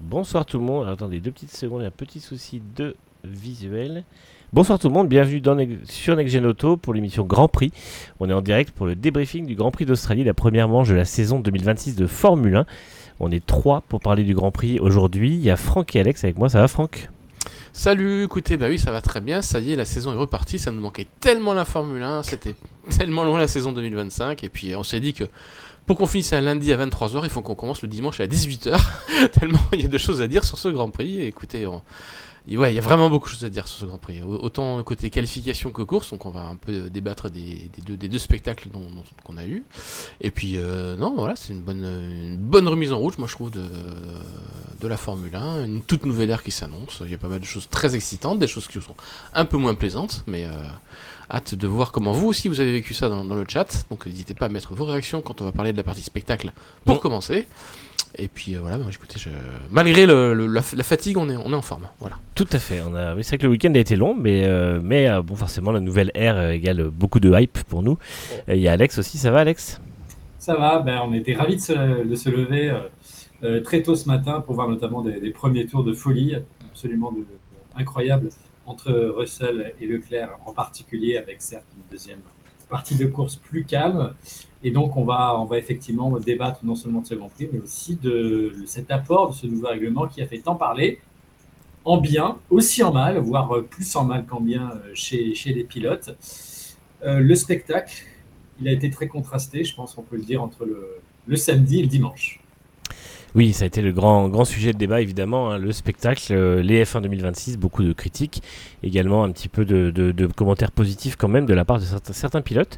Bonsoir tout le monde. Alors, attendez 2 petites secondes, il y a un petit souci de visuel. Bonsoir tout le monde, bienvenue sur Next Gen Auto pour l'émission Grand Prix. On est en direct pour le débriefing du Grand Prix d'Australie, la première manche de la saison 2026 de Formule 1. On est trois pour parler du Grand Prix aujourd'hui. Il y a Franck et Alex avec moi, ça va Franck? Salut, écoutez, bah oui, ça va très bien, ça y est, la saison est repartie, ça nous manquait tellement la Formule 1, c'était tellement loin la saison 2025, et puis on s'est dit que pour qu'on finisse un lundi à 23h, il faut qu'on commence le dimanche à 18h, tellement il y a de choses à dire sur ce Grand Prix, et écoutez, ouais, il y a vraiment beaucoup de choses à dire sur ce Grand Prix, autant côté qualification que course, donc on va un peu débattre des deux spectacles qu'on a eu, et puis non, voilà, c'est une bonne remise en route, moi je trouve, de la Formule 1, une toute nouvelle ère qui s'annonce, il y a pas mal de choses très excitantes, des choses qui sont un peu moins plaisantes, mais hâte de voir comment vous aussi vous avez vécu ça dans le chat, donc n'hésitez pas à mettre vos réactions quand on va parler de la partie spectacle pour commencer. Et puis voilà, bah, écoutez, malgré la fatigue, on est en forme. Voilà. Tout à fait. Oui, c'est vrai que le week-end a été long, mais bon, forcément, la nouvelle ère égale beaucoup de hype pour nous. Il y a Alex aussi, ça va Alex? Ça va, on était ravis de se lever très tôt ce matin pour voir notamment des premiers tours de folie absolument incroyables entre Russell et Leclerc en particulier, avec certes une deuxième partie de course plus calme. Et donc on va effectivement débattre non seulement de ce Grand Prix, mais aussi de cet apport de ce nouveau règlement qui a fait tant parler, en bien, aussi en mal, voire plus en mal qu'en bien chez les pilotes. Le spectacle, il a été très contrasté, je pense qu'on peut le dire, entre le samedi et le dimanche. Oui, ça a été le grand sujet de débat, évidemment, hein, le spectacle, les F1 2026, beaucoup de critiques, également un petit peu de commentaires positifs quand même de la part de certains pilotes.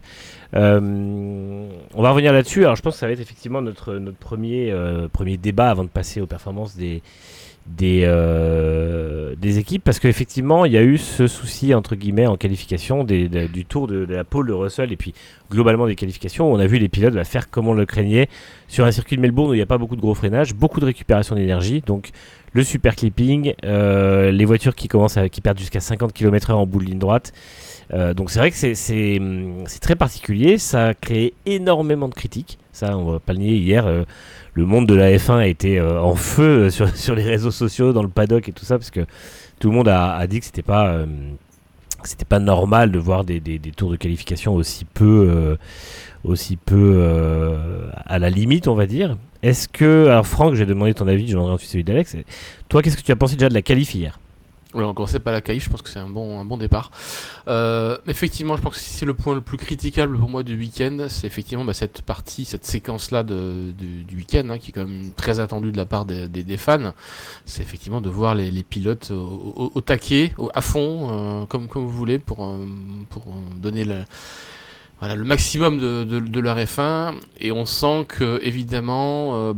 On va revenir là-dessus. Alors, je pense que ça va être effectivement notre premier débat avant de passer aux performances des équipes, parce qu'effectivement il y a eu ce souci entre guillemets en qualification du tour de la pole de Russell, et puis globalement des qualifications où on a vu les pilotes faire comme on le craignait sur un circuit de Melbourne où il n'y a pas beaucoup de gros freinage, beaucoup de récupération d'énergie, donc le super clipping, les voitures qui perdent jusqu'à 50 km/h en bout de ligne droite. Donc c'est vrai que c'est très particulier, ça a créé énormément de critiques, ça on va pas le nier. Hier le monde de la F1 a été en feu sur les réseaux sociaux, dans le paddock et tout ça, parce que tout le monde a dit que c'était pas normal de voir des tours de qualification aussi peu à la limite, on va dire. Est-ce que, alors Franck, j'ai demandé ton avis, je demanderai ensuite celui d'Alex. Toi, qu'est-ce que tu as pensé déjà de la qualif hier? Ouais, on commençait pas la qualif, je pense que c'est un bon départ. Effectivement, je pense que c'est le point le plus critiquable pour moi du week-end, c'est effectivement cette partie, cette séquence-là du week-end, hein, qui est quand même très attendue de la part des fans. C'est effectivement de voir les pilotes au taquet, à fond, comme vous voulez, pour donner voilà, le maximum de leur F1, et on sent que évidemment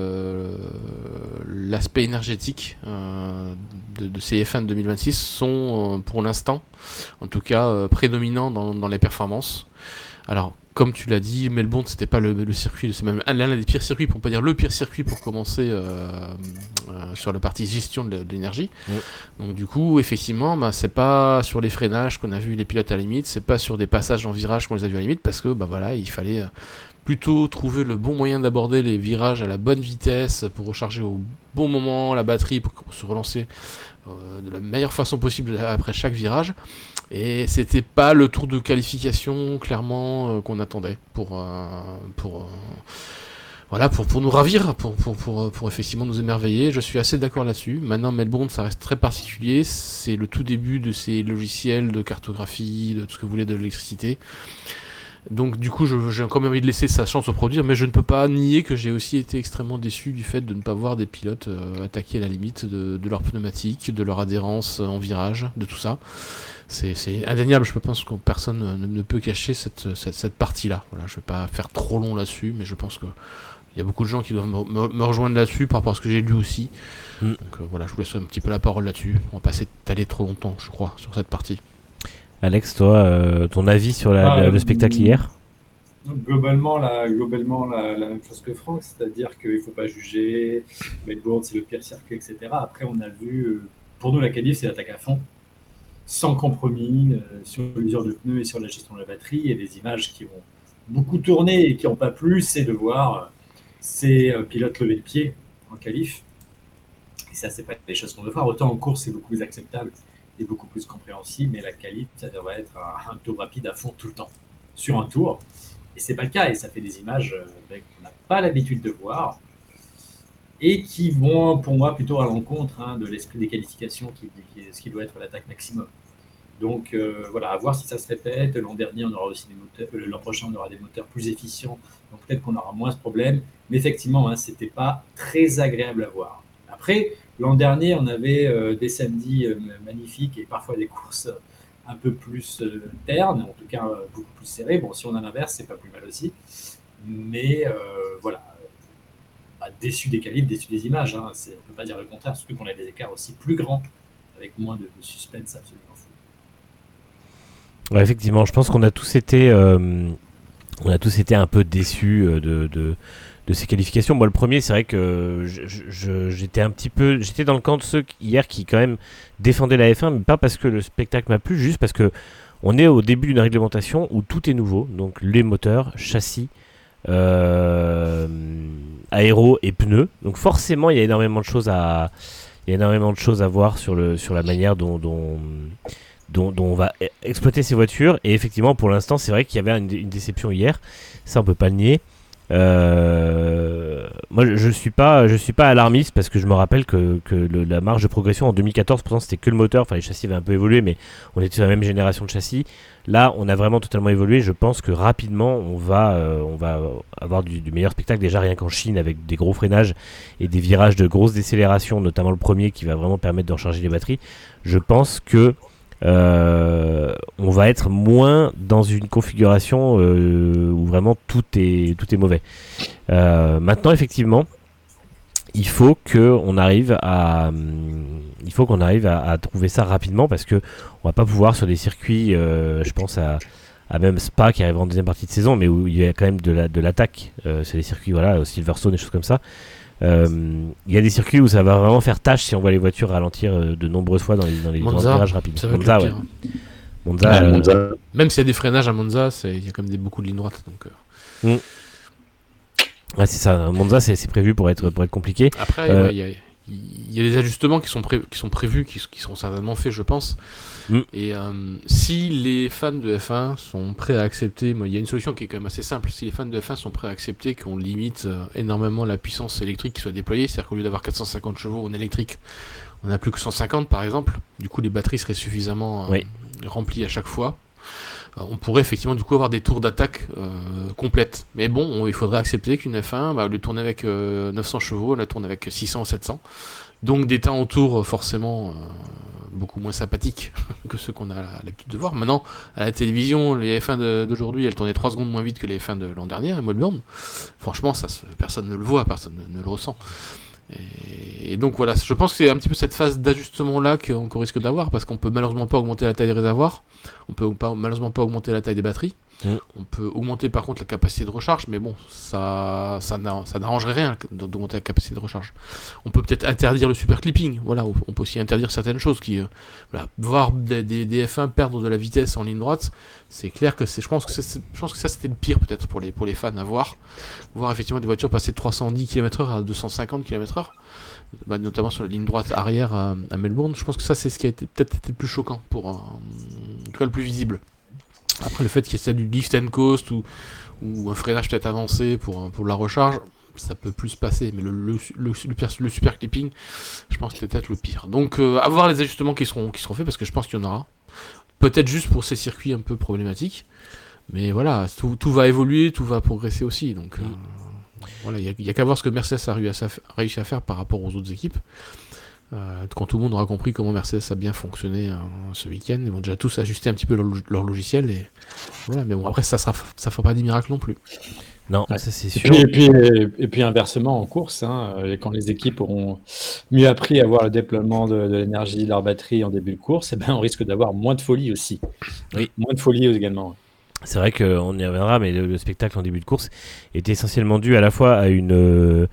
l'aspect énergétique de ces F1 de 2026 sont pour l'instant en tout cas prédominants dans les performances. Alors comme tu l'as dit, Melbourne c'était pas le circuit, c'est même l'un des pires circuits, pour pas dire le pire circuit pour commencer sur la partie gestion de l'énergie. Donc du coup, effectivement, c'est pas sur les freinages qu'on a vu les pilotes à la limite, c'est pas sur des passages en virage qu'on les a vus à la limite, parce que voilà, il fallait plutôt trouver le bon moyen d'aborder les virages à la bonne vitesse pour recharger au bon moment la batterie pour se relancer de la meilleure façon possible après chaque virage. Et c'était pas le tour de qualification clairement qu'on attendait voilà, pour nous ravir, pour effectivement nous émerveiller. Je suis assez d'accord là-dessus. Maintenant, Melbourne, ça reste très particulier. C'est le tout début de ces logiciels de cartographie, de tout ce que vous voulez, de l'électricité. Donc du coup, j'ai quand même envie de laisser sa chance au produire, mais je ne peux pas nier que j'ai aussi été extrêmement déçu du fait de ne pas voir des pilotes attaquer à la limite de leur pneumatique, de leur adhérence en virage, de tout ça. C'est indéniable, je pense que personne ne peut cacher cette partie-là. Voilà, je ne vais pas faire trop long là-dessus, mais je pense qu'il y a beaucoup de gens qui doivent me rejoindre là-dessus par rapport à ce que j'ai lu aussi. Donc voilà, je vous laisse un petit peu la parole là-dessus. On va pas s'étaler trop longtemps, je crois, sur cette partie. Alex, toi, ton avis sur le spectacle hier? Globalement, la même chose que Franck, c'est-à-dire qu'il ne faut pas juger, Melbourne c'est le pire circuit, etc. Après, on a vu, pour nous la qualif c'est l'attaque à fond, sans compromis, sur l'usure de pneus et sur la gestion de la batterie, et des images qui ont beaucoup tourné et qui n'ont pas plu, c'est de voir ces pilotes lever le pied en qualif. Et ça, c'est pas des choses qu'on veut voir. Autant en course, c'est beaucoup plus acceptable et beaucoup plus compréhensible, mais la qualif, ça devrait être un tour rapide à fond tout le temps, sur un tour. Et c'est pas le cas, et ça fait des images qu'on n'a pas l'habitude de voir, et qui vont, pour moi, plutôt à l'encontre de l'esprit des qualifications, ce qui doit être l'attaque maximum. Donc voilà, à voir si ça se répète. L'an dernier, on aura aussi des moteurs. L'an prochain, on aura des moteurs plus efficients. Donc peut-être qu'on aura moins ce problème. Mais effectivement, c'était pas très agréable à voir. Après, l'an dernier, on avait des samedis magnifiques et parfois des courses un peu plus ternes, en tout cas beaucoup plus serrées. Bon, si on a l'inverse, c'est pas plus mal aussi. Mais voilà, déçu des qualifs, déçu des images. On ne peut pas dire le contraire, surtout qu'on a des écarts aussi plus grands, avec moins de suspense absolument fou. Ouais, effectivement, je pense qu'on a tous été, un peu déçus de ces qualifications. Moi, le premier, c'est vrai que j'étais dans le camp de ceux hier qui quand même défendaient la F1, mais pas parce que le spectacle m'a plu, juste parce que on est au début d'une réglementation où tout est nouveau, donc les moteurs, châssis, aéro et pneus. Donc forcément, il y a énormément de choses à voir sur la manière dont on va exploiter ces voitures. Et effectivement, pour l'instant, c'est vrai qu'il y avait une déception hier. Ça, on peut pas le nier. Moi, je suis pas alarmiste parce que je me rappelle que la marge de progression en 2014, pourtant, c'était que le moteur. Enfin, les châssis avaient un peu évolué, mais on était sur la même génération de châssis. Là, on a vraiment totalement évolué. Je pense que rapidement, on va avoir du meilleur spectacle. Déjà, rien qu'en Chine, avec des gros freinages et des virages de grosse décélération, notamment le premier qui va vraiment permettre de recharger les batteries. Je pense que on va être moins dans une configuration où vraiment tout est mauvais. Maintenant, effectivement, il faut qu'on arrive à trouver ça rapidement parce que on va pas pouvoir sur des circuits, je pense à même Spa qui arrive en deuxième partie de saison, mais où il y a quand même de l'attaque. C'est des circuits, voilà, Silverstone, des choses comme ça. Il y a des circuits où ça va vraiment faire tâche si on voit les voitures ralentir de nombreuses fois dans les virages rapides. Monza, ouais. Monza, même s'il y a des freinages à Monza, il y a quand même beaucoup de lignes droites. Donc, Ouais, c'est ça. Monza, c'est prévu pour être compliqué. Après, il y a des ajustements qui sont prévus, qui seront certainement faits, je pense. Et si les fans de F1 sont prêts à accepter, il y a une solution qui est quand même assez simple. Si les fans de F1 sont prêts à accepter qu'on limite énormément la puissance électrique qui soit déployée, c'est-à-dire qu'au lieu d'avoir 450 chevaux en électrique, on n'a plus que 150 par exemple. Du coup, les batteries seraient suffisamment remplies à chaque fois. On pourrait effectivement du coup avoir des tours d'attaque complètes. Mais bon, il faudrait accepter qu'une F1, au lieu de tourner avec 900 chevaux, elle la tourne avec 600 ou 700. Donc des temps en tour forcément beaucoup moins sympathiques que ceux qu'on a l'habitude de voir. Maintenant, à la télévision, les F1 d'aujourd'hui, elles tournaient 3 secondes moins vite que les F1 de l'an dernier, à Melbourne. Franchement, personne ne le voit, personne ne le ressent. Et donc voilà, je pense que c'est un petit peu cette phase d'ajustement là qu'on risque d'avoir, parce qu'on peut malheureusement pas augmenter la taille des réservoirs, on peut malheureusement pas augmenter la taille des batteries, on peut augmenter par contre la capacité de recharge, mais bon, ça n'arrangerait rien d'augmenter la capacité de recharge. On peut peut-être interdire le super clipping, voilà, on peut aussi interdire certaines choses qui, voir des F1 perdre de la vitesse en ligne droite, c'est clair que je pense que ça c'était le pire peut-être pour les fans à voir effectivement des voitures passer de 310 km/h à 250 km/h, notamment sur la ligne droite arrière à Melbourne. Je pense que ça c'est ce qui a peut-être été le plus choquant, en tout cas le plus visible. Après, le fait qu'il y ait du lift and coast ou un freinage peut-être avancé pour la recharge, ça peut plus se passer, mais le super clipping, je pense que c'est peut-être le pire. Donc à voir les ajustements qui seront faits, parce que je pense qu'il y en aura. Peut-être juste pour ces circuits un peu problématiques, mais voilà, tout va évoluer, tout va progresser aussi. Donc voilà, il y a qu'à voir ce que Mercedes a réussi à faire par rapport aux autres équipes. Quand tout le monde aura compris comment Mercedes a bien fonctionné ce week-end, ils vont déjà tous ajuster un petit peu leur logiciel, et voilà. Mais bon, après ça fera pas des miracles non plus. Non, ça c'est sûr. Et puis inversement en course, quand les équipes auront mieux appris à voir le déploiement de l'énergie de leur batterie en début de course, on risque d'avoir moins de folie aussi. Oui. Moins de folie également. C'est vrai qu'on y reviendra, mais le spectacle en début de course était essentiellement dû à la fois à une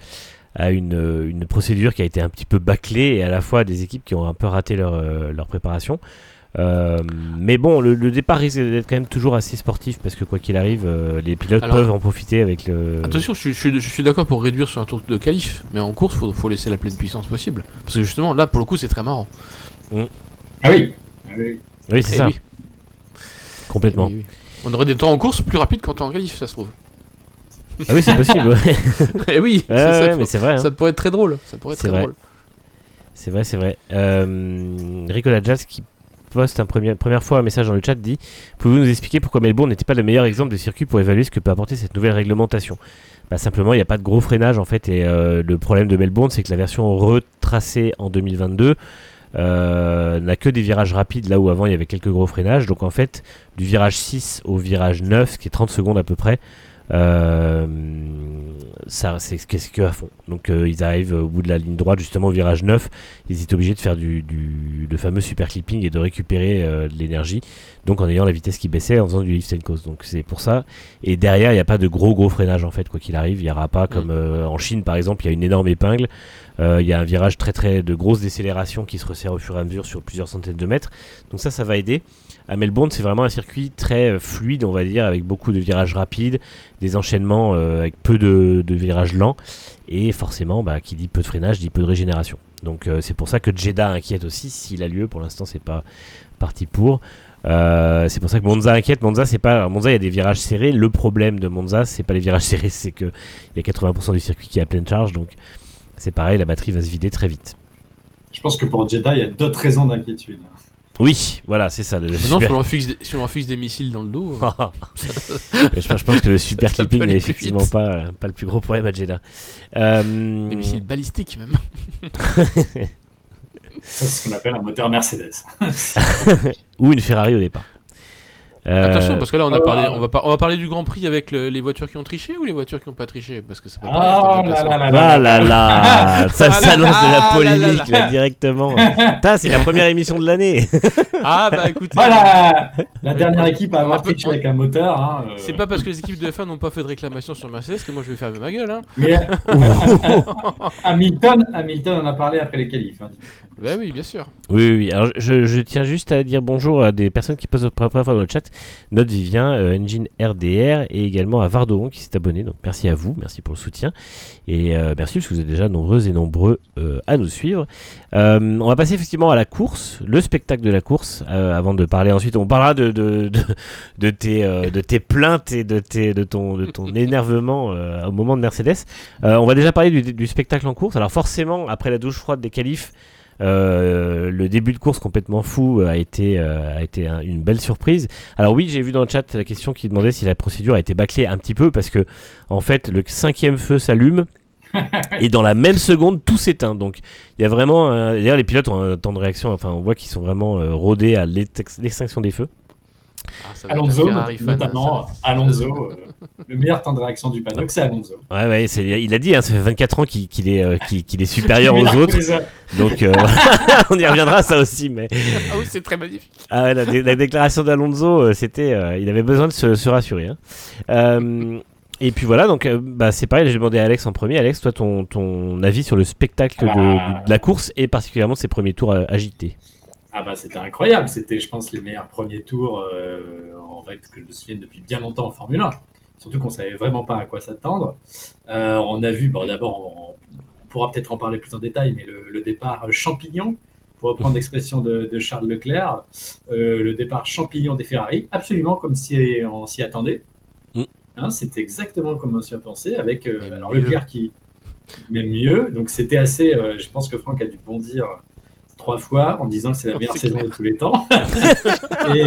procédure qui a été un petit peu bâclée, et à la fois à des équipes qui ont un peu raté leur préparation. Mais bon, le départ risque d'être quand même toujours assez sportif parce que quoi qu'il arrive, les pilotes peuvent en profiter avec le. Attention, je suis d'accord pour réduire sur un tour de qualif, mais en course, faut laisser la pleine puissance possible. Parce que justement, là, pour le coup, c'est très marrant. Ah oui. Oui, c'est ça. Oui. Complètement. Oui. On aurait des temps en course plus rapides qu'en temps en qualif, ça se trouve. Ah oui, c'est possible. Ouais. Eh oui, Mais c'est vrai. Ça pourrait être très drôle. Ça pourrait être C'est très vrai. drôle. C'est vrai. Ricola Jazz qui poste première fois un message dans le chat dit: pouvez-vous nous expliquer pourquoi Melbourne n'était pas le meilleur exemple de circuit pour évaluer ce que peut apporter cette nouvelle réglementation? Simplement, il n'y a pas de gros freinage en fait, et le problème de Melbourne, c'est que la version retracée en 2022 n'a que des virages rapides là où avant il y avait quelques gros freinages. Donc en fait, du virage 6 au virage 9, ce qui est 30 secondes à peu près, ça c'est que à fond. Donc ils arrivent au bout de la ligne droite, justement au virage 9, ils étaient obligés de faire le fameux super clipping et de récupérer de l'énergie, donc en ayant la vitesse qui baissait en faisant du lift and coast. Donc c'est pour ça. Et derrière il n'y a pas de gros freinage en fait, quoi qu'il arrive. Il n'y aura pas comme en Chine par exemple, il y a une énorme épingle. Il y a un virage très de grosse décélération qui se resserre au fur et à mesure sur plusieurs centaines de mètres. Donc ça va aider. À Melbourne, c'est vraiment un circuit très fluide, on va dire, avec beaucoup de virages rapides, des enchaînements avec peu de virages lents, et forcément, qui dit peu de freinage, dit peu de régénération. Donc c'est pour ça que Jeddah inquiète aussi, s'il a lieu. Pour l'instant, c'est pas parti pour. C'est pour ça que Monza inquiète. Monza, il y a des virages serrés. Le problème de Monza, c'est pas les virages serrés, c'est que il y a 80% du circuit qui est à pleine charge, donc c'est pareil, la batterie va se vider très vite. Je pense que pour Jeddah, il y a d'autres raisons d'inquiétude. Oui, voilà, c'est ça. Non, si on leur fixe des missiles dans le dos. Je pense que le super clipping n'est effectivement pas le plus gros problème à Jeddah. Des missiles balistiques même. Ça, c'est ce qu'on appelle un moteur Mercedes. Ou une Ferrari au départ. Attention, parce que là, on va parler du Grand Prix avec les voitures qui ont triché ou les voitures qui n'ont pas triché, parce que ça peut ça lance de la polémique là directement. C'est la première émission de l'année. Écoutez. Voilà, la dernière équipe à avoir triché avec un moteur. C'est pas parce que les équipes de F1 n'ont pas fait de réclamation sur Mercedes que moi je vais fermer ma gueule. Hein. Mais Hamilton en a parlé après les qualifs. Bah oui, bien sûr. Oui. Alors je tiens juste à dire bonjour à des personnes qui posent pour la première fois dans le chat. Note Vivien, Engine RDR, et également à Vardon qui s'est abonné. Donc merci à vous, merci pour le soutien. Et merci parce que vous êtes déjà nombreuses et nombreux à nous suivre. On va passer effectivement à la course, le spectacle de la course, avant de parler ensuite. On parlera de tes plaintes et de ton énervement au moment de Mercedes. On va déjà parler du spectacle en course. Alors forcément, après la douche froide des qualifs, le début de course complètement fou a été une belle surprise. Alors oui, j'ai vu dans le chat la question qui demandait si la procédure a été bâclée un petit peu, parce que en fait le 5e feu s'allume et dans la même seconde tout s'éteint. Donc il y a vraiment d'ailleurs les pilotes ont un temps de réaction, enfin on voit qu'ils sont vraiment rodés à l'extinction des feux. Alonso, notamment Alonso, le meilleur temps de réaction du paddock, c'est Alonso. Ouais, il a dit, ça fait 24 ans qu'il est supérieur aux autres. Donc on y reviendra ça aussi, mais. Ah oui, c'est très magnifique. La déclaration d'Alonso, c'était, il avait besoin de se rassurer. Et puis voilà, donc c'est pareil. J'ai demandé à Alex en premier. Alex, toi, ton avis sur le spectacle de la course et particulièrement ses premiers tours agités. C'était incroyable. C'était, je pense, les meilleurs premiers tours en fait, que je me souviens depuis bien longtemps en Formule 1. Surtout qu'on ne savait vraiment pas à quoi s'attendre. On a vu, d'abord, on pourra peut-être en parler plus en détail, mais le départ champignon, pour reprendre l'expression de Charles Leclerc, le départ champignon des Ferrari, absolument comme si on s'y attendait. C'était exactement comme on s'y a pensé, avec Leclerc qui même mieux. Donc c'était assez, je pense que Franck a dû bondir 3 fois en disant que c'est la meilleure saison de tous les temps. Et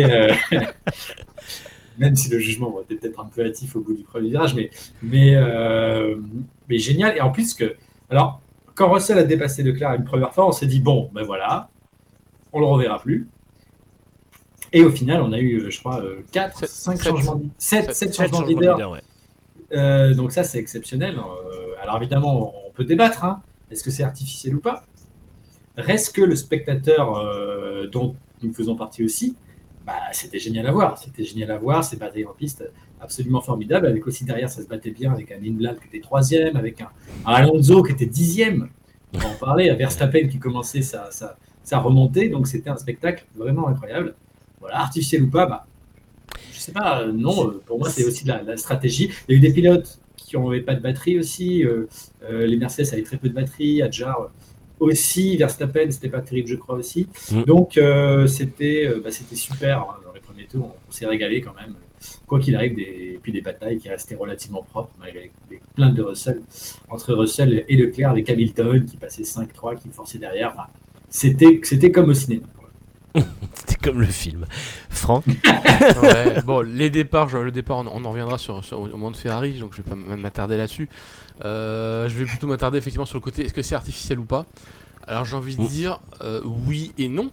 même si le jugement était peut-être un peu hâtif au bout du premier virage, mais génial. Et en plus quand Russell a dépassé Leclerc une première fois, on s'est dit voilà, on le reverra plus. Et au final, on a eu, je crois, 7 changements de leader. Ouais. Donc ça, c'est exceptionnel. Alors évidemment, on peut débattre. Est-ce que c'est artificiel ou pas ? Reste que le spectateur dont nous faisons partie aussi, c'était génial à voir. Ces batailles en piste absolument formidables. Avec aussi derrière, ça se battait bien avec un Lindblad qui était 3e, avec un Alonso qui était 10e. On va en parler. À Verstappen qui commençait sa ça remontait, donc c'était un spectacle vraiment incroyable. Voilà, artificiel ou pas, je sais pas, non, pour moi c'est aussi de la stratégie. Il y a eu des pilotes qui n'avaient pas de batterie aussi, les Mercedes avaient très peu de batterie, Adjar aussi, Verstappen, c'était pas terrible je crois aussi. Donc c'était super, hein, dans les premiers tours, on s'est régalé quand même. Quoi qu'il arrive, puis des batailles qui restaient relativement propres, malgré des plaintes de Russell, entre Russell et Leclerc, avec Hamilton qui passait 5-3, qui forçait derrière. Enfin, c'était comme au cinéma. C'était comme le film. Franck. Ouais, bon, le départ, on en reviendra au moment de Ferrari, donc je vais pas m'attarder là-dessus. Je vais plutôt m'attarder effectivement sur le côté, est-ce que c'est artificiel ou pas? Alors j'ai envie de dire oui et non.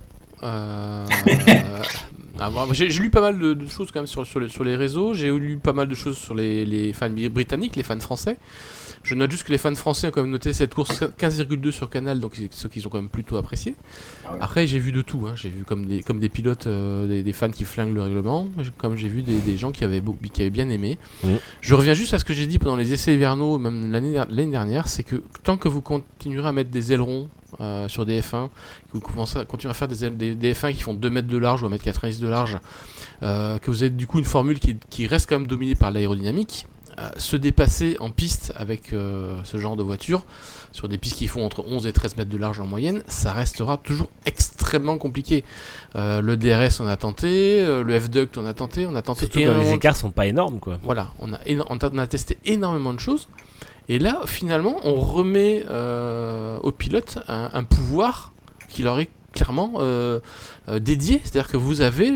J'ai lu pas mal de choses quand même sur les réseaux, j'ai lu pas mal de choses sur les fans britanniques, les fans français. Je note juste que les fans français ont quand même noté cette course 15,2 sur Canal, donc ceux qu'ils ont quand même plutôt apprécié. Après j'ai vu de tout, hein. J'ai vu comme des pilotes, des fans qui flinguent le règlement, comme j'ai vu des gens qui avaient bien aimé. Je reviens juste à ce que j'ai dit pendant les essais hivernaux, même l'année dernière, c'est que tant que vous continuerez à mettre des ailerons sur des F1, que vous continuerez à faire des F1 qui font 2 mètres de large ou 1,90 m de large, que vous avez du coup une formule qui reste quand même dominée par l'aérodynamique, se dépasser en piste avec ce genre de voiture, sur des pistes qui font entre 11 et 13 mètres de large en moyenne, ça restera toujours extrêmement compliqué. Le DRS on a tenté, le F-Duct on a tenté Les écarts sont pas énormes, quoi. Voilà, on a testé énormément de choses. Et là, finalement, on remet au pilote un pouvoir qui leur est clairement dédié. C'est-à-dire que vous avez,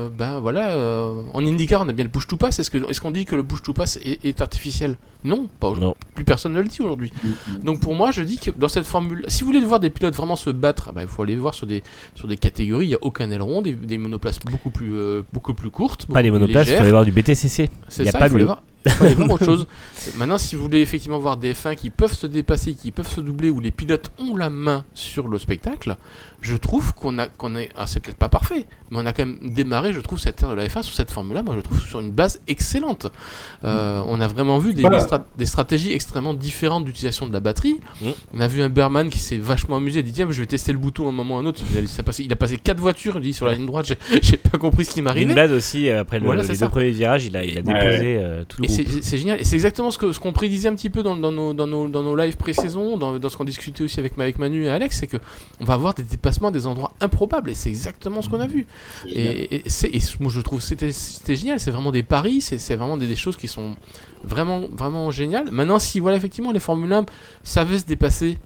en IndyCar, on a bien le push to pass. Est-ce qu'on dit que le push to pass est artificiel? Non, pas aujourd'hui. Plus personne ne le dit aujourd'hui. Donc pour moi, je dis que dans cette formule, si vous voulez voir des pilotes vraiment se battre, il faut aller voir sur des catégories. Il n'y a aucun aileron, des monoplaces beaucoup plus courtes. Pas les monoplaces, il faut aller voir du BTCC. C'est ça, il faut aller voir autre chose. Maintenant, si vous voulez effectivement voir des F1 qui peuvent se dépasser, qui peuvent se doubler, où les pilotes ont la main sur le spectacle, je trouve qu'on est, c'est peut-être pas parfait, mais on a quand même démarré, je trouve, cette ère de la F1 sur cette formule-là, moi je trouve sur une base excellente. On a vraiment vu des stratégies extrêmement différentes d'utilisation de la batterie. On a vu un Berman qui s'est vachement amusé, il dit tiens, je vais tester le bouton à un moment ou à un autre. Il a passé 4 voitures, il dit sur la ligne droite, j'ai pas compris ce qui m'arrivait. Une aussi, après les 2 premiers virages, il a déposé tout le groupe. C'est génial, et c'est exactement ce qu'on prédisait un petit peu dans nos lives pré-saison, dans ce qu'on discutait aussi avec Manu et Alex, c'est que on va avoir des dépassements à des endroits improbables, et c'est exactement ce qu'on a vu. Et moi je trouve c'était génial, c'est vraiment des paris, c'est vraiment des choses qui sont vraiment, vraiment géniales. Maintenant, si voilà, effectivement, les Formule 1 savaient se dépasser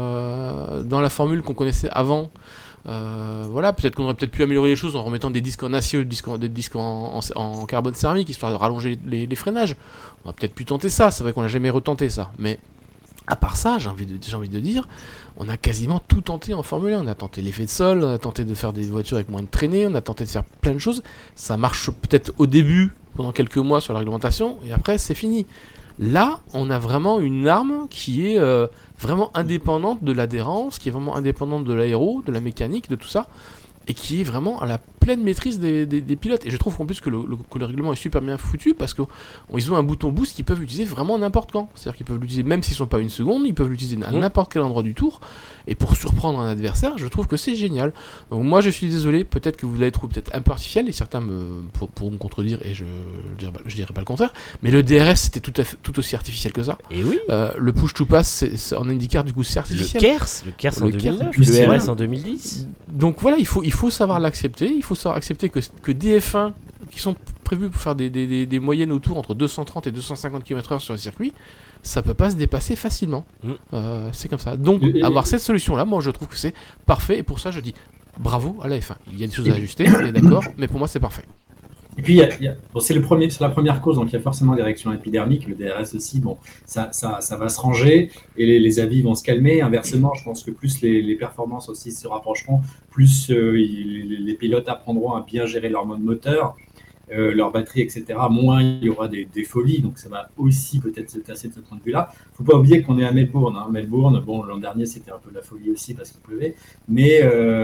dans la formule qu'on connaissait avant, peut-être qu'on aurait pu améliorer les choses en remettant des disques en acier, des disques en carbone céramique, histoire de rallonger les freinages. On a peut-être pu tenter ça, c'est vrai qu'on n'a jamais retenté ça, mais à part ça, j'ai envie de dire, on a quasiment tout tenté en Formule 1. On a tenté l'effet de sol, on a tenté de faire des voitures avec moins de traînées, on a tenté de faire plein de choses. Ça marche peut-être au début, pendant quelques mois sur la réglementation, et après c'est fini. Là, on a vraiment une arme qui est vraiment indépendante de l'adhérence, qui est vraiment indépendante de l'aéro, de la mécanique, de tout ça, et qui est vraiment à la pleine maîtrise des pilotes. Et je trouve qu'en plus que le règlement est super bien foutu, parce qu'ils ont un bouton boost qu'ils peuvent utiliser vraiment n'importe quand. C'est-à-dire qu'ils peuvent l'utiliser même s'ils ne sont pas une seconde, ils peuvent l'utiliser à n'importe quel endroit du tour. Et pour surprendre un adversaire, je trouve que c'est génial. Donc moi je suis désolé, peut-être que vous l'avez trouvé peut-être un peu artificiel, et certains pour me contredire, et je dirais pas le contraire, mais le DRS c'était tout aussi artificiel que ça. Et oui. Le push to pass, en IndyCar, du coup c'est artificiel. Le KERS en 2009, le RS en 2010. Donc voilà, il faut savoir l'accepter, il faut savoir accepter que des F1 qui sont prévus pour faire des moyennes autour entre 230 et 250 km/h sur le circuit, ça peut pas se dépasser facilement. C'est comme ça. Donc avoir cette solution-là, moi je trouve que c'est parfait, et pour ça je dis bravo à la F1. Il y a des choses à ajuster, on est d'accord, mais pour moi c'est parfait. Et puis, c'est la première cause, donc il y a forcément des réactions épidermiques, le DRS aussi, ça va se ranger, et les avis vont se calmer. Inversement, je pense que plus les performances aussi se rapprocheront, plus les pilotes apprendront à bien gérer leur mode moteur, leur batterie, etc. Moins il y aura des folies, donc ça va aussi peut-être se tasser de ce point de vue-là. Il ne faut pas oublier qu'on est à Melbourne. Melbourne, l'an dernier, c'était un peu de la folie aussi parce qu'il pleuvait, mais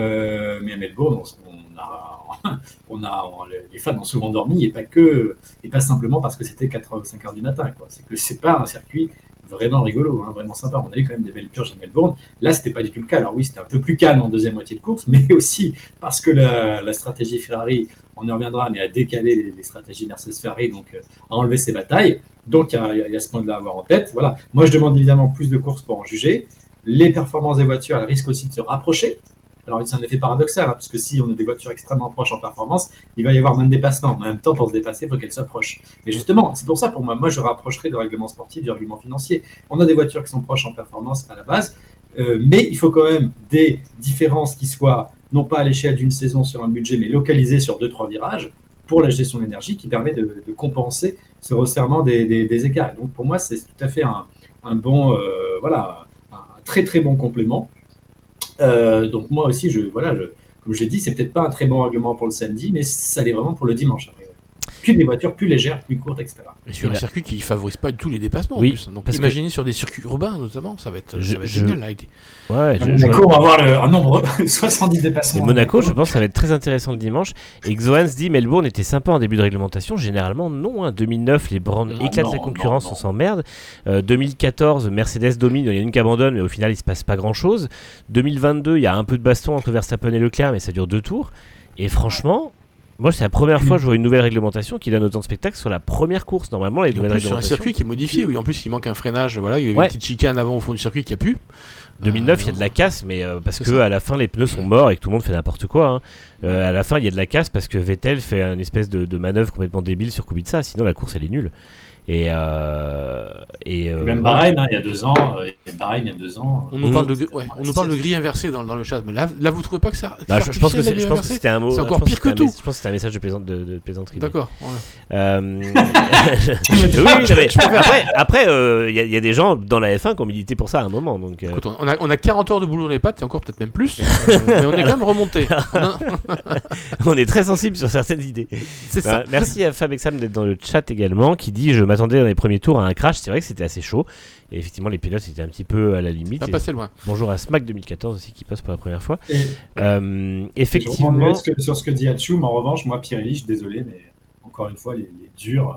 à Melbourne, les fans ont souvent dormi, et pas simplement parce que c'était 4 ou 5 heures du matin. C'est que c'est pas un circuit vraiment rigolo, hein, vraiment sympa. On a eu quand même des belles purges à Melbourne. Là, c'était pas du tout le cas. Alors oui, c'était un peu plus calme en deuxième moitié de course, mais aussi parce que la stratégie Ferrari, on y reviendra, mais a décalé les stratégies Mercedes-Ferrari, donc a enlevé ses batailles. Donc il y a ce point-là à avoir en tête. Voilà. Moi, je demande évidemment plus de courses pour en juger. Les performances des voitures, elles risquent aussi de se rapprocher. Alors, c'est un effet paradoxal, hein, parce que si on a des voitures extrêmement proches en performance, il va y avoir moins de dépassement. En même temps, pour se dépasser, il faut qu'elles s'approchent. Et justement, c'est pour ça, pour moi, je rapprocherai le règlement sportif du règlement financier. On a des voitures qui sont proches en performance à la base, mais il faut quand même des différences qui soient, non pas à l'échelle d'une saison sur un budget, mais localisées sur 2-3 virages, pour la gestion de l'énergie, qui permet de compenser ce resserrement des écarts. Et donc, pour moi, c'est tout à fait un bon, un très, très bon complément. Donc moi aussi, comme je l'ai dit, c'est peut-être pas un très bon règlement pour le samedi, mais ça l'est vraiment pour le dimanche. Après. Plus des voitures plus légères, plus courtes, etc. Et sur un circuit qui ne favorise pas du tout les dépassements. Oui, en plus. Donc imaginez sur des circuits urbains notamment, ça va être génial. Monaco, on va avoir un nombre 70 dépassements. Et Monaco, je pense que ça va être très intéressant le dimanche. Et Xohan se dit, Melbourne était sympa en début de réglementation. Généralement, non. Hein. 2009, les brands éclatent la concurrence, on s'emmerde. 2014, Mercedes domine, il y en a une qui abandonne, mais au final, il se passe pas grand-chose. 2022, il y a un peu de baston entre Verstappen et Leclerc, mais ça dure 2 tours. Et franchement... Moi, c'est la première fois que je vois une nouvelle réglementation qui donne autant de spectacles sur la première course. Normalement, les nouvelles réglementations. Sur un circuit qui est modifié, oui. En plus, il manque un freinage. Voilà, il y a une petite chicane avant au fond du circuit qu'il n'y a plus. 2009, il y a de la casse, mais parce que à la fin, les pneus sont morts et que tout le monde fait n'importe quoi. Hein. À la fin, il y a de la casse parce que Vettel fait une espèce de manœuvre complètement débile sur Kubica. Sinon, la course, elle est nulle. Même Bahreïn, il y a 2 ans. Bahreïn, il y a 2 ans. On nous parle de grille inversée dans le chat, mais là vous trouvez pas que ça je pense que c'était un mot. C'est encore pire que tout. Je pense que c'était un message de plaisanterie. D'accord. Après, il y a des gens dans la F1 qui ont milité pour ça à un moment. Donc, écoute, on a 40 heures de boulot dans les pattes et encore peut-être même plus, mais on est quand même remonté. On est très sensible sur certaines idées. C'est ça. Merci à Fab Exam d'être dans le chat également, qui dit je m'attendais dans les premiers tours à un crash. C'est vrai que c'était assez chaud. Et effectivement, les pilotes étaient un petit peu à la limite. Ça passait loin. Bonjour à Smack 2014 aussi qui passe pour la première fois. Effectivement. Sur ce que dit Hatchoum, en revanche, moi, Pirelli, je suis désolé, mais encore une fois, les durs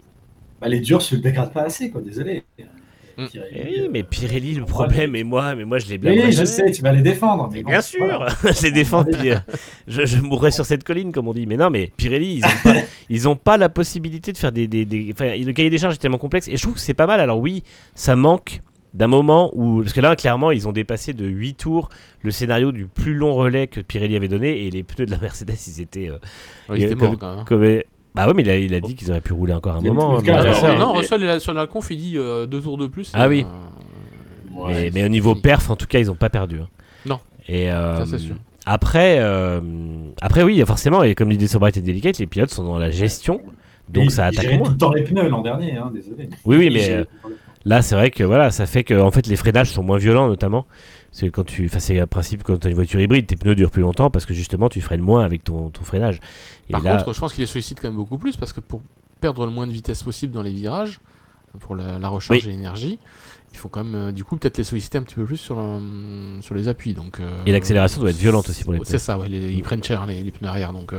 se dégradent pas assez, quoi. Désolé. Pirelli, mais Pirelli, le problème, et moi je les blâme. Oui, je sais, tu vas les défendre. Mais bien sûr, je les défends. Je mourrai sur cette colline, comme on dit. Mais non, mais Pirelli, ils ont pas la possibilité de faire le cahier des charges est tellement complexe. Et je trouve que c'est pas mal. Alors oui, ça manque d'un moment où... Parce que là, clairement, ils ont dépassé de 8 tours le scénario du plus long relais que Pirelli avait donné. Et les pneus de la Mercedes, ils étaient... ils étaient morts, quand même. Bah ouais, mais il a dit qu'ils auraient pu rouler encore un moment. Non, Russell sur la conf, il dit 2 tours de plus. Ah oui. Mais au niveau perf, en tout cas, ils n'ont pas perdu. Hein. Non. Et ça, c'est sûr. Après, oui, forcément, et comme l'idée Sobriety et Delicate, les pilotes sont dans la gestion, donc ça attaque moins. Tout le temps les pneus l'an dernier, hein, désolé. Oui, mais là, c'est vrai que ça fait que en fait, les freinages sont moins violents, notamment. C'est c'est un principe quand tu as une voiture hybride, tes pneus durent plus longtemps parce que justement tu freines moins avec ton freinage. Et Par contre, je pense qu'il les sollicite quand même beaucoup plus parce que pour perdre le moins de vitesse possible dans les virages, pour la recharge et l'énergie, il faut quand même du coup peut-être les solliciter un petit peu plus sur les appuis. Donc, et l'accélération doit être violente aussi pour les pneus. C'est ça, ils prennent cher les pneus arrière. Donc,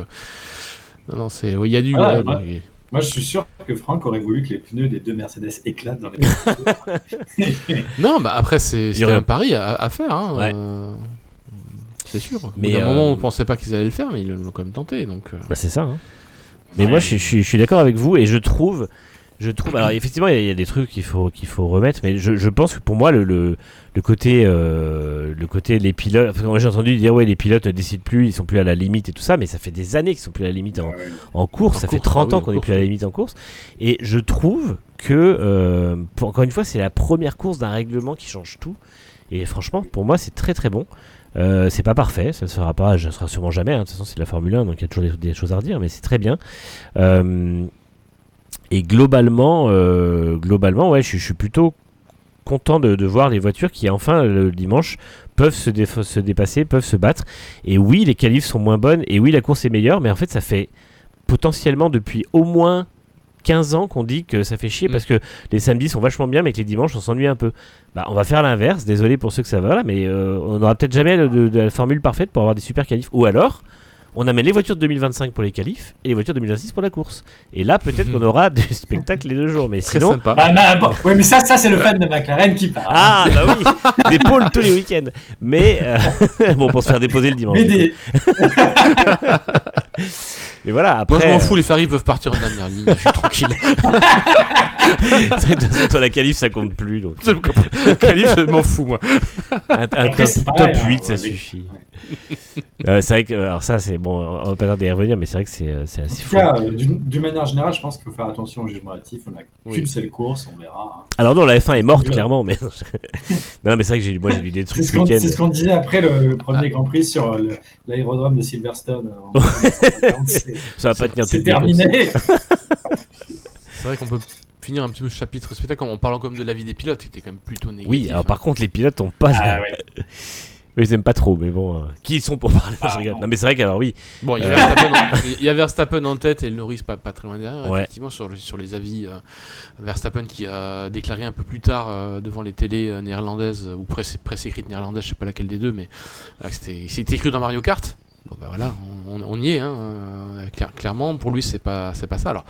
il y a du. Moi, je suis sûr que Franck aurait voulu que les pneus des 2 Mercedes éclatent dans les. Non, après, c'est un pari à faire. Hein, c'est sûr. Mais à un moment, on ne pensait pas qu'ils allaient le faire, mais ils l'ont quand même tenté. Donc, c'est ça. Hein. Mais moi, je suis d'accord avec vous et je trouve. Alors, effectivement, il y a des trucs qu'il faut remettre, mais je pense que pour moi, le côté les pilotes. Enfin, moi, j'ai entendu dire les pilotes ne décident plus, ils sont plus à la limite et tout ça, mais ça fait des années qu'ils sont plus à la limite en course. Ça fait 30 ans qu'on n'est plus à la limite en course. Et je trouve que, encore une fois, c'est la première course d'un règlement qui change tout. Et franchement, pour moi, c'est très très bon. C'est pas parfait, ça ne se fera pas, je ne sera sûrement jamais. De toute façon, c'est de la Formule 1, donc il y a toujours des choses à redire, mais c'est très bien. Et globalement, je suis plutôt content de voir les voitures qui, enfin, le dimanche, peuvent se dépasser, peuvent se battre. Et oui, les qualifs sont moins bonnes, et oui, la course est meilleure, mais en fait, ça fait potentiellement depuis au moins 15 ans qu'on dit que ça fait chier parce que les samedis sont vachement bien, mais que les dimanches, on s'ennuie un peu. On va faire l'inverse, désolé pour ceux que ça va là, mais on n'aura peut-être jamais de la formule parfaite pour avoir des super qualifs. Ou alors, on amène les voitures de 2025 pour les qualifs et les voitures de 2026 pour la course. Et là, peut-être qu'on aura du spectacle les 2 jours. Mais Très sinon, sympa. Ouais, mais ça c'est le fan de McLaren qui parle. ah bah oui, des pôles tous les week-ends. Mais bon, pour se faire déposer le dimanche. Mais Mais voilà, après. Moi, je m'en fous, les Ferrari peuvent partir en dernière ligne, je suis tranquille. De toute façon, toi, la qualif, ça compte plus. Donc. Qualif, je m'en fous, moi. Un Après, c'est top pareil, 8, hein, ça ouais, suffit. C'est vrai que, alors ça, c'est bon, on va pas tarder à y revenir, mais c'est vrai que c'est En assez tout fou. cas, d'une manière générale, je pense qu'il faut faire attention au jugement hâtif. On n'a Oui. qu'une seule course, on verra. Hein. Alors non, la F1 est morte, Ouais. clairement, mais. Non, mais c'est vrai que j'ai lu des trucs C'est ce week-end. ce qu'on disait après le premier Grand Prix sur l'aérodrome de Silverstone. En 1950. Ça va pas tenir C'est toutes les courses. terminé. C'est vrai qu'on peut finir un petit peu ce chapitre spectacle en parlant comme de la vie des pilotes, qui était quand même plutôt négatif. Oui, alors par contre, les pilotes ont pas. Ah ouais. Eux, ils aiment pas trop, mais bon. Qui ils sont pour parler je rigole. non. Non, mais c'est vrai qu'alors, oui. Bon, il y a Verstappen en tête et le Norris pas très loin derrière. Ouais. Effectivement, sur les avis, Verstappen qui a déclaré un peu plus tard devant les télés néerlandaises ou presse écrite néerlandaise, je sais pas laquelle des deux, mais c'était écrit dans Mario Kart. Bon, bah voilà, on y est, hein, clairement. Pour lui, c'est pas ça. Alors.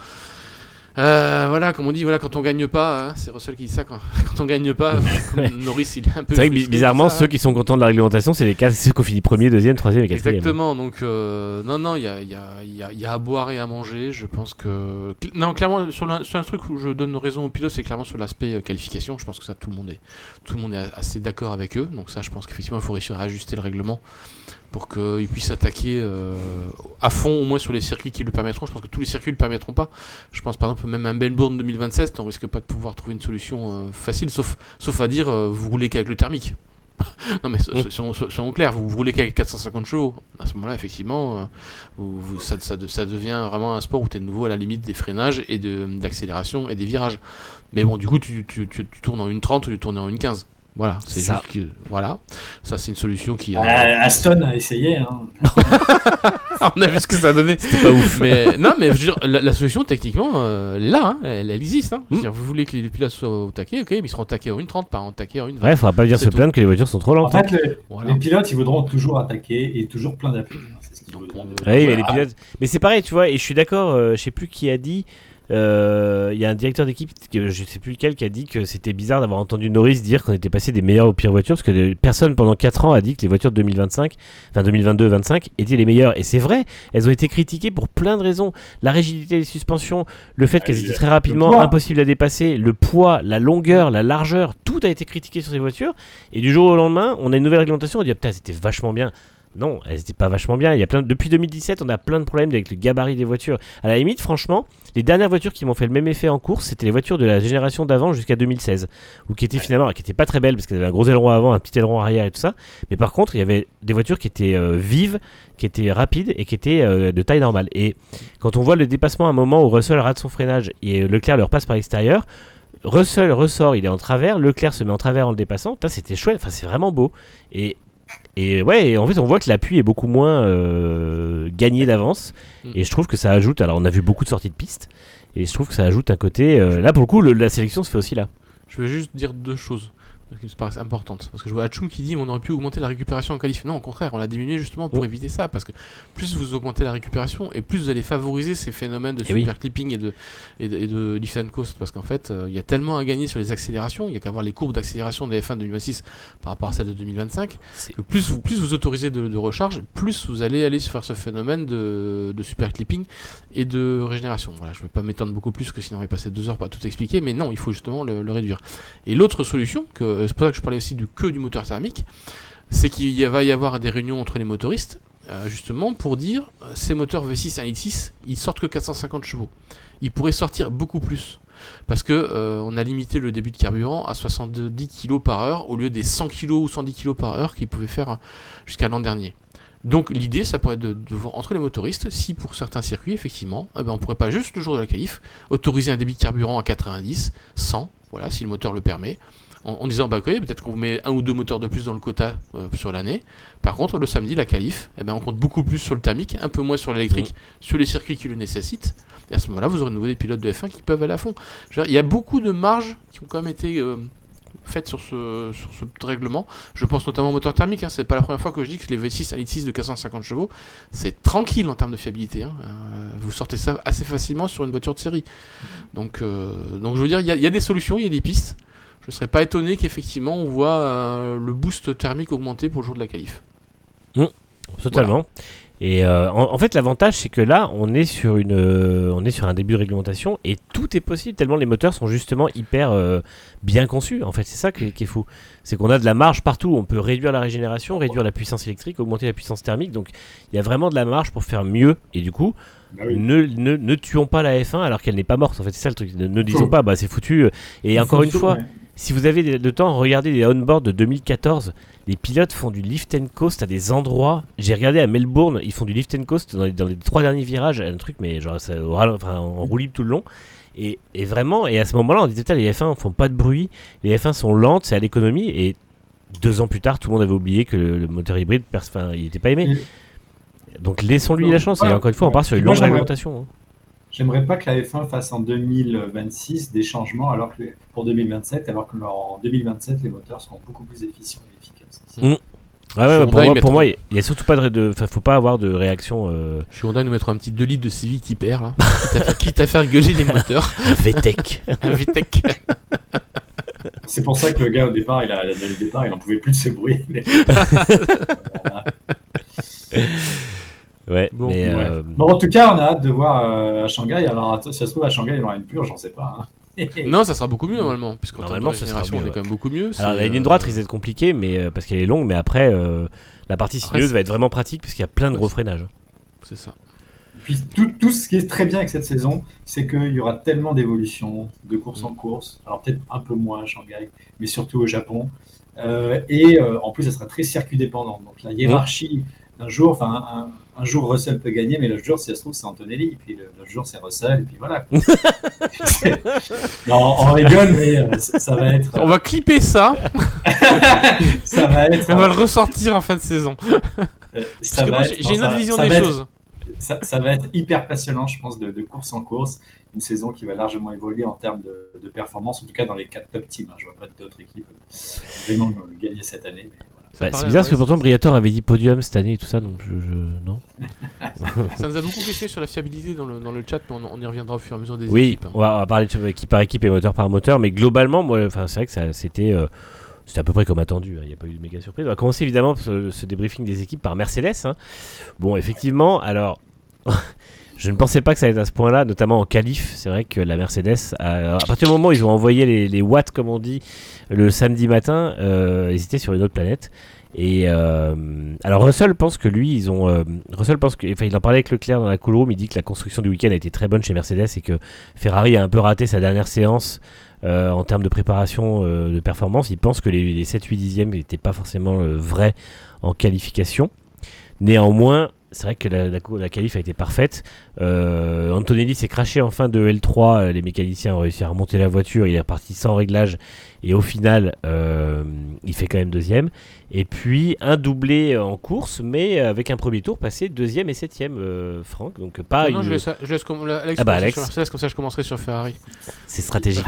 Voilà, comme on dit, voilà, quand on gagne pas, hein, c'est Russell qui dit ça, quand on gagne pas, Norris il est un peu. C'est vrai que frustré, bizarrement, tout ça, ceux qui sont contents de la réglementation, c'est ceux qui ont fini premier, deuxième, troisième et quatrième. Exactement, donc non, il y a à boire et à manger. Je pense que non, clairement sur un truc où je donne raison aux pilotes, c'est clairement sur l'aspect qualification. Je pense que ça tout le monde est assez d'accord avec eux. Donc ça, je pense qu'effectivement, il faut réussir à ajuster le règlement pour qu'ils puissent attaquer à fond, au moins sur les circuits qui le permettront. Je pense que tous les circuits le permettront pas. Je pense par exemple même un Melbourne 2027, on risque pas de pouvoir trouver une solution facile, sauf à dire vous roulez qu'avec le thermique. Non mais soyons clairs, vous roulez qu'avec 450 chevaux. À ce moment-là, effectivement, ça devient vraiment un sport où tu es de nouveau à la limite des freinages et d'accélération et des virages. Mais bon, du coup, tu tournes en 1,30 au lieu de tourner en 1,15. Voilà, c'est Ça. juste que voilà, ça c'est une solution qui. Aston a essayé. Hein. On a vu ce que ça a donné. C'est pas ouf. Mais non, mais je veux dire, la solution techniquement, elle est là, hein, elle existe. Hein. Je veux dire, vous voulez que les pilotes soient au taquet, ok, mais ils seront au taquet en 1,30, pas au taquet en 1,20. Ouais, faudra pas venir C'est se tout. plaindre que les voitures sont trop En lentes. hein. fait, Voilà. les pilotes, ils voudront toujours attaquer et toujours plein d'appels. C'est ce qu'ils voudront. Oui, mais les Voilà. pilotes. Mais c'est pareil, tu vois, et je suis d'accord, je sais plus qui a dit. Il y a un directeur d'équipe, je sais plus lequel, qui a dit que c'était bizarre d'avoir entendu Norris dire qu'on était passé des meilleures aux pires voitures, parce que personne pendant 4 ans a dit que les voitures de 2025, enfin 2022-25 étaient les meilleures. Et c'est vrai, elles ont été critiquées pour plein de raisons. La rigidité des suspensions, le fait qu'elles étaient très rapidement poids. impossibles à dépasser, le poids, la longueur, la largeur, tout a été critiqué sur ces voitures. Et du jour au lendemain, on a une nouvelle réglementation, on dit ah, putain, c'était vachement bien. Non, elles n'étaient pas vachement bien. Il y a depuis 2017, on a plein de problèmes avec le gabarit des voitures. À la limite, franchement, les dernières voitures qui m'ont fait le même effet en course, c'était les voitures de la génération d'avant jusqu'à 2016, ou qui étaient finalement, qui étaient pas très belles parce qu'elles avaient un gros aileron avant, un petit aileron arrière et tout ça. Mais par contre, il y avait des voitures qui étaient vives, qui étaient rapides et qui étaient de taille normale. Et quand on voit le dépassement à un moment où Russell rate son freinage et Leclerc le repasse par l'extérieur, Russell ressort, il est en travers, Leclerc se met en travers en le dépassant. Putain, c'était chouette. Enfin, c'est vraiment beau. Et ouais, et en fait, on voit que l'appui est beaucoup moins gagné d'avance. Et je trouve que ça ajoute. Alors, on a vu beaucoup de sorties de piste. Et je trouve que ça ajoute un côté. Là, pour le coup, la sélection se fait aussi là. Je veux juste dire deux choses qui me paraissent importantes. Parce que je vois Hachoum qui dit on aurait pu augmenter la récupération en qualif. Non, au contraire, on l'a diminué justement pour éviter ça. Parce que plus vous augmentez la récupération et plus vous allez favoriser ces phénomènes de super clipping et de lift and coast. Parce qu'en fait, il y a tellement à gagner sur les accélérations. Il y a qu'à voir les courbes d'accélération des F1 de 2026 par rapport à celles de 2025. Que plus vous autorisez de recharge, plus vous allez aller faire ce phénomène de super clipping et de régénération. Voilà, je ne vais pas m'étendre beaucoup plus, que sinon on va passer 2 heures pour tout expliquer. Mais non, il faut justement le réduire. Et l'autre solution, c'est pour ça que je parlais aussi du moteur thermique, c'est qu'il va y avoir des réunions entre les motoristes, justement pour dire ces moteurs V6 et 1.6, ils sortent que 450 chevaux. Ils pourraient sortir beaucoup plus. Parce que on a limité le débit de carburant à 70 kg par heure au lieu des 100 kg ou 110 kg par heure qu'ils pouvaient faire jusqu'à l'an dernier. Donc l'idée, ça pourrait être de voir entre les motoristes si pour certains circuits, effectivement, on pourrait pas juste le jour de la qualif autoriser un débit de carburant à 90, 100, voilà, si le moteur le permet, en disant ok, peut-être qu'on vous met 1 ou 2 moteurs de plus dans le quota sur l'année. Par contre, le samedi, la qualif, on compte beaucoup plus sur le thermique, un peu moins sur l'électrique, sur les circuits qui le nécessitent. Et à ce moment-là, vous aurez de nouveau des pilotes de F1 qui peuvent aller à fond. Il y a beaucoup de marges qui ont quand même été faites sur ce règlement. Je pense notamment au moteur thermique. C'est pas la première fois que je dis que les V6 à litre 6 de 450 chevaux, c'est tranquille en termes de fiabilité. Vous sortez ça assez facilement sur une voiture de série. Donc je veux dire, il y a des solutions, il y a des pistes. Je ne serais pas étonné qu'effectivement on voit le boost thermique augmenter pour le jour de la qualif. Totalement. Voilà. Et en fait, l'avantage, c'est que là, on est sur un début de réglementation et tout est possible tellement les moteurs sont justement hyper bien conçus. En fait, c'est ça qui est fou. C'est qu'on a de la marge partout. On peut réduire la régénération, réduire la puissance électrique, augmenter la puissance thermique. Donc, il y a vraiment de la marge pour faire mieux. Et du coup, ne tuons pas la F1 alors qu'elle n'est pas morte. En fait, c'est ça le truc. Ne disons pas, c'est foutu. Et encore une fois, si vous avez le temps, regardez les on-board de 2014. Les pilotes font du lift and coast à des endroits. J'ai regardé à Melbourne, ils font du lift and coast dans les 3 derniers virages, un truc, mais genre en roue libre tout le long. Et vraiment, et à ce moment-là, on disait les F1 font pas de bruit, les F1 sont lentes, c'est à l'économie. Et 2 ans plus tard, tout le monde avait oublié que le moteur hybride, il n'était pas aimé. Donc laissons-lui la chance. Et encore une fois, on part sur une longue réglementation. J'aimerais pas que la F1 fasse en 2026 des changements pour 2027, alors qu'en 2027, les moteurs seront beaucoup plus efficients et efficaces. Pour moi, il n'y a surtout pas faut pas avoir de réaction. Chez Honda, nous mettrons un petit 2 litres de Civic hyper, là, quitte à faire gueuler les moteurs. Un VTEC. C'est pour ça que le gars, au départ, il n'en pouvait plus de ce bruit. Ouais, bon, en tout cas, on a hâte de voir à Shanghai. Alors, si ça se trouve, à Shanghai, il y aura une purge, j'en sais pas. Non, ça sera beaucoup mieux normalement, puisqu'en normalement, ça sera mieux, on est quand même beaucoup mieux. Alors, la ligne droite risque d'être compliquée, mais parce qu'elle est longue, mais après, la partie sinueuse va être vraiment pratique, parce qu'il y a plein de gros freinages. C'est ça. Puis tout ce qui est très bien avec cette saison, c'est qu'il y aura tellement d'évolutions de course en course. Alors peut-être un peu moins à Shanghai, mais surtout au Japon. En plus, ça sera très circuit dépendant. Donc la hiérarchie, un jour Russell peut gagner, mais le jour, si ça se trouve, c'est Antonelli. Et puis le jour, c'est Russell. Et puis voilà. Non, on rigole, mais ça va être. On va clipper ça. Ça va être. On va le ressortir en fin de saison. J'ai une autre vision des choses. Ça va être hyper passionnant, je pense, de course en course. Une saison qui va largement évoluer en termes de performance, en tout cas dans les 4 top teams. Je ne vois pas d'autres équipes vraiment gagner cette année. Mais voilà. C'est bizarre parce que pourtant Briatore avait dit podium cette année et tout ça, donc non. Ça nous a beaucoup questionné sur la fiabilité dans le chat, mais on y reviendra au fur et à mesure des équipes. Oui, on va parler de équipe par équipe et moteur par moteur, mais globalement, c'est vrai que c'était à peu près comme attendu, il n'y a pas eu de méga surprise. On va commencer évidemment ce débriefing des équipes par Mercedes. Bon, effectivement, alors je ne pensais pas que ça allait être à ce point-là, notamment en qualif. C'est vrai que la Mercedes, à partir du moment où ils ont envoyé les watts, comme on dit, le samedi matin, ils étaient sur une autre planète. Et alors Russell pense que lui, il en parlait avec Leclerc dans la cool room. Il dit que la construction du week-end a été très bonne chez Mercedes et que Ferrari a un peu raté sa dernière séance en termes de préparation de performance. Il pense que les 7-8 dixièmes n'étaient pas forcément vrais en qualification. Néanmoins, c'est vrai que la qualif a été parfaite. Antonelli s'est craché en fin de L3. Les mécaniciens ont réussi à remonter la voiture. Il est reparti sans réglage. Et au final, il fait quand même deuxième. Et puis, un doublé en course, mais avec un premier tour passé deuxième et septième, Franck. Donc, pas non, je laisse Alex, Alex. Sur Mercedes, comme ça je commencerai sur Ferrari. C'est stratégique.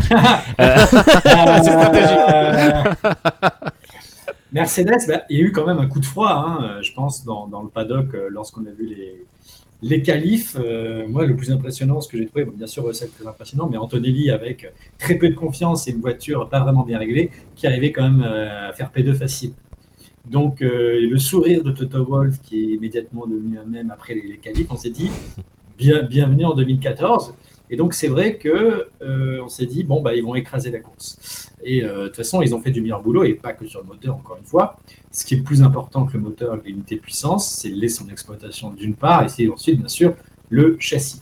C'est stratégique. Mercedes, il y a eu quand même un coup de froid, je pense, dans le paddock lorsqu'on a vu les qualifs. Moi, le plus impressionnant, ce que j'ai trouvé, bien sûr, Russell très impressionnant, mais Antonelli avec très peu de confiance et une voiture pas vraiment bien réglée, qui arrivait quand même à faire P2 facile. Donc, le sourire de Toto Wolff, qui est immédiatement devenu un mème après les qualifs, on s'est dit, bienvenue en 2014. Et donc, c'est vrai qu'on s'est dit, ils vont écraser la course. Et de toute façon, ils ont fait du meilleur boulot, et pas que sur le moteur, encore une fois. Ce qui est plus important que le moteur, l'unité de puissance, c'est son exploitation d'une part, et c'est ensuite, bien sûr, le châssis.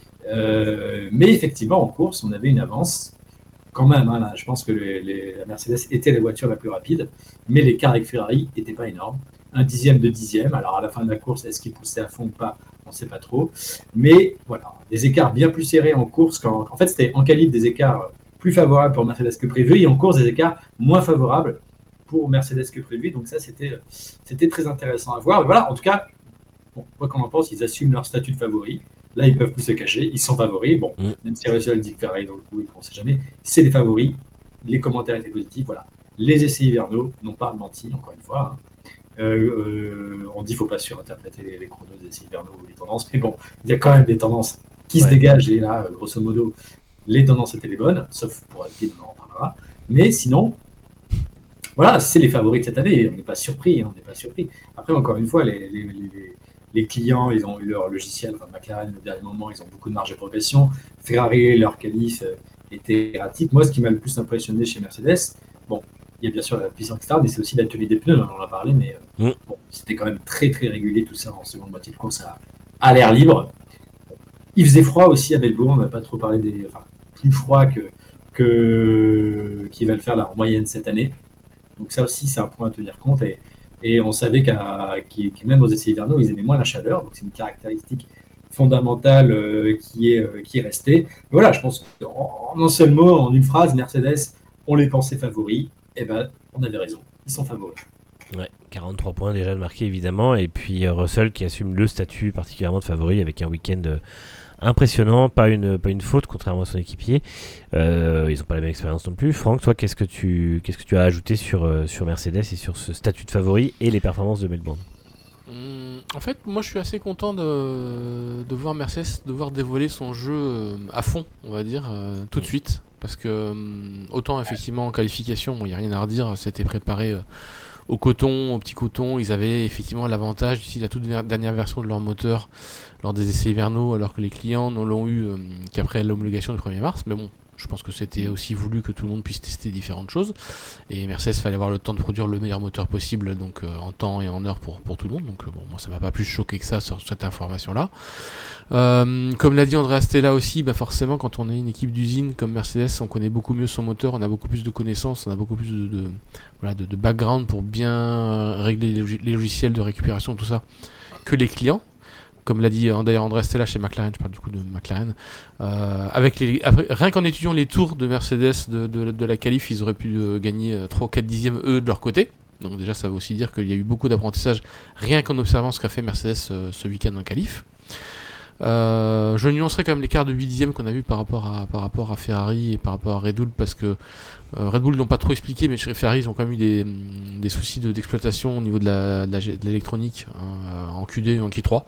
Mais effectivement, en course, on avait une avance. Quand même, là, je pense que la Mercedes était la voiture la plus rapide, mais l'écart avec Ferrari n'était pas énorme. 1 dixième de dixième. Alors, à la fin de la course, est-ce qu'il poussait à fond ou pas? On ne sait pas trop. Mais voilà, des écarts bien plus serrés en course. En fait, c'était en qualif des écarts plus favorables pour Mercedes que prévu, et en course, des écarts moins favorables pour Mercedes que prévu. Donc ça, c'était très intéressant à voir. Mais voilà, en tout cas, quoi qu'on en pense, ils assument leur statut de favori. Là, ils ne peuvent plus se cacher. Ils sont favoris. Bon, même si Russell dit que Ferrari, dans le coup, on ne sait jamais, c'est les favoris. les commentaires étaient positifs. Voilà. Les essais hivernaux n'ont pas menti, encore une fois. On dit qu'il ne faut pas surinterpréter les chronos des essais hivernaux ou les tendances, mais bon, il y a quand même des tendances qui se dégagent, et là, grosso modo, les tendances étaient les bonnes, sauf pour Alpine, on en reparlera. Mais sinon, voilà, c'est les favoris de cette année, on n'est pas surpris, Après, encore une fois, les clients, ils ont eu leur logiciel, enfin McLaren, au dernier moment, ils ont beaucoup de marge de progression. Ferrari, leur qualif était erratique. Moi, ce qui m'a le plus impressionné chez Mercedes, bon, il y a bien sûr la puissance externe, mais c'est aussi la tenue des pneus, on en a parlé, mais bon, c'était quand même très très régulier tout ça en seconde moitié de course à l'air libre. Il faisait froid aussi à Melbourne, on n'a pas trop parlé plus froid qu'il va le faire là, en moyenne cette année. Donc ça aussi, c'est un point à tenir compte. Et on savait que même aux essais hivernaux, ils aimaient moins la chaleur. Donc c'est une caractéristique fondamentale qui est restée. Mais voilà, je pense qu'en un seul mot, en une phrase, Mercedes, on les pensait favoris. Eh ben, on avait raison. Ils sont favoris. Ouais, 43 points déjà de marqué évidemment. Et puis Russell qui assume le statut particulièrement de favori avec un week-end impressionnant, pas une faute contrairement à son équipier. Ils n'ont pas la même expérience non plus. Franck, toi, qu'est-ce que tu as ajouté sur Mercedes et sur ce statut de favori et les performances de Melbourne? En fait, moi je suis assez content de voir Mercedes devoir dévoiler son jeu à fond, on va dire, tout de suite. Parce que autant effectivement en qualification, il n'y a rien à redire, c'était préparé au coton, au petit coton. Ils avaient effectivement l'avantage d'ici la toute dernière version de leur moteur lors des essais hivernaux, alors que les clients ne l'ont eu qu'après l'homologation du 1er mars. Mais bon, je pense que c'était aussi voulu que tout le monde puisse tester différentes choses. Et Mercedes, fallait avoir le temps de produire le meilleur moteur possible, donc en temps et en heure pour tout le monde. Donc bon, moi ça m'a pas plus choqué que ça sur cette information-là. Comme l'a dit Andrea Stella aussi, forcément quand on est une équipe d'usine comme Mercedes, on connaît beaucoup mieux son moteur, on a beaucoup plus de connaissances, on a beaucoup plus de background pour bien régler les logiciels de récupération, tout ça, que les clients. Comme l'a dit d'ailleurs Andrea Stella chez McLaren, je parle du coup de McLaren. Rien qu'en étudiant les tours de Mercedes de la qualif, ils auraient pu gagner 3 ou 4 dixièmes eux de leur côté. Donc déjà ça veut aussi dire qu'il y a eu beaucoup d'apprentissage rien qu'en observant ce qu'a fait Mercedes ce week-end en qualif. Je nuancerai quand même l'écart de 8 dixièmes qu'on a vu par rapport à Ferrari et par rapport à Red Bull, parce que Red Bull l'ont pas trop expliqué, mais chez Ferrari ils ont quand même eu des soucis d'exploitation au niveau de l'électronique en Q2 et en Q3.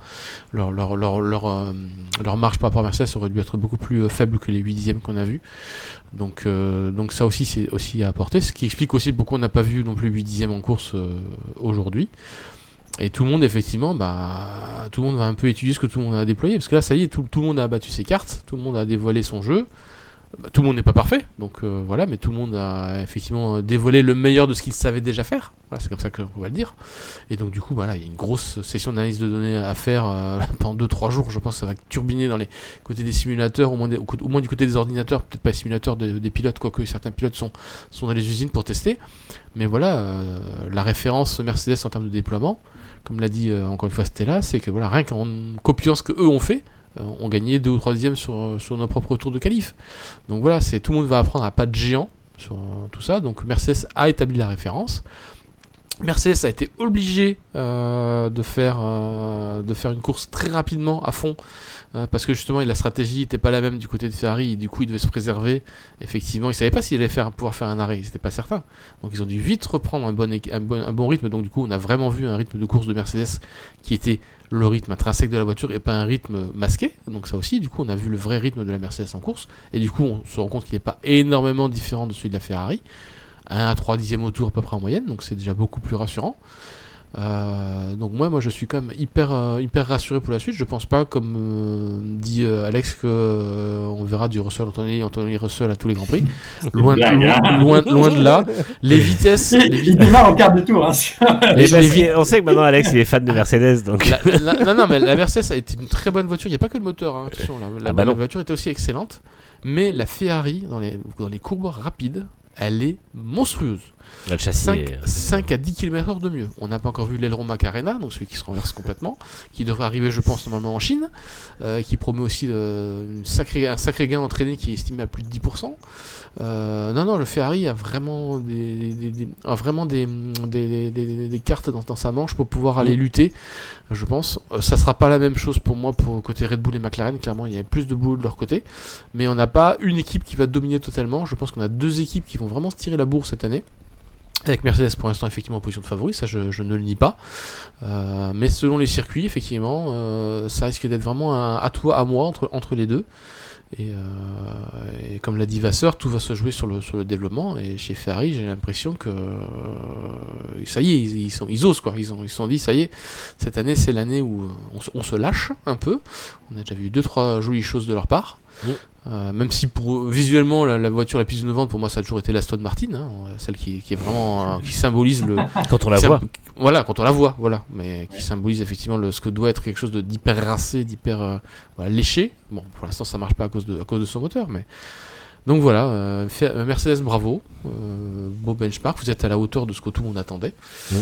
Leur marge par rapport à Mercedes aurait dû être beaucoup plus faible que les 8 dixièmes qu'on a vu. Donc ça aussi c'est aussi à apporter, ce qui explique aussi pourquoi on n'a pas vu non plus 8 dixièmes en course aujourd'hui. Et tout le monde, effectivement, tout le monde va un peu étudier ce que tout le monde a déployé. Parce que là, ça y est, tout le monde a abattu ses cartes, tout le monde a dévoilé son jeu. Tout le monde n'est pas parfait, donc voilà, mais tout le monde a effectivement dévoilé le meilleur de ce qu'il savait déjà faire. Voilà, c'est comme ça qu'on va le dire. Et donc, du coup, voilà, il y a une grosse session d'analyse de données à faire pendant 2-3 jours. Je pense que ça va turbiner dans les côtés des simulateurs, au moins du côté des ordinateurs, peut-être pas les simulateurs des pilotes, quoique certains pilotes sont dans les usines pour tester. Mais voilà, la référence Mercedes en termes de déploiement, comme l'a dit encore une fois Stella, c'est que voilà, rien qu'en copiant ce que eux ont fait, on gagnait 2 ou 3 dixièmes sur nos propres tours de qualif. Donc voilà, tout le monde va apprendre à pas de géant sur tout ça. Donc Mercedes a établi la référence. Mercedes a été obligé de faire une course très rapidement à fond, parce que justement la stratégie n'était pas la même du côté de Ferrari, et du coup il devait se préserver. Effectivement, il ne savait pas s'il allait pouvoir faire un arrêt, c'était pas certain. Donc ils ont dû vite reprendre un bon rythme. Donc du coup on a vraiment vu un rythme de course de Mercedes qui était le rythme intrinsèque de la voiture et pas un rythme masqué. Donc ça aussi, du coup on a vu le vrai rythme de la Mercedes en course, et du coup on se rend compte qu'il n'est pas énormément différent de celui de la Ferrari. 1 à 3 dixièmes au tour à peu près en moyenne, donc c'est déjà beaucoup plus rassurant. Donc moi je suis quand même hyper rassuré pour la suite. Je pense pas, comme dit Alex, que on verra du Anthony Russell à tous les Grands Prix. Loin de là. Les vitesses. Il démarre en quart de tour. Hein. On sait que maintenant Alex il est fan de Mercedes, donc. Non, mais la Mercedes a été une très bonne voiture. Il n'y a pas que le moteur. Hein. Attention, la voiture était aussi excellente. Mais la Ferrari dans les courbes rapides, elle est monstrueuse. Le châssis 5 à 10 km/h de mieux. On n'a pas encore vu l'aileron Macarena, donc celui qui se renverse complètement, qui devrait arriver, je pense, normalement en Chine, qui promet aussi un sacré gain entraîné qui est estimé à plus de 10%. Non, le Ferrari a vraiment des cartes dans sa manche pour pouvoir aller lutter, je pense. Ça sera pas la même chose pour moi pour côté Red Bull et McLaren, clairement il y a plus de boulot de leur côté, mais on n'a pas une équipe qui va dominer totalement. Je pense qu'on a deux équipes qui vont vraiment se tirer la bourre cette année. Avec Mercedes pour l'instant effectivement en position de favori, ça je ne le nie pas. Mais selon les circuits, effectivement, ça risque d'être vraiment un à toi, à moi entre les deux. Et comme l'a dit Vasseur, tout va se jouer sur le développement. Et chez Ferrari, j'ai l'impression que ça y est, ils osent quoi. Ils se sont dit, ça y est, cette année c'est l'année où on se lâche un peu. On a déjà vu 2-3 jolies choses de leur part. Même si visuellement la voiture la plus innovante pour moi ça a toujours été l'Aston Martin, hein, celle qui est vraiment qui symbolise le quand on la voit. Voilà, quand on la voit, voilà, mais qui symbolise effectivement ce que doit être quelque chose d'hyper rincé, d'hyper léché. Bon, pour l'instant ça marche pas à cause de son moteur, mais donc voilà, Mercedes, bravo, beau benchmark, vous êtes à la hauteur de ce que tout le monde attendait,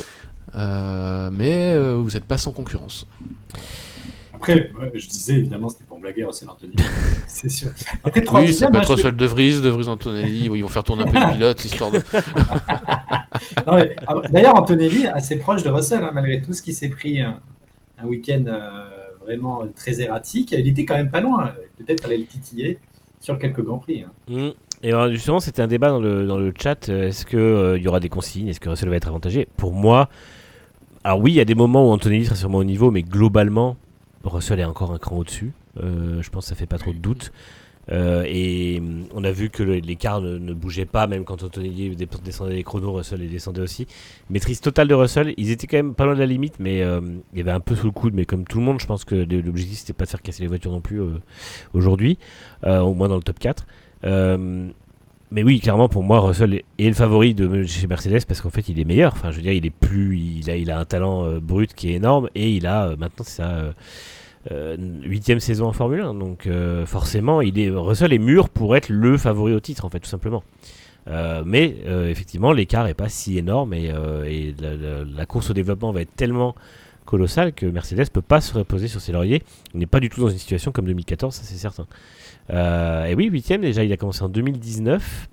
mais vous n'êtes pas sans concurrence. Après, je disais évidemment, c'était pour blaguer Russell Anthony, c'est sûr. Après, oui, ça peut être Russell De Vries Antonelli, ils vont faire tourner un peu les pilotes, histoire de. Non, mais, d'ailleurs, Antonelli, assez proche de Russell, hein, malgré tout ce qui s'est pris un week-end vraiment très erratique. Il était quand même pas loin, peut-être allait le titiller sur quelques Grands Prix. Hein. Et alors, justement, c'était un débat dans le chat. Est-ce qu'il y aura des consignes? Est-ce que Russell va être avantagé? Pour moi, alors oui, il y a des moments où Antonelli sera sûrement au niveau, mais globalement, Russell est encore un cran au-dessus. Je pense que ça fait pas trop de doute. Et on a vu que l'écart ne bougeait pas, même quand Antonelli descendait les chronos, Russell les descendait aussi. Maîtrise totale de Russell. Ils étaient quand même pas loin de la limite, mais il y avait un peu sous le coude. Mais comme tout le monde, je pense que l'objectif c'était pas de faire casser les voitures non plus aujourd'hui, au moins dans le top 4. Mais oui, clairement pour moi, Russell est le favori de chez Mercedes parce qu'en fait il est meilleur. Enfin, je veux dire, il a un talent brut qui est énorme et il a maintenant c'est sa 8e saison en Formule 1. Donc forcément, Russell est mûr pour être le favori au titre en fait, tout simplement. Mais effectivement, l'écart est pas si énorme et la course au développement va être tellement colossale que Mercedes peut pas se reposer sur ses lauriers. On n'est pas du tout dans une situation comme 2014, ça c'est certain. Et oui, 8e déjà, il a commencé en 2019.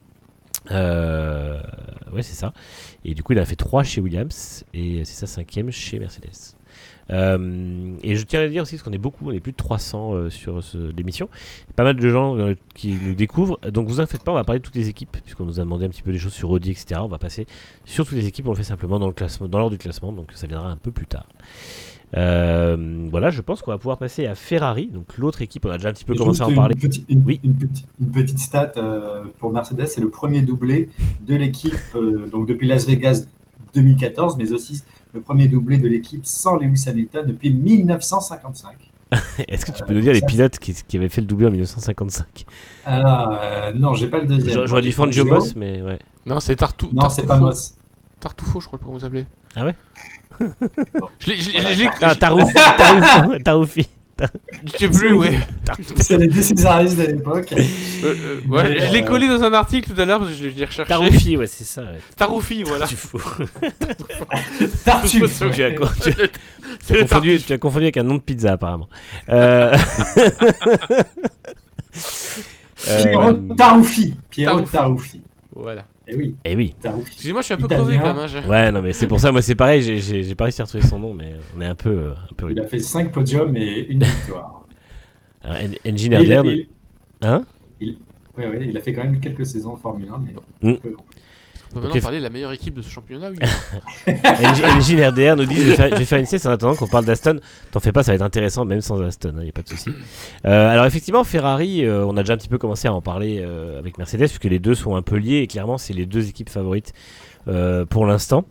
Ouais, c'est ça. Et du coup, il a fait 3 chez Williams et c'est sa 5e chez Mercedes. Et je tiens à dire aussi, parce qu'on est plus de 300 sur l'émission, pas mal de gens qui nous découvrent, donc vous en faites pas, on va parler de toutes les équipes puisqu'on nous a demandé un petit peu des choses sur Audi, etc. On va passer sur toutes les équipes, on le fait simplement dans l'ordre du classement, donc ça viendra un peu plus tard. Voilà, je pense qu'on va pouvoir passer à Ferrari, donc l'autre équipe, on a déjà un petit peu commencé à en parler. Une petite stat pour Mercedes, c'est le premier doublé de l'équipe donc depuis Las Vegas 2014, mais aussi le premier doublé de l'équipe sans Lewis Hamilton depuis 1955. Est-ce que tu peux nous dire les pilotes qui avaient fait le doublé en 1955? Non, j'ai pas le deuxième. J'aurais dû Fangio Moss, mais ouais. Non, c'est Tartufo. Non, c'est pas Moss. Tartufo, je crois comment vous appelez. Ah ouais? Taroufi. Je sais plus, ouais. C'est les décisaristes de l'époque. Ouais, je l'ai collé dans un article tout à l'heure parce que je l'ai recherché. Taroufi, ouais, c'est ça. Ouais. Taroufi, voilà. Tartufo. Tu as confondu avec un nom de pizza, apparemment. Piero Taruffi. Voilà. Eh oui. Excusez-moi, je suis un peu crevé quand même. Ouais, non, mais c'est pour ça, moi c'est pareil, j'ai pas réussi à retrouver son nom, mais on est un peu Il a fait 5 podiums et une victoire. Engineer Dair. Hein? Oui, il a fait quand même quelques saisons en Formule 1, mais On peut maintenant parler de la meilleure équipe de ce championnat. Oui. Engineer Dair nous dit je vais faire une sieste en attendant qu'on parle d'Aston. T'en fais pas, ça va être intéressant même sans Aston, il n'y a pas de souci. Alors effectivement, Ferrari, on a déjà un petit peu commencé à en parler avec Mercedes, puisque les deux sont un peu liés et clairement c'est les deux équipes favorites pour l'instant.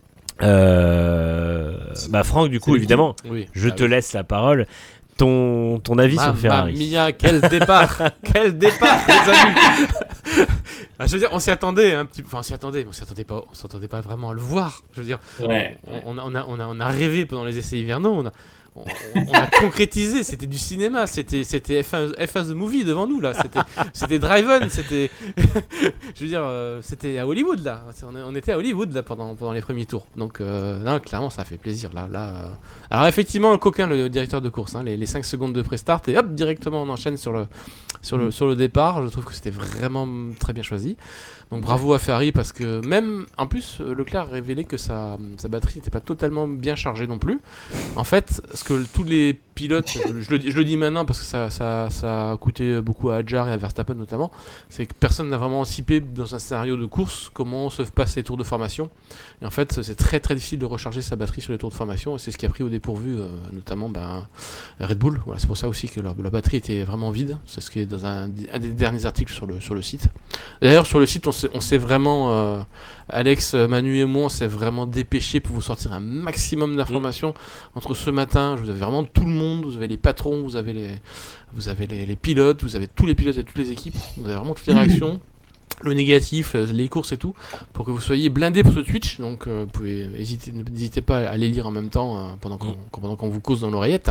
Franck, du coup, évidemment, je te laisse la parole. Ton avis sur Ferrari. Mia, quel départ quel départ, les amis. Je veux dire, on s'y attendait un petit peu. Enfin, on s'attendait pas vraiment à le voir. Je veux dire, on a rêvé pendant les essais hivernaux. on a concrétisé, c'était du cinéma, c'était F1 The Movie devant nous là, c'était Drive-On, c'était, je veux dire, c'était à Hollywood là, on était à Hollywood là pendant les premiers tours, donc non, clairement ça fait plaisir là. Alors effectivement, le coquin, le directeur de course, hein, les 5 secondes de pré-start et hop, directement on enchaîne sur le départ, je trouve que c'était vraiment très bien choisi. Donc bravo à Ferrari parce que même en plus Leclerc a révélé que sa batterie n'était pas totalement bien chargée non plus. En fait, ce que tous les pilotes, je le dis maintenant parce que ça a coûté beaucoup à Hadjar et à Verstappen notamment, c'est que personne n'a vraiment anticipé dans un scénario de course comment se passent les tours de formation. Et en fait, c'est très très difficile de recharger sa batterie sur les tours de formation et c'est ce qui a pris au dépourvu notamment Red Bull. Voilà, c'est pour ça aussi que la batterie était vraiment vide. C'est ce qui est dans un des derniers articles sur le site. D'ailleurs, sur le site, on s'est vraiment, Alex, Manu et moi, on s'est vraiment dépêché pour vous sortir un maximum d'informations entre ce matin. Vous avez vraiment tout le monde, vous avez les patrons, vous avez les pilotes, vous avez tous les pilotes et toutes les équipes, vous avez vraiment toutes les réactions. Le négatif, les courses et tout, pour que vous soyez blindés pour ce Twitch. Donc, n'hésitez pas à les lire en même temps pendant qu'on vous cause dans l'oreillette.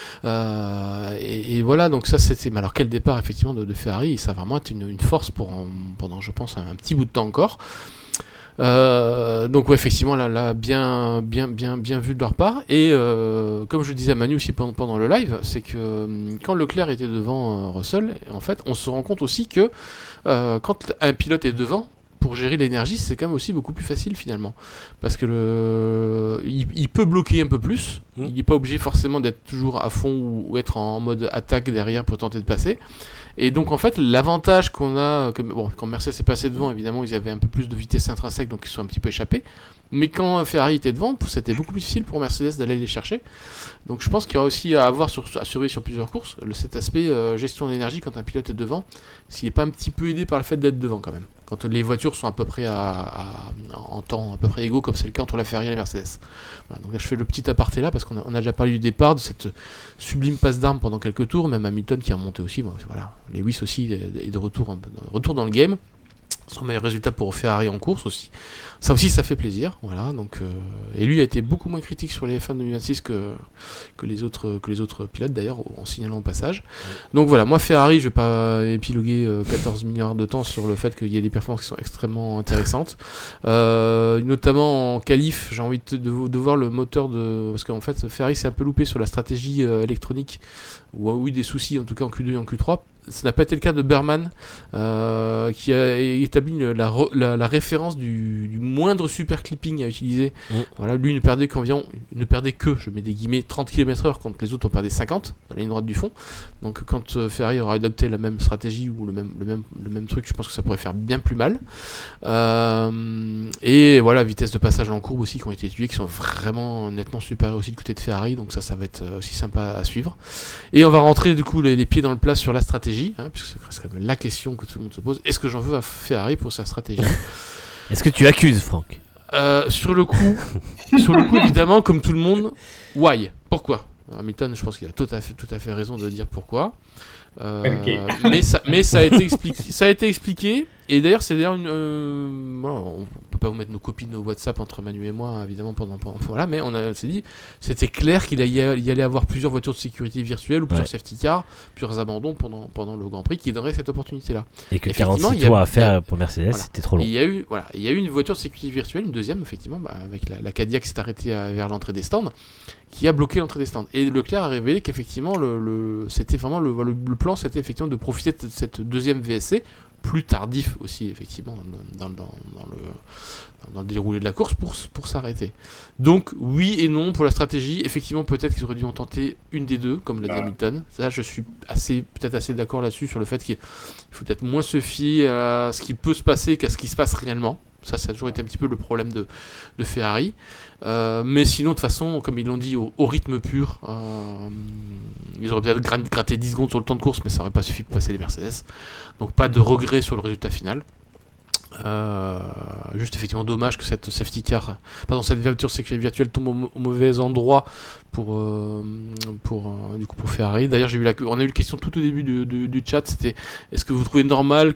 Et voilà, donc ça c'était. Mais alors quel départ effectivement de Ferrari, et ça a vraiment été une force pendant, je pense, un petit bout de temps encore. Donc ouais, effectivement là bien vu de leur part et comme je disais à Manu aussi pendant le live, c'est que quand Leclerc était devant Russell, en fait on se rend compte aussi que quand un pilote est devant, pour gérer l'énergie, c'est quand même aussi beaucoup plus facile finalement, parce que il peut bloquer un peu plus, il n'est pas obligé forcément d'être toujours à fond ou être en mode attaque derrière pour tenter de passer. Et donc en fait l'avantage qu'on a, quand Mercedes est passé devant, évidemment ils avaient un peu plus de vitesse intrinsèque, donc ils sont un petit peu échappés, mais quand Ferrari était devant, c'était beaucoup plus difficile pour Mercedes d'aller les chercher. Donc je pense qu'il y aura aussi à surveiller sur plusieurs courses cet aspect gestion d'énergie quand un pilote est devant, s'il n'est pas un petit peu aidé par le fait d'être devant quand même, quand les voitures sont à peu près en temps à peu près égaux, comme c'est le cas entre la Ferrari et la Mercedes. Voilà, donc là je fais le petit aparté là parce qu'on a déjà parlé du départ, de cette sublime passe d'armes pendant quelques tours, même Hamilton qui a remonté aussi, voilà. Lewis aussi est de retour dans le game. Son meilleur résultat pour Ferrari en course aussi. Ça aussi, ça fait plaisir. Voilà, donc, et lui a été beaucoup moins critique sur les F1 2026 que les autres pilotes d'ailleurs, en signalant au passage. Donc voilà, moi Ferrari, je vais pas épiloguer 14 milliards de temps sur le fait qu'il y ait des performances qui sont extrêmement intéressantes. Notamment en qualif, j'ai envie de voir le moteur parce qu'en fait Ferrari s'est un peu loupé sur la stratégie électronique, ou a eu des soucis en tout cas en Q2 et en Q3. Ça n'a pas été le cas de Berman, qui a établi la référence du moindre super clipping à utiliser. Voilà, lui ne perdait que, je mets des guillemets, 30 km/h quand les autres en perdaient 50 dans la ligne droite du fond. Donc quand Ferrari aura adopté la même stratégie ou le même truc, je pense que ça pourrait faire bien plus mal. Et voilà, vitesse de passage en courbe aussi qui ont été étudiées, qui sont vraiment nettement supérieures aussi du côté de Ferrari, donc ça va être aussi sympa à suivre. Et on va rentrer du coup les pieds dans le plat sur la stratégie. Puisque c'est quand même la question que tout le monde se pose. Est-ce que j'en veux à Ferrari pour sa stratégie? Est-ce que tu accuses, Franck? Sur le coup, évidemment, comme tout le monde, why? Pourquoi? Hamilton, je pense qu'il a tout à fait raison de dire pourquoi. Mais ça a été expliqué. Et d'ailleurs, c'est on peut pas vous mettre nos copies de nos WhatsApp entre Manu et moi, évidemment, voilà, mais on s'est dit, c'était clair qu'il y allait avoir plusieurs voitures de sécurité virtuelles ou plusieurs safety cars, plusieurs abandons pendant le Grand Prix qui donnerait cette opportunité-là. Et que 46 tours à faire pour Mercedes, c'était trop long. Il y a eu une voiture de sécurité virtuelle, une deuxième, effectivement, avec la Cadillac qui s'est arrêtée vers l'entrée des stands, qui a bloqué l'entrée des stands. Et Leclerc a révélé qu'effectivement, c'était vraiment le plan, c'était effectivement de profiter de cette deuxième VSC, plus tardif aussi, effectivement, dans le déroulé de la course pour s'arrêter. Donc, oui et non pour la stratégie. Effectivement, peut-être qu'ils auraient dû en tenter une des deux, comme l'a dit Hamilton. Ça, je suis peut-être assez d'accord là-dessus, sur le fait qu'il faut peut-être moins se fier à ce qui peut se passer qu'à ce qui se passe réellement. Ça a toujours été un petit peu le problème de Ferrari. Mais sinon, de toute façon, comme ils l'ont dit, au rythme pur, ils auraient peut-être gratté 10 secondes sur le temps de course, mais ça n'aurait pas suffi pour passer les Mercedes. Donc pas de regret sur le résultat final. Juste effectivement dommage que cette safety car, pardon, cette voiture sécurité virtuelle tombe au mauvais endroit pour du coup pour Ferrari. D'ailleurs on a eu une question tout au début du chat, c'était est-ce que vous trouvez normal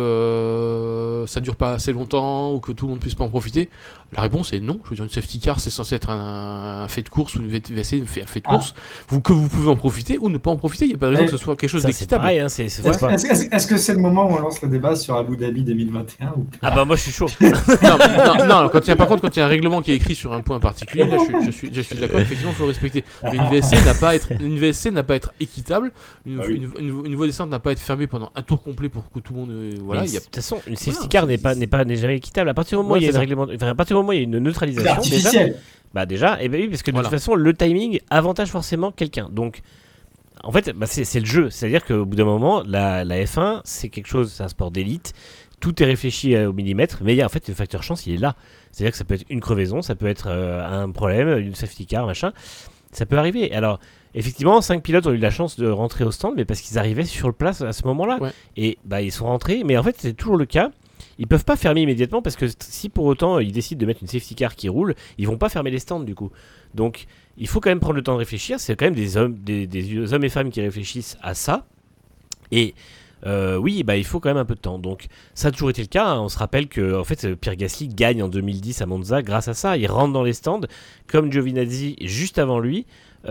que ça dure pas assez longtemps ou que tout le monde puisse pas en profiter? La réponse est non. Je veux dire, une safety car c'est censé être un fait de course ou une VSC, un fait de course que vous pouvez en profiter ou ne pas en profiter. Il n'y a pas de raison que ce soit quelque chose Ça, c'est d'équitable. pareil, hein, Est-ce que c'est le moment où on lance le débat sur Abu Dhabi 2021 ou pas? Ah bah moi je suis chaud. Non, par contre, quand il y a un règlement qui est écrit sur un point particulier, là, je suis d'accord, effectivement, il faut respecter. Mais une VSC n'a pas à être équitable, une voie descente n'a pas à être fermée pendant un tour complet pour que tout le monde. Voilà, De toute façon, une safety car n'est jamais équitable. À partir du moment où il y a à partir du moment où il y a une neutralisation, artificielle. Déjà, et oui, parce que de Voilà. toute façon, le timing avantage forcément quelqu'un. Donc, en fait, c'est le jeu. C'est-à-dire qu'au bout d'un moment, la F1, c'est quelque chose, c'est un sport d'élite. Tout est réfléchi au millimètre, mais il y a en fait le facteur chance, il est là. C'est-à-dire que ça peut être une crevaison, ça peut être un problème, une safety car, machin. Ça peut arriver. Alors, effectivement, 5 pilotes ont eu la chance de rentrer au stand, mais parce qu'ils arrivaient sur le place à ce moment-là. Ouais. Et ils sont rentrés, mais en fait, c'est toujours le cas. Ils peuvent pas fermer immédiatement parce que si pour autant ils décident de mettre une safety car qui roule, ils vont pas fermer les stands du coup. Donc, il faut quand même prendre le temps de réfléchir. C'est quand même des hommes et femmes qui réfléchissent à ça. Et oui, il faut quand même un peu de temps. Donc, ça a toujours été le cas. Hein. On se rappelle que en fait, Pierre Gasly gagne en 2010 à Monza grâce à ça. Il rentre dans les stands, comme Giovinazzi juste avant lui.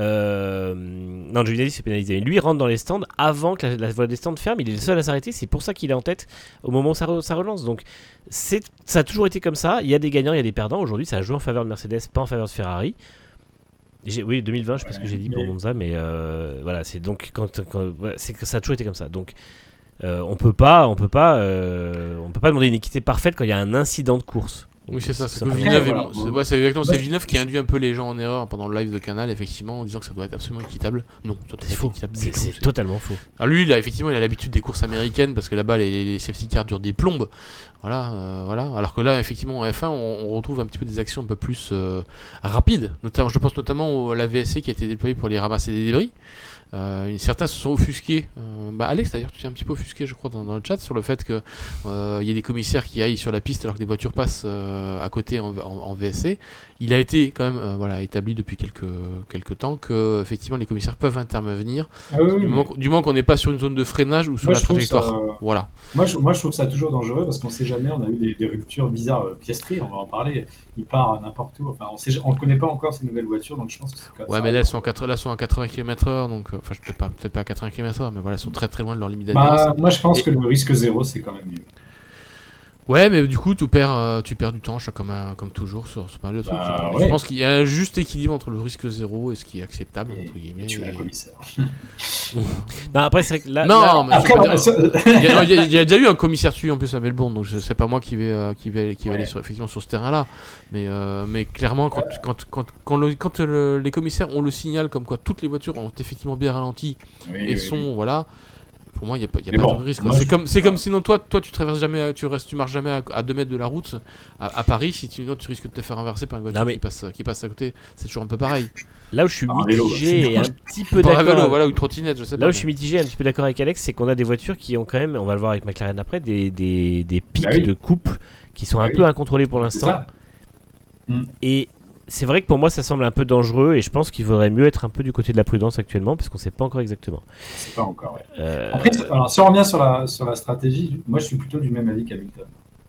Non, Giovinazzi s'est pénalisé. Mais lui rentre dans les stands avant que la voie des stands ferme. Il est le seul à s'arrêter. C'est pour ça qu'il est en tête au moment où ça relance. Donc, ça a toujours été comme ça. Il y a des gagnants, il y a des perdants. Aujourd'hui, ça a joué en faveur de Mercedes, pas en faveur de Ferrari. Oui, 2020, je sais pas ce que j'ai dit pour Monza, mais voilà, c'est donc c'est que ça a toujours été comme ça. Donc on peut pas demander une équité parfaite quand il y a un incident de course. Oui, c'est ça. C'est Après, Villeneuve, voilà. c'est exactement. C'est Villeneuve qui a induit un peu les gens en erreur pendant le live de Canal, effectivement, en disant que ça doit être absolument équitable. Non, ça doit C'est être faux. équitable. C'est totalement faux. Alors lui, effectivement, il a l'habitude des courses américaines parce que là-bas, les safety cars durent des plombes. Voilà, voilà. Alors que là, effectivement, en F1, on retrouve un petit peu des actions un peu plus rapides. Je pense notamment à la VSC qui a été déployée pour les ramasser des débris. Certains se sont offusqués. Alex, d'ailleurs, tu t'es un petit peu offusqué, je crois, dans le chat sur le fait que y ait des commissaires qui aillent sur la piste alors que des voitures passent à côté en VSC. Il a été quand même établi depuis quelques temps que effectivement les commissaires peuvent intervenir du moment qu'on n'est pas sur une zone de freinage ou sur la trajectoire. Voilà. Moi, je trouve ça toujours dangereux parce qu'on ne sait jamais. On a eu des ruptures bizarres. Piastri, on va en parler. Il part à n'importe où. Enfin, on ne connaît pas encore ces nouvelles voitures, donc je pense que c'est comme ça. Ouais, mais là, elles sont à 80 km/h, donc enfin, peut-être pas à 80 km/h, mais voilà, elles sont très très loin de leur limite d'adhérence. Moi, je pense que le risque zéro, c'est quand même mieux. Ouais, mais du coup, tu perds du temps, comme toujours, sur pas mal de trucs. Je pense qu'il y a un juste équilibre entre le risque zéro et ce qui est acceptable, entre guillemets. Tu es un commissaire. Non, après, c'est vrai que là. Non, mais Après, il y a déjà eu un commissaire tué en plus à Melbourne, donc c'est pas moi qui vais aller effectivement sur ce terrain-là. Mais clairement, quand les commissaires ont le signal comme quoi toutes les voitures ont effectivement bien ralenti et sont, voilà. Pour moi, il n'y a pas de risque. C'est comme sinon, toi, tu traverses jamais, tu marches jamais à 2 mètres de la route à Paris. Si tu risques de te faire renverser par une voiture qui passe à côté. C'est toujours un peu pareil. Là où je suis mitigé et un petit peu Par un d'accord. vélo, voilà, ou une trottinette, je sais pas. Là où je suis mitigé et un petit peu d'accord avec Alex, c'est qu'on a des voitures qui ont quand même, on va le voir avec McLaren après, des pics de couple qui sont un peu incontrôlés pour l'instant. Et c'est vrai que pour moi ça semble un peu dangereux et je pense qu'il vaudrait mieux être un peu du côté de la prudence actuellement parce qu'on ne sait pas encore exactement. C'est pas encore, Après, alors, si on revient sur la stratégie, moi je suis plutôt du même avis qu'Hamilton.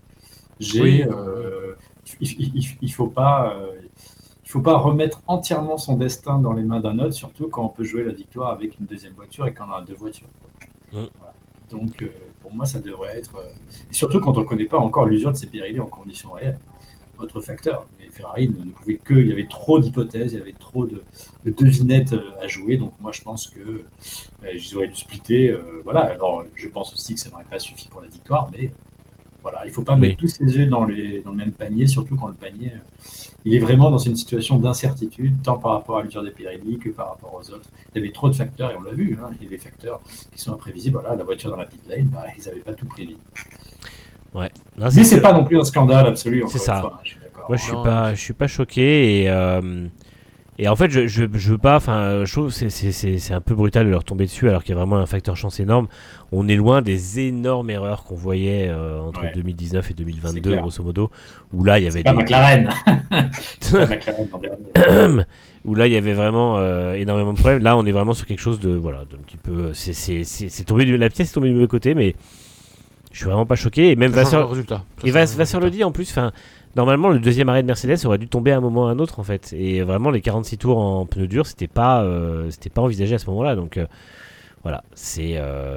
Il faut pas remettre entièrement son destin dans les mains d'un autre, surtout quand on peut jouer la victoire avec une deuxième voiture et quand on a 2 voitures. Voilà. Donc pour moi ça devrait être... et surtout quand on ne connaît pas encore l'usure de ces Pirelli en conditions réelles. Autre facteur. Mais Ferrari ne pouvait que... Il y avait trop d'hypothèses, il y avait trop de devinettes à jouer. Donc moi, je pense que ils auraient dû splitter. Voilà. Alors, je pense aussi que ça n'aurait pas suffi pour la victoire. Mais voilà, il ne faut pas mettre tous ses œufs dans le même panier, surtout quand le panier, il est vraiment dans une situation d'incertitude, tant par rapport à l'usure des Pirelli que par rapport aux autres. Il y avait trop de facteurs, et on l'a vu. Il y avait des facteurs qui sont imprévisibles. Voilà, la voiture dans la pit lane, ils n'avaient pas tout prévu. Ouais. Non, mais c'est pas non plus un scandale absolu. C'est ça. Fois, je suis d'accord. Moi, je suis pas choqué et Et en fait, je veux pas. Enfin, je trouve que c'est un peu brutal de leur tomber dessus alors qu'il y a vraiment un facteur chance énorme. On est loin des énormes erreurs qu'on voyait entre 2019 et 2022, grosso modo, où là il y avait pas McLaren. C'est pas McLaren l'an dernier. Où là il y avait vraiment énormément de problèmes. Là, on est vraiment sur quelque chose de d'un petit peu. C'est tombé la pièce est tombée du mauvais côté, mais je suis vraiment pas choqué. Et même Vasseur le dit en plus. Enfin. Normalement, le deuxième arrêt de Mercedes aurait dû tomber à un moment ou à un autre, en fait. Et vraiment, les 46 tours en pneus durs, c'était pas envisagé à ce moment-là. Donc, voilà, c'est...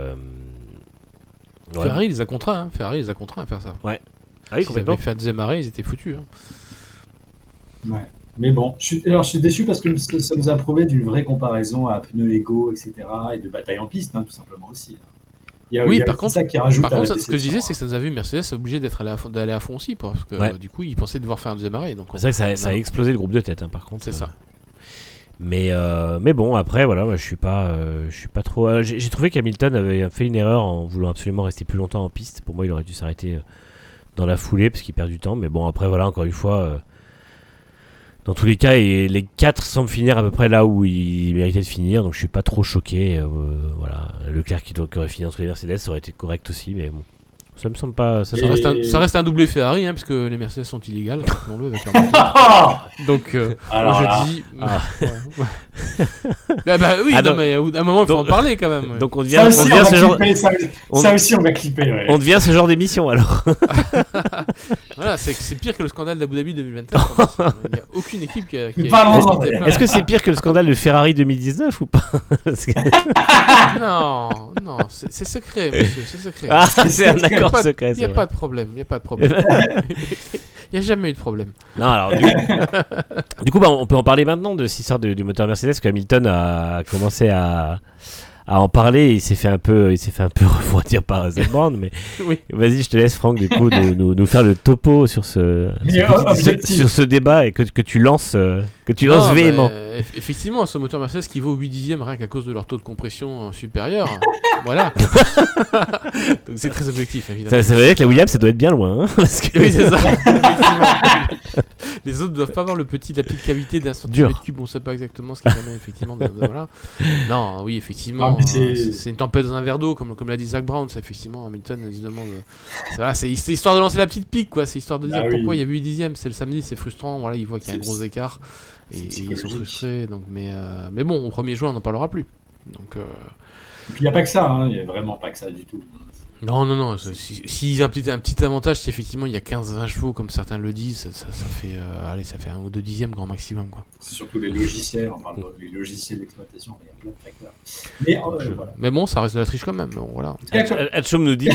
Ferrari les a contraints, hein. Ferrari les a contraints à faire ça. Ouais. Ah oui, S'ils avaient fait un deuxième arrêt, ils étaient foutus. Hein. Ouais. Mais bon, je suis déçu parce que ça nous a prouvé d'une vraie comparaison à pneus égaux, etc. et de bataille en piste, hein, tout simplement aussi. Par contre, ça qui rajoute ce que je disais, c'est que ça nous a vu Mercedes obligé d'aller à fond aussi, parce que du coup, ils pensaient devoir faire un deuxième arrêt. Donc, c'est vrai que ça a explosé le groupe de tête, hein, par contre. C'est ça. Mais bon, après, voilà, moi, je suis pas trop. J'ai trouvé qu'Hamilton avait fait une erreur en voulant absolument rester plus longtemps en piste. Pour moi, il aurait dû s'arrêter dans la foulée parce qu'il perd du temps. Mais bon, après, voilà, encore une fois. Dans tous les cas, les 4 semblent finir à peu près là où ils méritaient de finir, donc je suis pas trop choqué. Voilà, Leclerc qui aurait fini entre les Mercedes, ça aurait été correct aussi, mais bon, ça me semble pas. Ça reste un doublé Ferrari, hein, parce que les Mercedes sont illégales, rappelons-le, avec leur moteur. Donc, alors je dis. Bah oui, non, mais à un moment, il faut en parler quand même. Donc on devient ce genre. Ça aussi, on va clipper. Ouais. On devient ce genre d'émission alors. Voilà, c'est pire que le scandale d'Abu Dhabi 2024. Il n'y a aucune équipe qui a Est-ce que c'est pire que le scandale de Ferrari 2019 ou pas? Non, c'est secret, monsieur, c'est secret. Ah, c'est un accord secret. Il n'y a pas de problème, il n'y a jamais eu de problème. Non, alors du coup, on peut en parler maintenant de cette histoire du moteur Mercedes, que Hamilton a commencé à en parler. Il s'est fait un peu refroidir par Zach Brown, mais oui. Vas-y, je te laisse, Franck, du coup, de nous faire le topo sur ce débat et que tu lances véhément. Effectivement, ce moteur Mercedes qui vaut 8 dixièmes rien qu'à cause de leur taux de compression supérieur. Voilà. Donc c'est très objectif, évidemment. Ça veut dire que la Williams, ça doit être bien loin. Hein, parce que... Oui, c'est ça. Les autres ne doivent pas avoir la petite cavité d'un centimètre cube, on ne sait pas exactement ce qu'il y a, effectivement. Voilà. Non, oui, effectivement. C'est une tempête dans un verre d'eau, comme l'a dit Zach Brown. Ça, effectivement, Hamilton se demande. C'est histoire de lancer la petite pique, quoi. C'est histoire de dire pourquoi il y a 8 dixièmes. C'est le samedi, c'est frustrant. Voilà, il voit qu'il y a un gros écart. Et ils sont frustrés. Donc, mais bon, au 1er juin, on n'en parlera plus. Donc. Il n'y a pas que ça, hein. Il n'y a vraiment pas que ça du tout. Non. S'ils impliquent un petit avantage, c'est effectivement il y a 15-20 chevaux, comme certains le disent, ça fait 1 ou 2 dixièmes grand maximum, quoi. C'est surtout les logiciels, on parle des logiciels d'exploitation, il y a plein de facteurs. Voilà. Mais bon, ça reste de la triche quand même. Bon, voilà. Hatchoum nous dit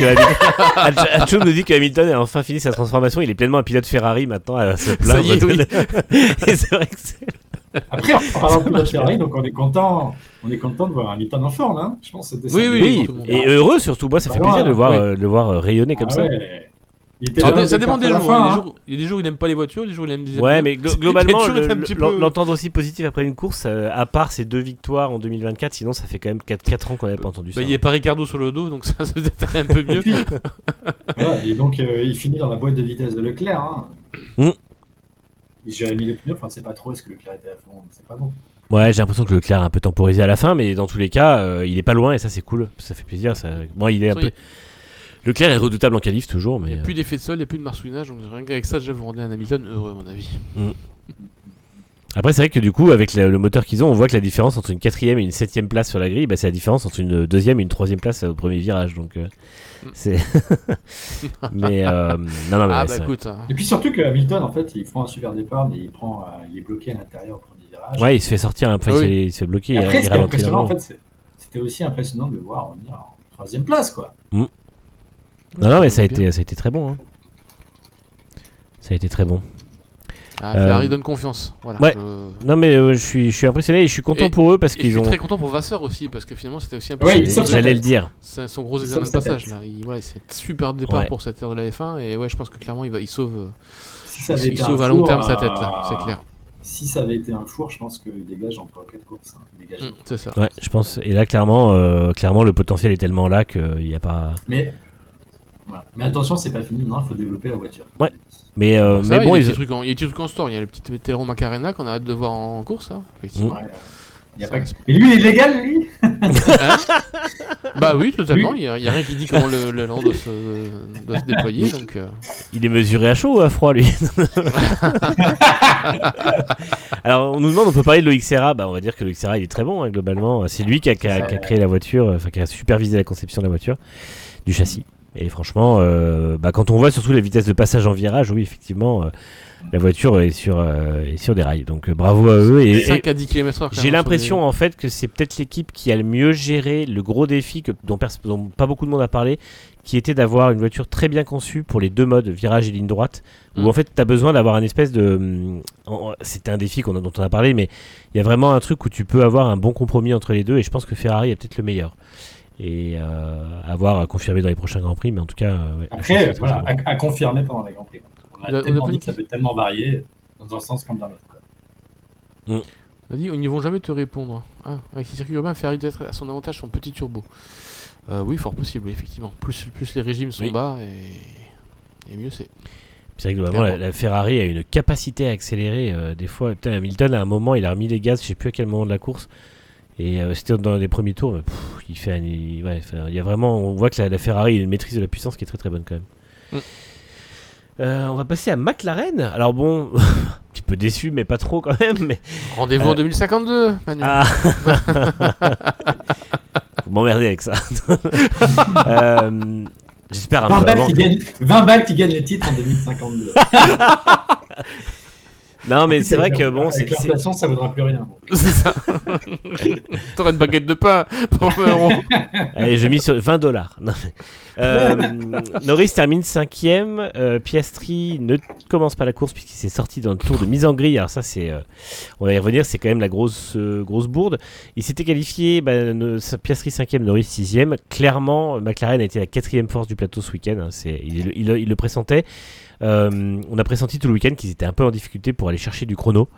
que Hamilton a enfin fini sa transformation, il est pleinement un pilote Ferrari maintenant à se plaindre. Ça y est, oui. Et c'est vrai que c'est... Après, en parlant de pilote Ferrari, donc on est content de voir Hamilton en forme, hein. Je pense que c'était oui, et heureux surtout. Moi, ça fait plaisir de le voir rayonner comme ça. Ça dépend des jours. Il y a des jours où il n'aime pas les voitures, des jours où il aime des Ouais, mais globalement, l'entendre aussi positif après une course, à part ces 2 victoires en 2024, sinon ça fait quand même 4 ans qu'on n'avait pas entendu ça. Il n'y a pas Ricardo sur le dos, donc ça se peut-être un peu mieux. Voilà, et donc il finit dans la boîte de vitesse de Leclerc. Hein. J'ai mis les pneus, enfin c'est pas trop, est-ce que Leclerc était à fond, c'est pas bon. Ouais, j'ai l'impression que Leclerc a un peu temporisé à la fin, mais dans tous les cas, il est pas loin et ça c'est cool, ça fait plaisir. Moi, il est un peu. Leclerc est redoutable en qualif toujours, mais. Il n'y a plus d'effet de sol, il n'y a plus de marsouinage, donc rien qu'avec ça, déjà vous rendez un Hamilton heureux, à mon avis. Après, c'est vrai que du coup, avec le moteur qu'ils ont, on voit que la différence entre une 4e et une 7e place sur la grille, c'est la différence entre une 2e et une 3e place au premier virage. Donc, c'est. Mais non, écoute. Et puis surtout que Hamilton, en fait, il prend un super départ, mais il est bloqué à l'intérieur au premier virage. Ouais, il se fait sortir, il se fait bloquer. Et après, c'était impressionnant, en fait, c'était aussi impressionnant de le voir revenir en 3e place, quoi. Non, mais ça a été très bon. Hein. Ça a été très bon. Ferrari donne confiance. Voilà, ouais. Non, mais je suis impressionné et je suis content pour eux parce qu'ils ont. Je suis très content pour Vasseur aussi parce que finalement c'était aussi un peu. Oui, j'allais le dire. C'est son gros examen de passage là. C'est un super départ pour cette ère de la F1 et je pense que clairement il sauve. Il sauve à long terme sa tête là, c'est clair. Si ça avait été un four, je pense qu'il dégage encore 4 courses. C'est ça. Ouais, je pense. Et là, clairement, le potentiel est tellement là qu'il n'y a pas. Mais Voilà. Mais attention, c'est pas fini, non, il faut développer la voiture. Ouais. Mais Ça va, bon, il y a des trucs en store. Il y a le petit Vetero Macarena qu'on a hâte de voir en course. Hein, effectivement. Ouais. Il y a pas que... Et lui, il est légal, lui. Hein bah oui, totalement. Il y a rien qui dit comment le land doit se déployer. Donc, il est mesuré à chaud ou à froid, lui. Alors, on nous demande, on peut parler de Loïc Serra. Bah, on va dire que Loïc Serra, il est très bon, hein, globalement. C'est lui qui a créé la voiture, qui a supervisé la conception de la voiture, du châssis. Et franchement, quand on voit surtout les vitesses de passage en virage, oui, effectivement, la voiture est sur des rails. Donc, bravo à eux. Et 5 à 10 km/h. J'ai l'impression, en fait, que c'est peut-être l'équipe qui a le mieux géré le gros défi dont pas beaucoup de monde a parlé, qui était d'avoir une voiture très bien conçue pour les deux modes, virage et ligne droite, où en fait, tu as besoin d'avoir un espèce de... C'était un défi dont on a parlé, mais il y a vraiment un truc où tu peux avoir un bon compromis entre les deux, et je pense que Ferrari est peut-être le meilleur. Et à confirmer dans les prochains Grands Prix, mais en tout cas... Après, voilà, à confirmer pendant les Grands Prix. On a tellement dit que ça peut tellement varier dans un sens comme dans l'autre. On a dit, ils ne vont jamais te répondre. Ah, avec ces circuits urbains, Ferrari doit être à son avantage son petit turbo. Oui, fort possible, effectivement. Plus les régimes sont bas, et mieux c'est. C'est vrai que globalement, la Ferrari a une capacité à accélérer. Des fois, Hamilton, à un moment, il a remis les gaz, je ne sais plus à quel moment de la course. Et c'était dans les premiers tours, mais il y a vraiment, on voit que la Ferrari a une maîtrise de la puissance qui est très très bonne quand même. On va passer à McLaren. Alors bon, un petit peu déçu, mais pas trop quand même. Mais... Rendez-vous en 2052, Manu. Ah. Vous m'emmerdez avec ça. J'espère un 20 peu balles, avant. 20 balles qui gagnent le titre en 2052. Non, mais c'est vrai que bon, avec l'inflation, ça vaudra plus rien. C'est ça. T'aurais une baguette de pain pour 20 euros. Allez, j'ai mis sur $20. Non, Norris termine 5ème. Piastri ne commence pas la course puisqu'il s'est sorti dans le tour de mise en grille. Alors ça, on va y revenir, c'est quand même la grosse bourde. Il s'était qualifié, Piastri 5ème, Norris 6ème. Clairement, McLaren a été la 4ème force du plateau ce week-end. Hein. Il le pressentait. On a pressenti tout le week-end qu'ils étaient un peu en difficulté pour aller chercher du chrono.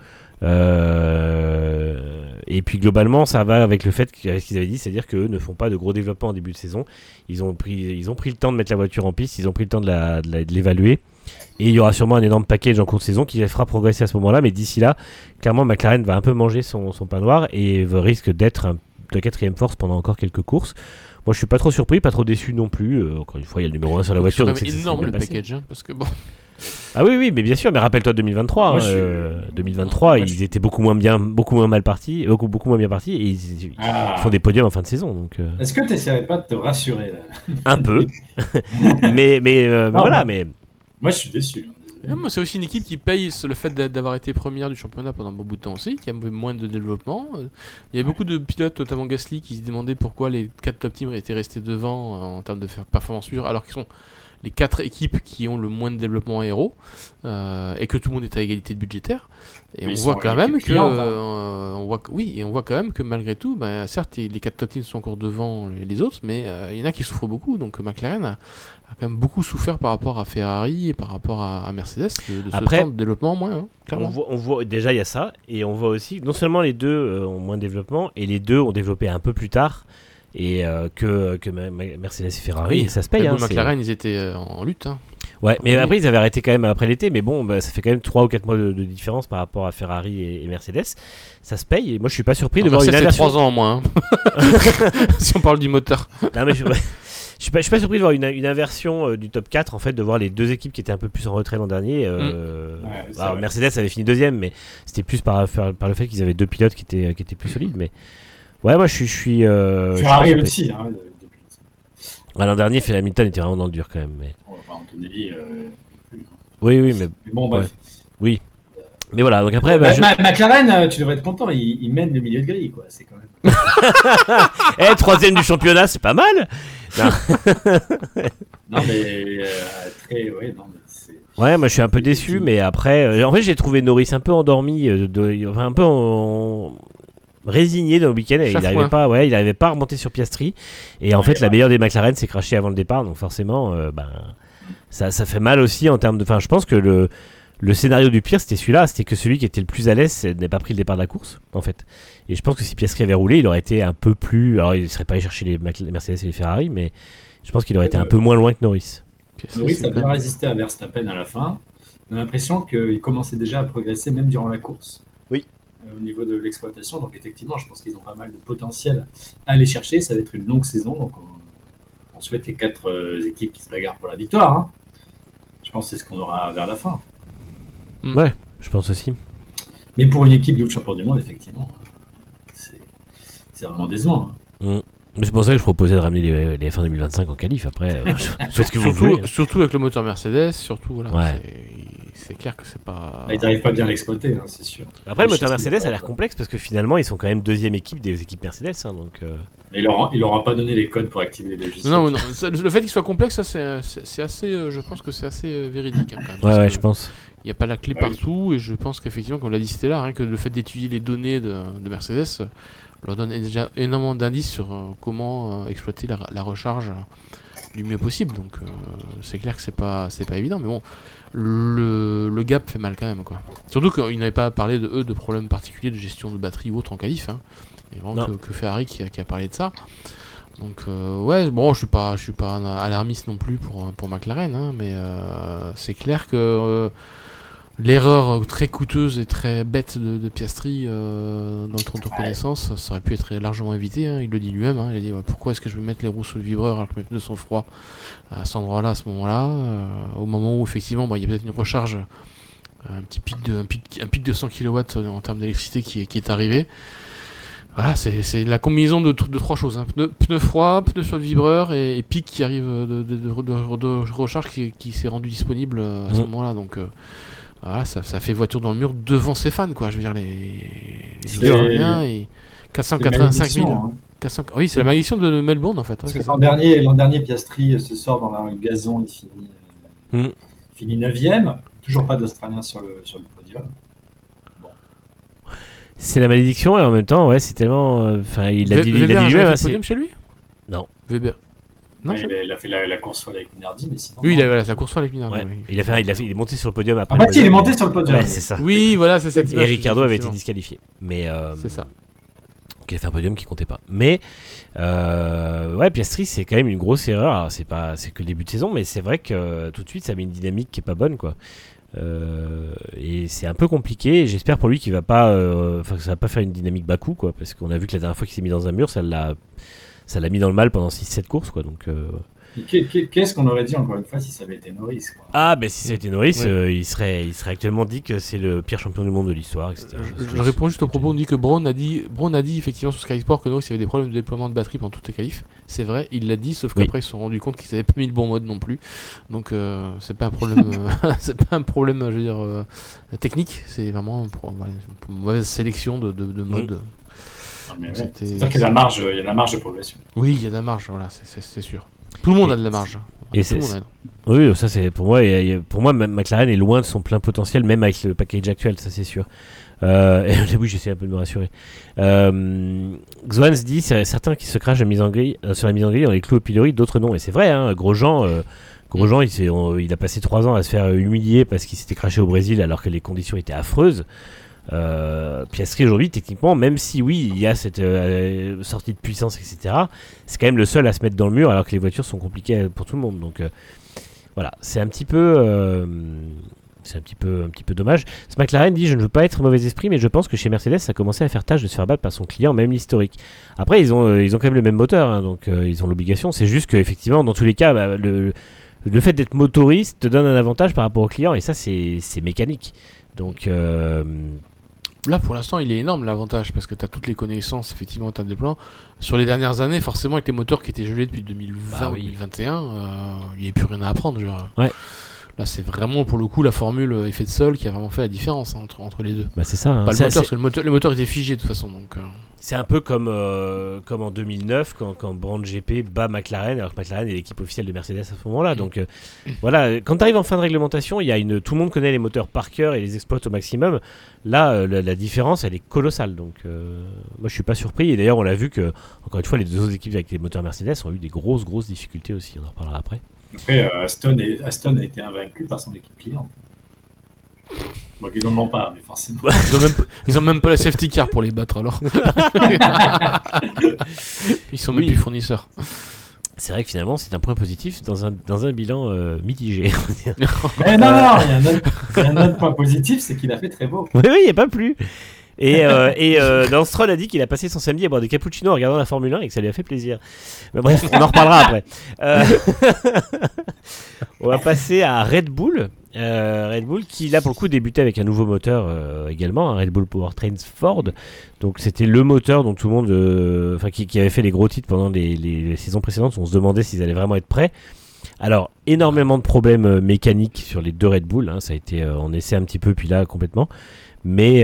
Et puis globalement, ça va avec le fait qu'ils avaient dit, c'est-à-dire qu'eux ne font pas de gros développement en début de saison. Ils ont pris le temps de mettre la voiture en piste, ils ont pris le temps de l'évaluer. Et il y aura sûrement un énorme package en cours de saison qui les fera progresser à ce moment-là. Mais d'ici là, clairement, McLaren va un peu manger son pain noir et risque d'être la 4ème force pendant encore quelques courses. Moi, je suis pas trop surpris, pas trop déçu non plus. Encore une fois, il y a le numéro 1 sur la voiture. C'est énorme le package, hein, parce que bon. Ah oui, mais bien sûr. Mais rappelle-toi 2023. 2023, ils étaient beaucoup moins mal partis, beaucoup moins bien partis, et ils font des podiums en fin de saison. Donc. Est-ce que tu n'essaierais pas de te rassurer là? Un peu, mais voilà, mais. Moi, je suis déçu. Moi, c'est aussi une équipe qui paye le fait d'avoir été première du championnat pendant un bon bout de temps aussi, qui a moins de développement. Il y avait beaucoup de pilotes, notamment Gasly, qui se demandaient pourquoi les 4 top teams étaient restés devant en termes de performance pure, alors qu'ils sont les 4 équipes qui ont le moins de développement aéro, et que tout le monde est à égalité de budgétaire. Et on voit quand même que malgré tout, certes, les 4 top teams sont encore devant les autres, mais il y en a qui souffrent beaucoup. Donc McLaren a quand même beaucoup souffert par rapport à Ferrari et par rapport à Mercedes de ce temps de développement moins. Hein, on voit déjà il y a ça, et on voit aussi non seulement les deux ont moins de développement, et les deux ont développé un peu plus tard. Et que Mercedes et Ferrari, ça se paye. McLaren, ils étaient en lutte. Hein. Ouais, mais après ils avaient arrêté quand même après l'été, mais bon, ça fait quand même 3 ou 4 mois de différence par rapport à Ferrari et Mercedes. Ça se paye, et moi je suis pas surpris de voir une inversion. 3 ans en moins, hein. Si on parle du moteur. Non, mais je suis pas surpris de voir une inversion du top 4, en fait, de voir les deux équipes qui étaient un peu plus en retrait l'an dernier. Mercedes avait fini 2ème, mais c'était plus par le fait qu'ils avaient 2 pilotes qui étaient plus solides, mais. Ouais, moi je suis. Ferrari aussi. Hein, l'an dernier, Hamilton était vraiment dans le dur quand même. Mais... Antonelli. Oui, mais. Bon, bref. Oui. Mais voilà, donc après. McLaren, tu devrais être content, il mène le milieu de grille, quoi. C'est quand même. 3ème du championnat, c'est pas mal. Non, mais. Ouais, moi je suis un peu déçu, mais après. En fait, j'ai trouvé Norris un peu endormi, un peu résigné dans le week-end, et il n'arrivait pas à remonter sur Piastri, et en fait la meilleure des McLaren s'est crashée avant le départ, donc forcément ça fait mal aussi en termes de... Enfin, je pense que le scénario du pire c'était celui-là, c'était que celui qui était le plus à l'aise n'ait pas pris le départ de la course en fait, et je pense que si Piastri avait roulé, il aurait été un peu plus... Alors il ne serait pas allé chercher les Mercedes et les Ferrari, mais je pense qu'il aurait été un peu moins loin que Norris. Norris a bien résisté à Verstappen à la fin. On a l'impression qu'il commençait déjà à progresser même durant la course. Oui. Au niveau de l'exploitation. Donc effectivement, je pense qu'ils ont pas mal de potentiel à aller chercher. Ça va être une longue saison. Donc on souhaite les 4 équipes qui se bagarrent pour la victoire. Hein. Je pense que c'est ce qu'on aura vers la fin. Ouais, je pense aussi. Mais pour une équipe de champion du monde, effectivement, c'est vraiment décevant. Hein. Mais c'est pour ça que je proposais de ramener les F1 2025 en qualif. Après, faites ce que vous voulez. Surtout avec le moteur Mercedes, surtout voilà. Ouais. C'est clair que c'est pas. Ils n'arrivent pas bien à l'exploiter, hein, c'est sûr. Après, le moteur Mercedes a l'air complexe parce que finalement, ils sont quand même deuxième équipe des équipes Mercedes. Hein, donc, Mais il leur a pas donné les codes pour activer les logiciels. Non. Le fait qu'il soit complexe, ça, c'est assez. Je pense que c'est assez véridique. Hein, quand même, ouais, je pense. Il n'y a pas la clé partout et je pense qu'effectivement, comme l'a dit Stella, rien que le fait d'étudier les données de Mercedes leur donne déjà énormément d'indices sur comment exploiter la recharge du mieux possible. Donc c'est clair que c'est pas évident, mais bon, le gap fait mal quand même, quoi. Surtout qu'ils n'avaient pas parlé de problèmes particuliers de gestion de batterie ou autre en qualif. Hein. Il y a vraiment que Ferrari qui a parlé de ça. Donc ouais, bon, je suis pas alarmiste non plus pour McLaren, hein, mais c'est clair que l'erreur très coûteuse et très bête de Piastri dans le tour de reconnaissance, ça aurait pu être largement évité. Hein, il le dit lui-même. Hein, il a dit pourquoi est-ce que je vais mettre les roues sous le vibreur alors que mes pneus sont froids à cet endroit-là, à ce moment-là, au moment où effectivement il y a peut-être une recharge, un pic de 100 kW en termes d'électricité qui est arrivé. Voilà, c'est la combinaison de 3 choses. Hein. Pneus froids, pneus sur le vibreur et pic qui arrive de recharge qui s'est rendu disponible à ce moment-là. Donc voilà, ça fait voiture dans le mur devant ses fans, quoi. Je veux dire, les Italiens et 485 000. Hein. 400... Oui, c'est la malédiction de Melbourne, en fait. Parce que l'an dernier, Piastri se sort dans le gazon, il finit 9e. Toujours pas d'Australien sur le podium. C'est la malédiction et en même temps, ouais, c'est tellement. Enfin, il a dit lui-même. Weber, c'est podium chez lui ? Non. Weber. Non, il a fait la course folle avec Minardi, mais sinon. Oui, il a la course folle avec Minardi. Ouais. Oui. Il est monté sur le podium après. En fait, il est monté sur le podium. Ouais, c'est ça. Oui, voilà, c'est ça. Et Ricciardo avait été disqualifié. Mais. C'est ça. Il a fait un podium qui comptait pas. Mais ouais, Piastri, c'est quand même une grosse erreur. Alors, c'est que le début de saison, mais c'est vrai que tout de suite, ça met une dynamique qui est pas bonne, quoi. Et c'est un peu compliqué. J'espère pour lui qu'il va pas, que ça va pas faire une dynamique bas coût, quoi, parce qu'on a vu que la dernière fois qu'il s'est mis dans un mur, ça l'a mis dans le mal pendant 6-7 courses, quoi. Donc qu'est-ce qu'on aurait dit encore une fois si ça avait été Norris, quoi. Ah, ben si ça avait été Norris, ouais. il serait actuellement dit que c'est le pire champion du monde de l'histoire, etc. Je réponds juste au propos. On dit que Brown a dit effectivement sur Sky Sport que Norris avait des problèmes de déploiement de batterie pendant toutes les qualifs. C'est vrai, il l'a dit, sauf qu'après ils se sont rendus compte qu'ils n'avaient pas mis le bon mode non plus. Donc c'est pas un problème, c'est pas un problème, je veux dire, technique. C'est vraiment une mauvaise sélection de mode. C'est-à-dire qu'il y a la marge de progression. Oui, il y a de la marge, voilà, c'est sûr. Tout le monde a de la marge. Et oui, ça c'est pour moi, McLaren est loin de son plein potentiel, même avec le package actuel, ça c'est sûr. Oui, j'essaie un peu de me rassurer. Xoan se dit, c'est certains qui se crachent sur la mise en grille dans les clous au pilori, d'autres non. Et c'est vrai, hein, Grosjean, il a passé 3 ans à se faire humilier parce qu'il s'était craché au Brésil alors que les conditions étaient affreuses. Piastri aujourd'hui, techniquement, même si oui, il y a cette sortie de puissance, etc., c'est quand même le seul à se mettre dans le mur alors que les voitures sont compliquées pour tout le monde. Donc voilà, c'est un petit peu dommage. Ce McLaren dit, je ne veux pas être mauvais esprit, mais je pense que chez Mercedes, ça a commencé à faire tâche de se faire battre par son client, même l'historique. Après, ils ont quand même le même moteur, hein, donc ils ont l'obligation. C'est juste qu'effectivement, dans tous les cas, le fait d'être motoriste te donne un avantage par rapport au client, et ça, c'est mécanique. Donc là, pour l'instant, il est énorme l'avantage parce que tu as toutes les connaissances effectivement en termes de plan. Sur les dernières années, forcément, avec les moteurs qui étaient gelés depuis 2020 2021, il n'y a plus rien à apprendre. Genre. Ouais. Là, c'est vraiment pour le coup la formule effet de sol qui a vraiment fait la différence entre les deux. Bah, c'est ça. Hein. Pas le moteur, parce que le moteur était figé de toute façon. Donc, c'est un peu comme en 2009 quand Brand GP bat McLaren, alors que McLaren est l'équipe officielle de Mercedes à ce moment-là. Donc voilà, quand tu arrives en fin de réglementation, tout le monde connaît les moteurs par cœur et les exploite au maximum. Là, la différence, elle est colossale. Donc moi, je suis pas surpris. Et d'ailleurs, on l'a vu que, encore une fois, les deux autres équipes avec les moteurs Mercedes ont eu des grosses difficultés aussi. On en reparlera après. Après, Aston a été invaincu par son équipe client. Bon, ils n'en ont pas, mais forcément. Ils ont même pas la safety car pour les battre alors. Ils sont même plus fournisseurs. C'est vrai que finalement, c'est un point positif dans un bilan mitigé. Mais non, il y a un autre point positif, c'est qu'il a fait très beau. Oui, il n'y a pas plu. Et dans Stroll a dit qu'il a passé son samedi à boire des cappuccinos en regardant la Formule 1 et que ça lui a fait plaisir. Mais bref, on en reparlera après. On va passer à Red Bull. Red Bull qui là pour le coup débutait avec un nouveau moteur également, un Red Bull Powertrains Ford. Donc c'était le moteur dont tout le monde, qui avait fait les gros titres pendant les saisons précédentes. On se demandait s'ils allaient vraiment être prêts. Alors énormément de problèmes mécaniques sur les deux Red Bull. Hein, ça a été en essai un petit peu puis là complètement. Mais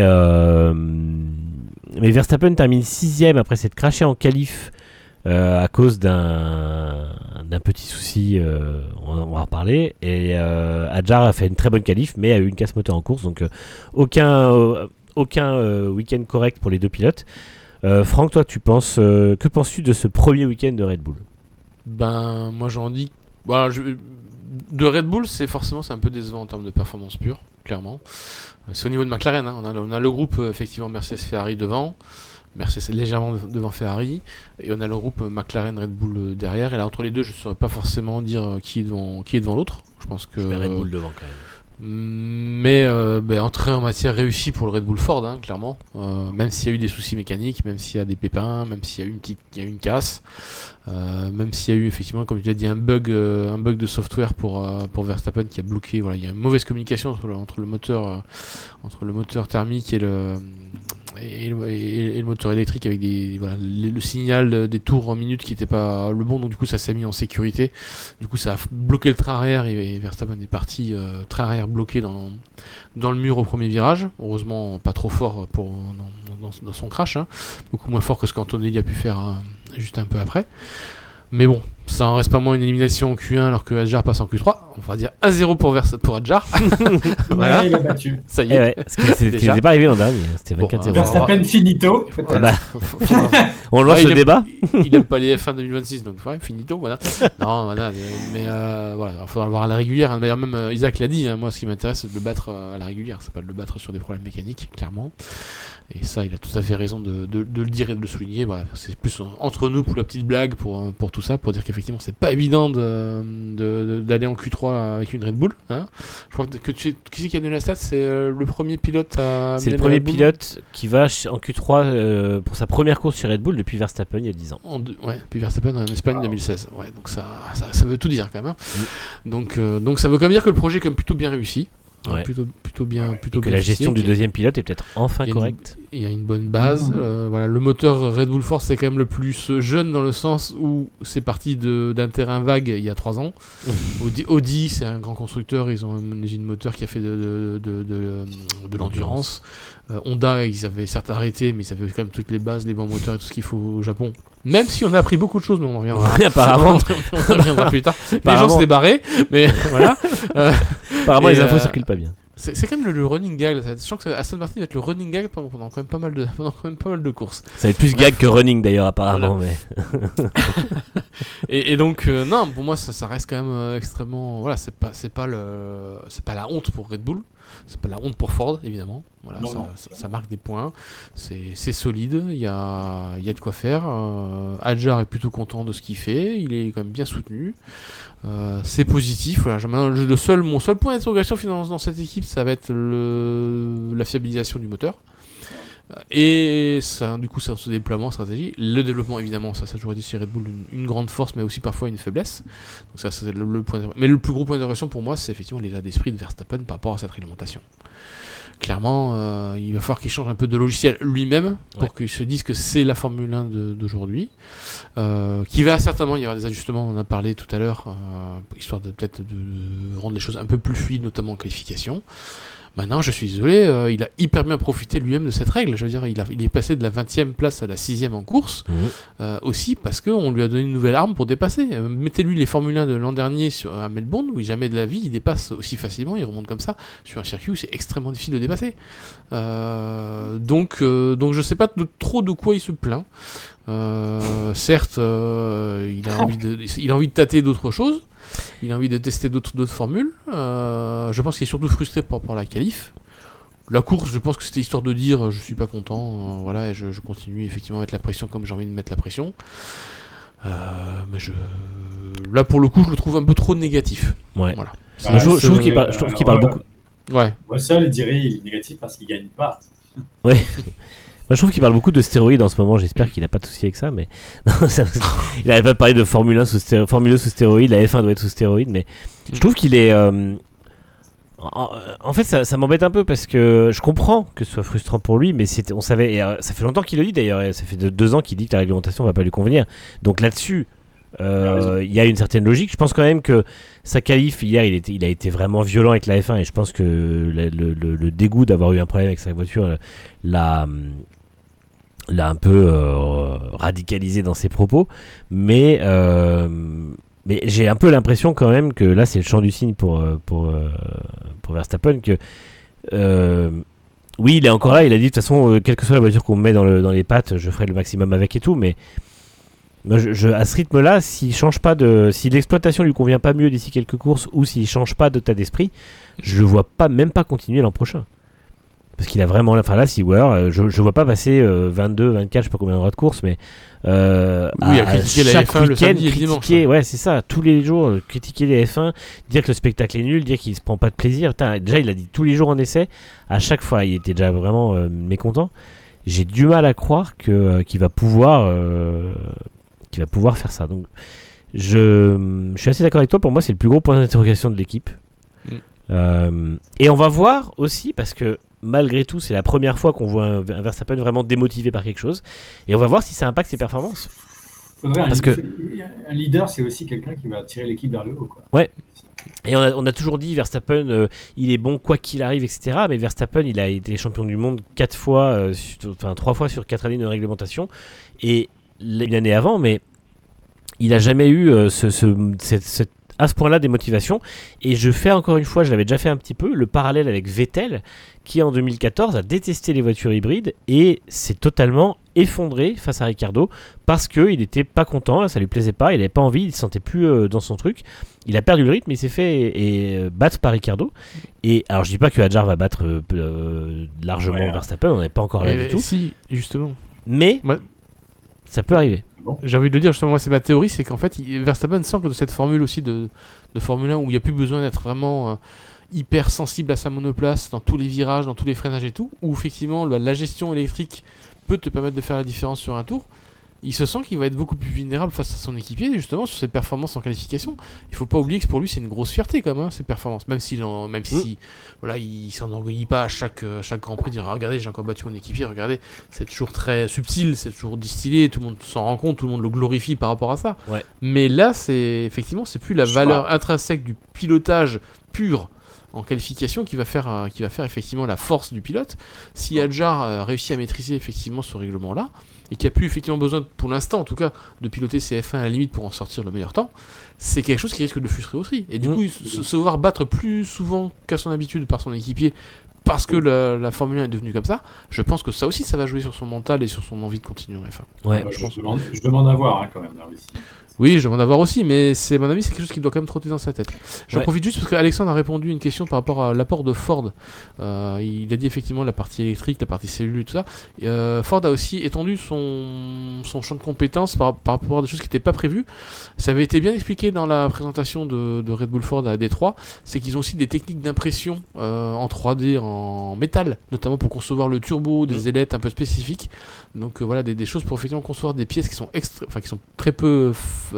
Verstappen termine 6ème après s'être crashé en qualif à cause d'un petit souci, on va en reparler. Et Hadjar a fait une très bonne qualif, mais a eu une casse moteur en course, donc aucun week-end correct pour les deux pilotes. Franck, toi, que penses-tu de ce premier week-end de Red Bull ? Ben, moi j'en dis. Voilà, de Red Bull, c'est un peu décevant en termes de performance pure, clairement. C'est au niveau de McLaren, hein. On a le groupe effectivement Mercedes-Ferrari devant. Mercedes légèrement devant Ferrari, et on a le groupe McLaren Red Bull derrière, et là entre les deux je ne saurais pas forcément dire qui est devant l'autre. Je pense que je mets Red Bull devant quand même. Mais entrée en matière réussie pour le Red Bull Ford, hein, clairement. Même s'il y a eu des soucis mécaniques, même s'il y a des pépins, même s'il y a eu une casse, même s'il y a eu effectivement, comme tu l'as dit, un bug de software pour Verstappen qui a bloqué. Voilà, il y a une mauvaise communication entre le moteur thermique et le moteur électrique avec le signal des tours en minute qui n'était pas le bon, donc du coup ça s'est mis en sécurité, du coup ça a bloqué le train arrière et Verstappen est parti train arrière bloqué dans le mur au premier virage, heureusement pas trop fort dans son crash, hein. Beaucoup moins fort que ce qu'Antonelli a pu faire juste un peu après. Mais bon, ça en reste pas moins une élimination en Q1 alors que Hadjar passe en Q3. On va dire 1-0 pour Hadjar. Voilà, il est battu. Ça y est. Ouais, ce qui n'était pas arrivé l'an dernier. C'était 24-0. Verstappen finito. On lance le débat. Il n'aime pas les F1 2026, donc ouais, finito, voilà. Non, voilà, mais voilà, il faudra le voir à la régulière. Hein. D'ailleurs, même Isaac l'a dit, hein, moi ce qui m'intéresse c'est de le battre à la régulière, c'est pas de le battre sur des problèmes mécaniques, clairement. Et ça, il a tout à fait raison de le dire et de le souligner. Voilà, c'est plus entre nous pour la petite blague, pour tout ça, pour dire qu'effectivement, c'est pas évident d'aller en Q3 avec une Red Bull. Hein. Je crois que qui c'est qui a donné la stat ? C'est le premier pilote à. C'est le premier pilote qui va en Q3 pour sa première course chez Red Bull depuis Verstappen il y a 10 ans. Ouais, puis Verstappen en Espagne 2016. Ouais, donc ça veut tout dire quand même. Hein. Donc ça veut quand même dire que le projet est quand même plutôt bien réussi. Ouais. Plutôt bien que la gestion du deuxième pilote est peut-être enfin correcte. Il y a une bonne base. Voilà, le moteur Red Bull Force c'est quand même le plus jeune dans le sens où c'est parti d'un terrain vague il y a 3 ans. Audi c'est un grand constructeur, ils ont une usine moteur qui a fait de l'endurance. Honda ils avaient certes arrêté mais ils avaient quand même toutes les bases, les bons moteurs et tout ce qu'il faut au Japon. Même si on a appris beaucoup de choses, mais on en reviendra. Apparemment. On en reviendra plus tard. Les gens se débarraient, mais voilà. Apparemment, les infos circulent pas bien. C'est quand même le running gag. Je sens que Aston Martin va être le running gag pendant quand même pas mal de courses. Ça va être plus gag que running d'ailleurs, apparemment. Voilà. Mais... et donc, non, pour moi, ça reste quand même extrêmement. Voilà, c'est pas la honte pour Red Bull. C'est pas la honte pour Ford, évidemment. Voilà, ça marque des points. C'est solide. Il y a de quoi faire. Hadjar est plutôt content de ce qu'il fait. Il est quand même bien soutenu. C'est positif. Voilà. Mon seul point d'interrogation finalement dans cette équipe, ça va être la fiabilisation du moteur. Et ça, du coup, c'est ce déploiement stratégie. Le développement, évidemment, ça a toujours été chez Red Bull une grande force, mais aussi parfois une faiblesse. Donc ça, c'est le point. Mais le plus gros point d'interrogation pour moi, c'est effectivement l'état d'esprit de Verstappen par rapport à cette réglementation. Clairement, il va falloir qu'il change un peu de logiciel lui-même pour qu'il se dise que c'est la Formule 1 d'aujourd'hui. Qui va certainement y avoir des ajustements, on en a parlé tout à l'heure, histoire de peut-être de rendre les choses un peu plus fluides, notamment en qualification. Maintenant, je suis désolé, il a hyper bien profité lui-même de cette règle. Je veux dire, il est passé de la 20e place à la 6e en course, aussi parce qu'on lui a donné une nouvelle arme pour dépasser. Mettez-lui les Formule 1 de l'an dernier à Melbourne, où jamais de la vie il dépasse aussi facilement, il remonte comme ça sur un circuit où c'est extrêmement difficile de dépasser. Donc je sais pas trop de quoi il se plaint. Certes, il a envie de tâter d'autres choses. Il a envie de tester d'autres formules. Je pense qu'il est surtout frustré par la qualif. La course, je pense que c'était histoire de dire je suis pas content, voilà, et je continue effectivement à mettre la pression comme j'ai envie de mettre la pression. Mais là pour le coup je le trouve un peu trop négatif. Ouais. Voilà. Je trouve qu'il parle beaucoup. Ouais. Russell dirait il est négatif parce qu'il gagne pas. Ouais. Moi, je trouve qu'il parle beaucoup de stéroïdes en ce moment. J'espère qu'il n'a pas de souci avec ça, mais non, il n'avait pas parlé de Formule 1 Formule 2 sous stéroïdes. La F1 doit être sous stéroïdes, mais je trouve qu'il est. En fait, ça m'embête un peu parce que je comprends que ce soit frustrant pour lui, mais on savait. Et, ça fait longtemps qu'il le dit d'ailleurs. Et ça fait 2 ans qu'il dit que la réglementation va pas lui convenir. Donc là-dessus, il y a une certaine logique. Je pense quand même que sa qualif hier, il a été vraiment violent avec la F1 et je pense que le dégoût d'avoir eu un problème avec sa voiture l'a un peu radicalisé dans ses propos, mais j'ai un peu l'impression quand même que là c'est le champ du cygne pour Verstappen que oui il est encore là, il a dit de toute façon quelle que soit la voiture qu'on me met dans les pattes je ferai le maximum avec et tout, mais moi, à ce rythme-là, si l'exploitation lui convient pas mieux d'ici quelques courses ou s'il change pas d'état d'esprit, je le vois même pas continuer l'an prochain. Parce qu'il a vraiment, là, Seward, je vois pas passer 22, 24, je sais pas combien d'heures de course, mais à critiquer la F1 le samedi et le dimanche. Ouais, c'est ça, tous les jours, critiquer les F1, dire que le spectacle est nul, dire qu'il se prend pas de plaisir. Déjà, il a dit tous les jours en essai, à chaque fois, il était déjà vraiment mécontent. J'ai du mal à croire qu'il va pouvoir faire ça. Donc, je suis assez d'accord avec toi. Pour moi, c'est le plus gros point d'interrogation de l'équipe. Et on va voir aussi, parce que malgré tout, c'est la première fois qu'on voit un Verstappen vraiment démotivé par quelque chose. Et on va voir si ça impacte ses performances. Un leader, c'est aussi quelqu'un qui va tirer l'équipe vers le haut, quoi. Ouais. Et on a toujours dit Verstappen, il est bon quoi qu'il arrive, etc. Mais Verstappen, il a été champion du monde 3 fois sur 4 années de réglementation. Et une année avant, mais il n'a jamais eu à ce point-là des motivations. Et je fais encore une fois, je l'avais déjà fait un petit peu, le parallèle avec Vettel, qui en 2014 a détesté les voitures hybrides et s'est totalement effondré face à Ricciardo parce qu'il n'était pas content, ça lui plaisait pas, il n'avait pas envie, il ne se sentait plus dans son truc. Il a perdu le rythme, il s'est fait battre par Ricciardo. Et alors je dis pas que Hadjar va battre largement Verstappen, on n'est pas encore là du tout. Si, justement. Mais ça peut arriver. J'ai envie de le dire, justement, moi c'est ma théorie, c'est qu'en fait Verstappen sent que de cette formule aussi de Formule 1 où il n'y a plus besoin d'être vraiment hyper sensible à sa monoplace dans tous les virages, dans tous les freinages et tout, où effectivement la gestion électrique peut te permettre de faire la différence sur un tour. Il se sent qu'il va être beaucoup plus vulnérable face à son équipier, justement, sur ses performances en qualification. Il faut pas oublier que pour lui, c'est une grosse fierté, quand même, ses performances. Même si voilà, il s'enorgueillit pas à chaque Grand Prix, de dire regardez, j'ai encore battu mon équipier, regardez, c'est toujours très subtil, c'est toujours distillé, tout le monde s'en rend compte, tout le monde le glorifie par rapport à ça. Ouais. Mais là, c'est plus la valeur intrinsèque du pilotage pur en qualification qui va faire effectivement la force du pilote. Si Hadjar réussit à maîtriser effectivement ce règlement-là, et qui a plus effectivement besoin, pour l'instant en tout cas, de piloter ses F1 à la limite pour en sortir le meilleur temps, c'est quelque chose qui risque de le frustrer aussi. Et du coup, se voir battre plus souvent qu'à son habitude par son équipier, parce que la Formule 1 est devenue comme ça, je pense que ça aussi, ça va jouer sur son mental et sur son envie de continuer en F1. Ouais, je demande à voir quand même. Là, aussi. Oui, je demande à voir aussi, mais à mon avis, c'est quelque chose qui doit quand même trotter dans sa tête. J'en profite juste parce qu'Alexandre a répondu à une question par rapport à l'apport de Ford. Il a dit effectivement la partie électrique, la partie cellule et tout ça. Ford a aussi étendu son champ de compétences par rapport à des choses qui n'étaient pas prévues. Ça avait été bien expliqué dans la présentation de Red Bull Ford à Détroit. C'est qu'ils ont aussi des techniques d'impression en 3D, en métal, notamment pour concevoir le turbo, des ailettes un peu spécifiques. Donc voilà, des choses pour effectivement concevoir des pièces qui sont très peu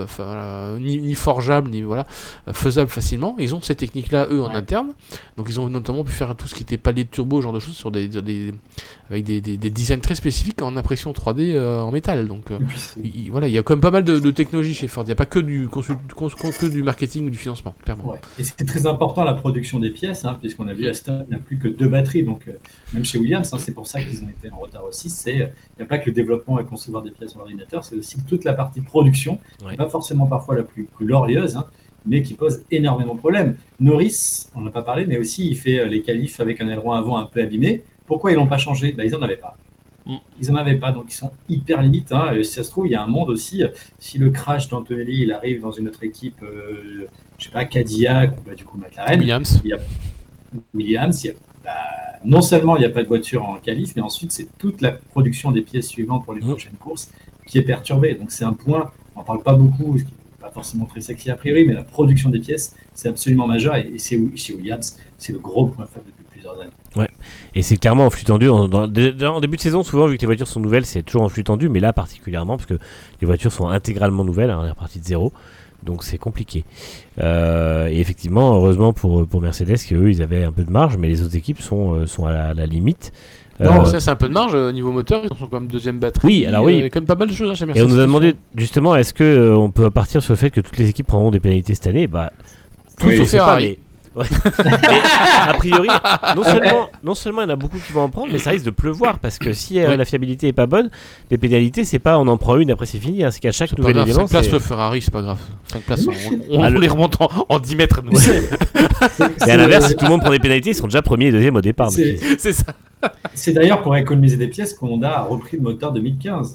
ni forgeables, ni faisables facilement. Ils ont ces techniques-là, eux, en interne. Donc ils ont notamment pu faire tout ce qui était palier de turbo, genre de choses, sur avec des designs très spécifiques en impression 3D en métal. Donc il y a quand même pas mal de technologies chez Ford. Il n'y a pas que du marketing ou du financement, clairement. Ouais. Et c'est très important la production des pièces, puisqu'on a vu Aston n'a plus que 2 batteries. Donc même chez Williams, c'est pour ça qu'ils ont été en retard aussi. Il n'y a pas que le développement et concevoir des pièces en ordinateur, c'est aussi toute la partie production, pas forcément parfois la plus glorieuse, mais qui pose énormément de problèmes. Norris, on n'a pas parlé, mais aussi il fait les qualifs avec un aileron avant un peu abîmé. Pourquoi ils l'ont pas changé ? Ils n'en avaient pas. Ils n'en avaient pas, donc ils sont hyper limites. Si ça se trouve, il y a un monde aussi. Si le crash d'Antonelli, il arrive dans une autre équipe, je sais pas, Cadillac ou du coup McLaren, Williams, non seulement il n'y a pas de voiture en qualif, mais ensuite c'est toute la production des pièces suivantes pour les prochaines courses qui est perturbée. Donc c'est un point, on n'en parle pas beaucoup, ce qui n'est pas forcément très sexy a priori, mais la production des pièces, c'est absolument majeur. Et chez Williams, c'est le gros point faible depuis plusieurs années. Ouais. Et c'est clairement en flux tendu. En début de saison, souvent, vu que les voitures sont nouvelles, c'est toujours en flux tendu, mais là particulièrement, parce que les voitures sont intégralement nouvelles, on est reparti de zéro. Donc c'est compliqué. Et effectivement, heureusement pour Mercedes, qu'eux, ils avaient un peu de marge, mais les autres équipes sont à la limite. Non, ça c'est un peu de marge au niveau moteur, ils sont quand même deuxième batterie. Oui, alors oui. Il y a quand même pas mal de choses chez Mercedes. Et on nous a demandé justement, est-ce que on peut partir sur le fait que toutes les équipes prendront des pénalités cette année? Bah, tout sauf Ferrari. Ouais. Mais, a priori, non seulement il y en a beaucoup qui vont en prendre, mais ça risque de pleuvoir parce que si la fiabilité est pas bonne, les pénalités, c'est pas on en prend une après c'est fini, hein, c'est qu'à chaque nouvelle événement. 5 places le Ferrari, c'est pas grave. 5 places, on les remonte en 10 mètres. Et à l'inverse, si tout le monde prend des pénalités, ils sont déjà premier et deuxième au départ. C'est ça. C'est d'ailleurs pour économiser des pièces qu'Honda a repris le moteur 2015.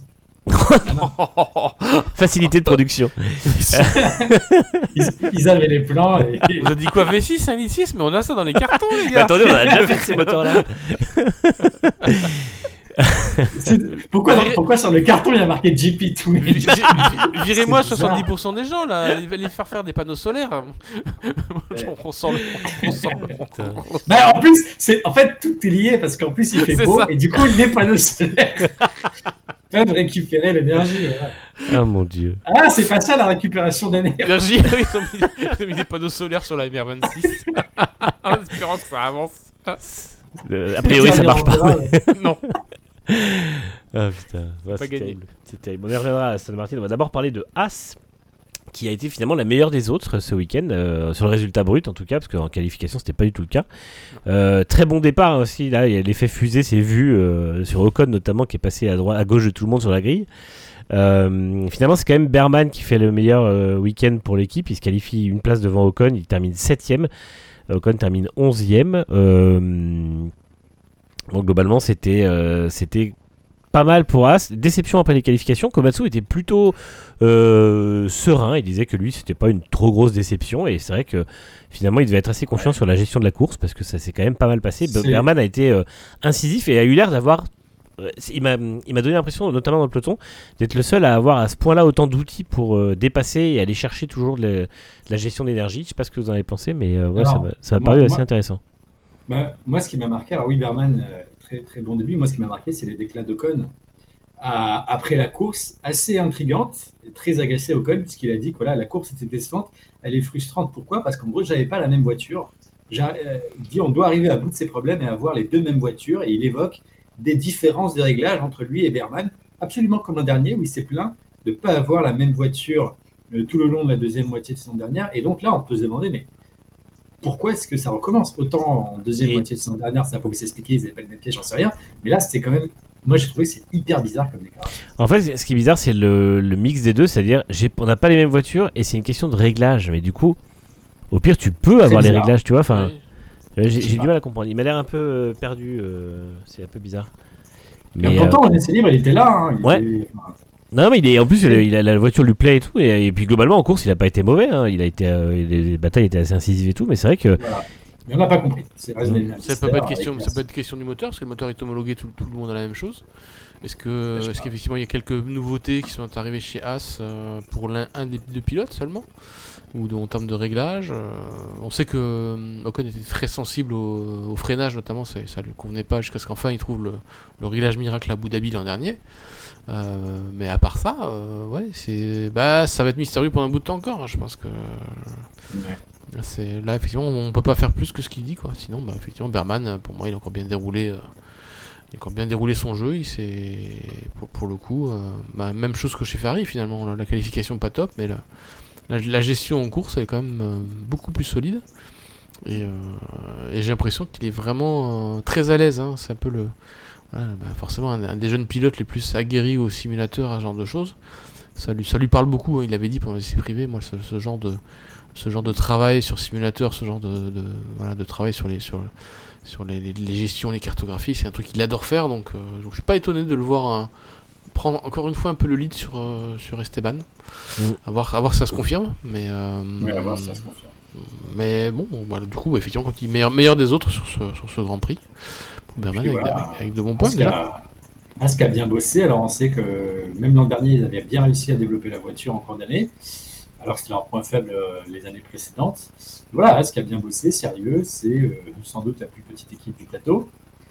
Facilité de production. Ils avaient les plans. Vous avez dit quoi, V6, 1.6? Mais on a ça dans les cartons, les gars. Attendez, on a déjà fait ces moteurs-là. Pourquoi sur le carton il y a marqué GP2? Virez-moi 70% des gens là, les faire des panneaux solaires. On sent Bah, en plus, en fait tout est lié parce qu'en plus il fait beau et du coup les panneaux solaires peuvent récupérer l'énergie. Ah mon dieu. Ah, c'est pas ça la récupération d'énergie. Ils ont mis des panneaux solaires sur la MR26 en espérant que ça avance. A priori ça marche pas. Non. Ah putain, c'est terrible. C'est terrible. On y reviendra à Aston Martin. On va d'abord parler de Haas, qui a été finalement la meilleure des autres ce week-end, sur le résultat brut en tout cas, parce qu'en qualification c'était pas du tout le cas. Très bon départ aussi, là, il y a l'effet fusée, c'est vu sur Ocon notamment, qui est passé à gauche de tout le monde sur la grille. Finalement c'est quand même Berman qui fait le meilleur week-end pour l'équipe, il se qualifie une place devant Ocon, il termine 7ème, Ocon termine 11ème. Donc globalement c'était pas mal pour Haas. Déception après les qualifications. Komatsu était plutôt serein, il disait que lui c'était pas une trop grosse déception et c'est vrai que finalement il devait être assez confiant sur la gestion de la course parce que ça s'est quand même pas mal passé. Berman a été incisif et a eu l'air d'avoir il m'a donné l'impression, notamment dans le peloton, d'être le seul à avoir à ce point-là autant d'outils pour dépasser et aller chercher toujours de la gestion d'énergie. Je sais pas ce que vous en avez pensé, mais ça m'a paru assez intéressant. Moi, ce qui m'a marqué, alors oui, Berman, très, très bon début. Moi, ce qui m'a marqué, c'est les déclats d'Ocon après la course, assez intrigante, très agacé Ocon, puisqu'il a dit que voilà, la course était décevante, elle est frustrante. Pourquoi? Parce qu'en gros, j'avais pas la même voiture. Il dit on doit arriver à bout de ces problèmes et avoir les deux mêmes voitures, et il évoque des différences de réglage entre lui et Berman, absolument comme l'an dernier, où il s'est plaint de ne pas avoir la même voiture tout le long de la deuxième moitié de saison dernière. Et donc là, on peut se demander, mais pourquoi est-ce que ça recommence? Autant en deuxième moitié de saison dernière, ça pouvait s'expliquer, ils n'avaient pas le même piège, j'en sais rien. Mais là, c'était quand même... Moi, j'ai trouvé que c'est hyper bizarre comme déclaration. En fait, ce qui est bizarre, c'est le mix des deux, c'est-à-dire on n'a pas les mêmes voitures et c'est une question de réglage. Mais du coup, au pire, tu peux avoir les réglages, tu vois. Enfin, j'ai du mal à comprendre. Il m'a l'air un peu perdu. C'est un peu bizarre. Mais pourtant, en essai libre, il était là. Hein. Non, mais en plus, la voiture lui plaît et tout. Et puis globalement, en course, il n'a pas été mauvais. Hein. Les batailles étaient assez incisives et tout. Mais c'est vrai que. Voilà. Mais on n'a pas compris. Ça peut pas être question du moteur, parce que le moteur est homologué, tout le monde a la même chose. Est-ce qu'effectivement il y a quelques nouveautés qui sont arrivées chez Haas pour un des deux pilotes seulement, ou en termes de réglage? On sait que Ocon était très sensible au freinage notamment, ça lui convenait pas jusqu'à ce qu'enfin il trouve le réglage miracle à Abu Dhabi l'an dernier. Mais à part ça, ça va être mystérieux pendant un bout de temps encore. Hein, je pense que là effectivement on peut pas faire plus que ce qu'il dit, quoi. Sinon effectivement Berman, pour moi, il a encore bien déroulé. Il a encore bien déroulé son jeu. Pour le coup, même chose que chez Ferrari finalement. La qualification pas top, mais la gestion en course elle est quand même beaucoup plus solide. Et j'ai l'impression qu'il est vraiment très à l'aise. Hein. C'est un peu forcément un des jeunes pilotes les plus aguerris au simulateur à ce genre de choses. Ça lui parle beaucoup. Hein. Il l'avait dit pendant les essais privés. Moi, ce genre de travail sur simulateur, ce genre de travail sur les gestions, les cartographies, c'est un truc qu'il adore faire. Donc je suis pas étonné de le voir prendre encore une fois un peu le lead sur Esteban. À voir si ça se confirme. Mais à voir si ça se confirme. Mais bon, du coup, effectivement, quand il est meilleur des autres sur ce Grand Prix. Berman avec de bons points. Haas a bien bossé. Alors on sait que même l'an dernier, ils avaient bien réussi à développer la voiture en cours d'année. alors que c'était leur point faible les années précédentes. Voilà, ce qui a bien bossé, sérieux, c'est sans doute la plus petite équipe du plateau.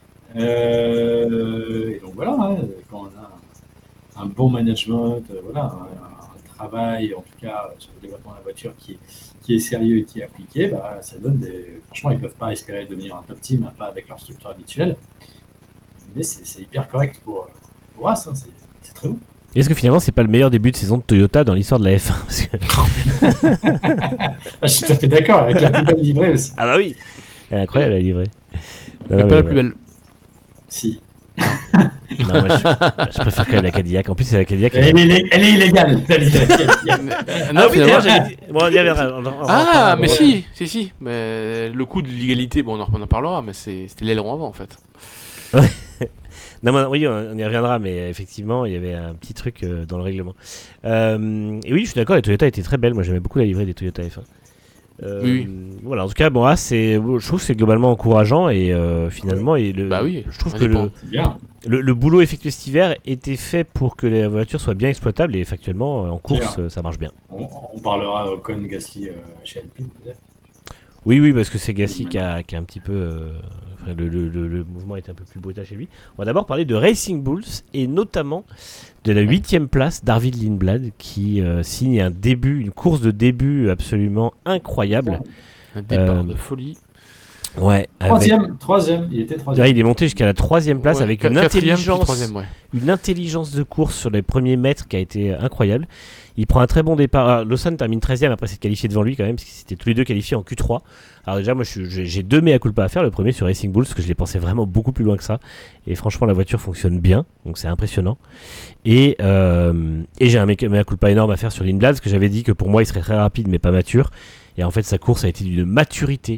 Et donc voilà, hein, quand on a un bon management, voilà, un travail, en tout cas sur le développement de la voiture qui est sérieux et qui est appliqué, bah, ça donne des. Franchement, ils ne peuvent pas espérer devenir un top team, hein, pas avec leur structure habituelle. Mais c'est hyper correct pour As, hein, c'est très bon. Est-ce que finalement, c'est pas le meilleur début de saison de Toyota dans l'histoire de la F1 parce que... Je suis tout à fait d'accord avec la plus belle livrée aussi. Ah bah oui, elle est incroyable la livrée. Mais pas la plus belle. Si. Non, moi, je préfère quand même la Cadillac. En plus, c'est la Cadillac. Elle est illégale. Non, finalement, j'avais dit. Bon, on y reviendra. Ah, mais si. Mais le coup de l'égalité, bon, on en parlera, mais c'était l'aileron avant, en fait. Non, mais, oui, on y reviendra, mais effectivement, il y avait un petit truc dans le règlement. Et oui, je suis d'accord, les Toyota étaient très belles. Moi, j'aimais beaucoup la livrée des Toyota F1. Oui. Voilà, en tout cas, bon, je trouve que c'est globalement encourageant et finalement, bah oui, je trouve que le boulot effectué cet hiver était fait pour que les voitures soient bien exploitables et factuellement, en course, ça marche bien. On parlera Ocon, Gasly chez Alpine, peut-être. Oui, parce que c'est Gasly qui a un petit peu. Le mouvement est un peu plus brutal chez lui. On va d'abord parler de Racing Bulls et notamment de la 8e place d'Arvid Lindblad qui signe une course de début absolument incroyable. Un départ de folie. Ouais. Troisième, il était troisième. Là, il est monté jusqu'à la 3e place avec une intelligence de course sur les premiers mètres qui a été incroyable. Il prend un très bon départ. Lawson termine 13e après s'être qualifié devant lui quand même, parce qu'ils étaient tous les deux qualifiés en Q3. Alors déjà, moi j'ai deux mea culpa à faire. Le premier sur Racing Bulls, parce que je les pensais vraiment beaucoup plus loin que ça. Et franchement, la voiture fonctionne bien, donc c'est impressionnant. Et j'ai un mea culpa énorme à faire sur Lindblad, parce que j'avais dit que pour moi il serait très rapide mais pas mature. Et en fait, sa course a été d'une maturité.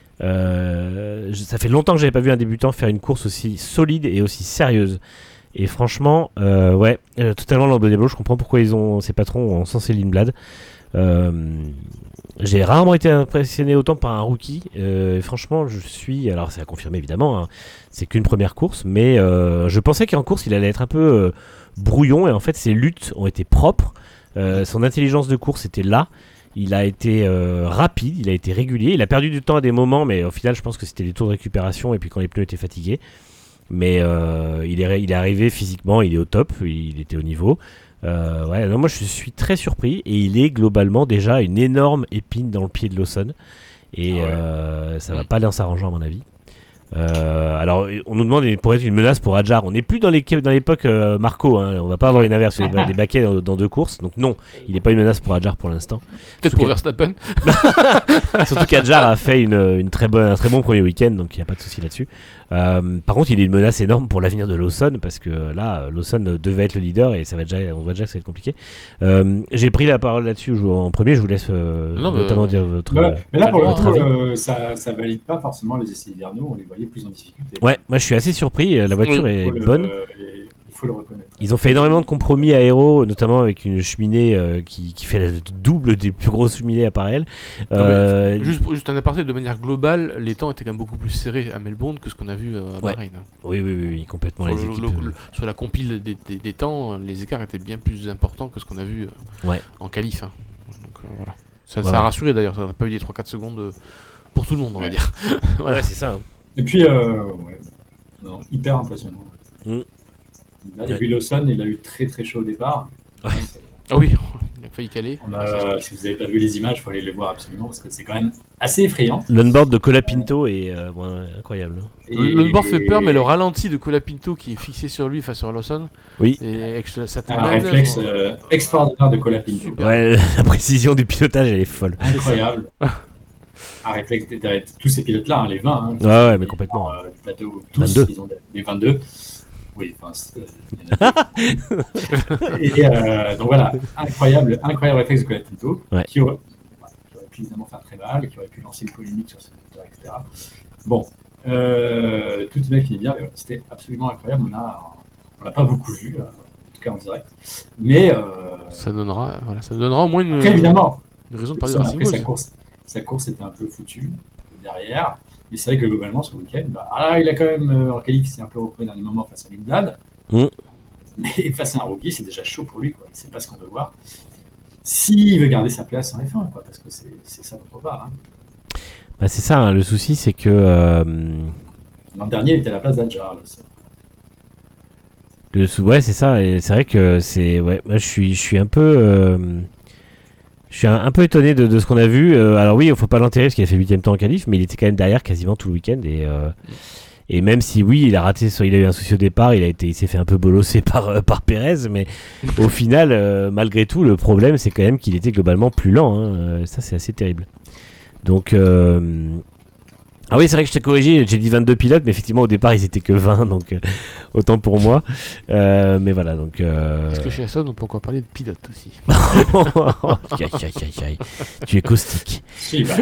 Ça fait longtemps que j'avais pas vu un débutant faire une course aussi solide et aussi sérieuse. Et franchement, totalement l'embello. Je comprends pourquoi ces patrons ont censé Lindblad. J'ai rarement été impressionné autant par un rookie. Franchement, alors c'est à confirmer évidemment, hein, c'est qu'une première course, mais je pensais qu'en course il allait être un peu brouillon, et en fait ses luttes ont été propres. Son intelligence de course était là. Il a été rapide, il a été régulier. Il a perdu du temps à des moments, mais au final, je pense que c'était les tours de récupération et puis quand les pneus étaient fatigués. Mais il est arrivé physiquement, il est au top, il était au niveau. Moi, je suis très surpris et il est globalement déjà une énorme épine dans le pied de Lawson. Et ça va pas aller en s'arrangeant, à mon avis. Alors, on nous demande pour être une menace pour Hadjar. On n'est plus dans l'époque Marco. Hein. On va pas avoir une inverse des baquets dans deux courses. Donc non, il n'est pas une menace pour Hadjar pour l'instant. Peut-être pour Verstappen. Surtout qu'Hadjar a fait un très bon premier week-end, donc il n'y a pas de souci là-dessus. Par contre, il est une menace énorme pour l'avenir de Lawson, parce que là, Lawson devait être le leader et on voit déjà que ça va être compliqué. J'ai pris la parole là-dessus en premier. Je vous laisse notamment dire votre. Mais là, pour le coup, ça valide pas forcément les essais hivernaux. On les voyait plus en difficulté. Ouais, moi je suis assez surpris. La voiture est bonne. Il faut le reconnaître. Ils ont fait énormément de compromis aéro, notamment avec une cheminée qui fait le double des plus grosses cheminées à part elle. Juste un aparté, de manière globale, les temps étaient quand même beaucoup plus serrés à Melbourne que ce qu'on a vu à Bahreïn. Oui, complètement. Sur la compile des temps, les écarts étaient bien plus importants que ce qu'on a vu en qualif. Hein. Donc, voilà. Ça a rassuré d'ailleurs, ça n'a pas eu des 3-4 secondes pour tout le monde, on va dire. Ouais, c'est ça. Hein. Et puis, hyper impressionnant. Et puis Lawson, il a eu très très chaud au départ. Ouais. Ah oui, il a failli caler. Si vous n'avez pas vu les images, il faut aller les voir absolument, parce que c'est quand même assez effrayant. L'onboard de Colapinto est incroyable. L'onboard fait peur, mais le ralenti de Colapinto qui est fixé sur lui face à Lawson, oui. Un réflexe extraordinaire de Colapinto. Ouais, la précision du pilotage, elle est folle. Incroyable. Un réflexe derrière tous ces pilotes-là, hein, les 20. Hein, ouais, mais complètement. Du plateau, tous, 22. Ils ont les 22. Oui, enfin, donc voilà, incroyable réflexe de Colapinto, qui aurait pu évidemment faire très mal, qui aurait pu lancer une polémique sur ce moteur, etc. Bon, tout est bien qui est bien, mais c'était absolument incroyable. On l'a pas beaucoup vu, en tout cas en direct. Mais ça donnera au moins une raison de parler de Racing Bulls. Sa course était un peu foutue derrière. Mais c'est vrai que globalement, ce week-end, il a quand même, en qualif, c'est un peu repris dans les moments face à Lindblad. Mais face à un rookie, c'est déjà chaud pour lui. Quoi. Il ne sait pas ce qu'on veut voir. s'il veut garder sa place en F1, quoi, parce que c'est ça notre part. Hein. Bah, c'est ça, hein, le souci, c'est que L'an dernier, il était à la place d'Adjar. ouais, c'est ça, et c'est vrai que c'est, ouais, moi je suis un peu, je suis un peu étonné de ce qu'on a vu. Alors oui, il faut pas l'enterrer parce qu'il a fait 8ème temps en qualif, mais il était quand même derrière quasiment tout le week-end et même si oui, il a raté, il a eu un souci au départ, il s'est fait un peu bolosser par Pérez, mais au final, malgré tout, le problème c'est quand même qu'il était globalement plus lent. Hein. Ça c'est assez terrible. Donc ah oui, c'est vrai que je t'ai corrigé, j'ai dit 22 pilotes, mais effectivement au départ ils étaient que 20, donc autant pour moi. Mais voilà, donc. Parce que chez Aston, on peut encore parler de pilote aussi. Aïe, aïe, aïe, aïe. Tu es caustique. Si, bah,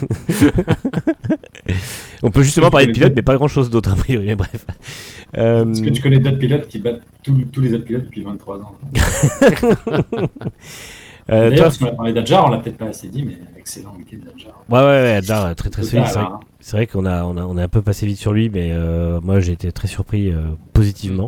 On peut justement parler de pilote, mais pas grand chose d'autre a priori, mais bref. est-ce que tu connais d'autres pilotes qui battent tous les autres pilotes depuis 23 ans? D'ailleurs, toi, parce qu'on a parlé d'Adjar, on l'a peut-être pas assez dit, mais excellent week-end d'Adjar. ouais, Adjar, très très solide. Total, hein. C'est vrai qu'on a un peu passé vite sur lui, mais moi j'ai été très surpris positivement.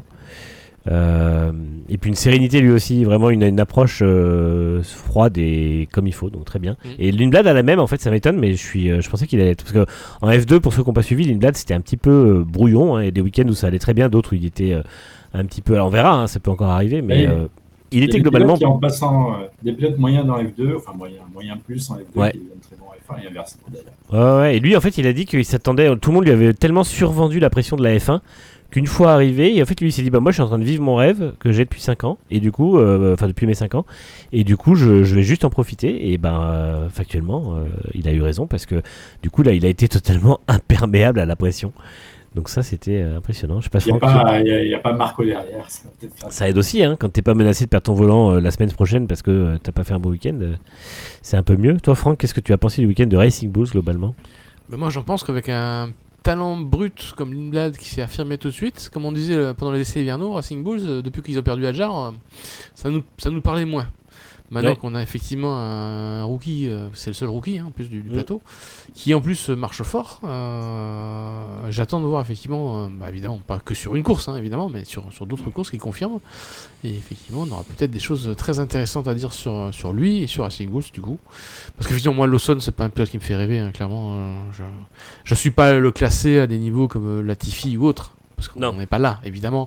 Et puis une sérénité lui aussi, vraiment une approche froide et comme il faut, donc très bien. Et Lindblad a la même, en fait ça m'étonne, mais je pensais qu'il allait être, parce que en F2 pour ceux qui n'ont pas suivi, Lindblad c'était un petit peu brouillon, hein, et des week-ends où ça allait très bien, d'autres où il était un petit peu, alors on verra, hein, ça peut encore arriver, mais il était globalement Qui en passant des pilotes moyens dans F2, enfin moyen plus en F2, Ouais. qui deviennent très bons en F1 et inversement d'ailleurs. Ouais, et lui en fait il a dit qu'il s'attendait, tout le monde lui avait tellement survendu la pression de la F1 qu'une fois arrivé, et en fait lui il s'est dit bah moi je suis en train de vivre mon rêve que j'ai depuis 5 ans, et du coup, enfin depuis mes 5 ans, et du coup je vais juste en profiter, et ben factuellement il a eu raison, parce que du coup là il a été totalement imperméable à la pression. Donc ça c'était impressionnant. Je sais pas, Il Franck, n'y a pas Marco derrière, ça va peut-être faire. ça aide aussi hein, quand t'es pas menacé de perdre ton volant la semaine prochaine parce que t'as pas fait un beau week-end, c'est un peu mieux. Toi Franck, qu'est-ce que tu as pensé du week-end de Racing Bulls globalement? Mais moi, j'en pense qu'avec un talent brut comme Lindblad qui s'est affirmé tout de suite, comme on disait pendant les essais hivernaux, Racing Bulls, depuis qu'ils ont perdu Adjar, ça nous parlait moins. Maintenant Ouais. qu'on a effectivement un rookie, c'est le seul rookie en plus du plateau, qui en plus marche fort, j'attends de voir effectivement, évidemment, pas que sur une course, hein, évidemment, mais sur d'autres courses qui confirment. Et effectivement, on aura peut-être des choses très intéressantes à dire sur lui et sur Racing Bulls du coup. Parce qu'effectivement, moi, Lawson, c'est pas un pilote qui me fait rêver, hein, clairement. Je suis pas le classé à des niveaux comme Latifi ou autre. Parce qu'on n'est pas là, évidemment.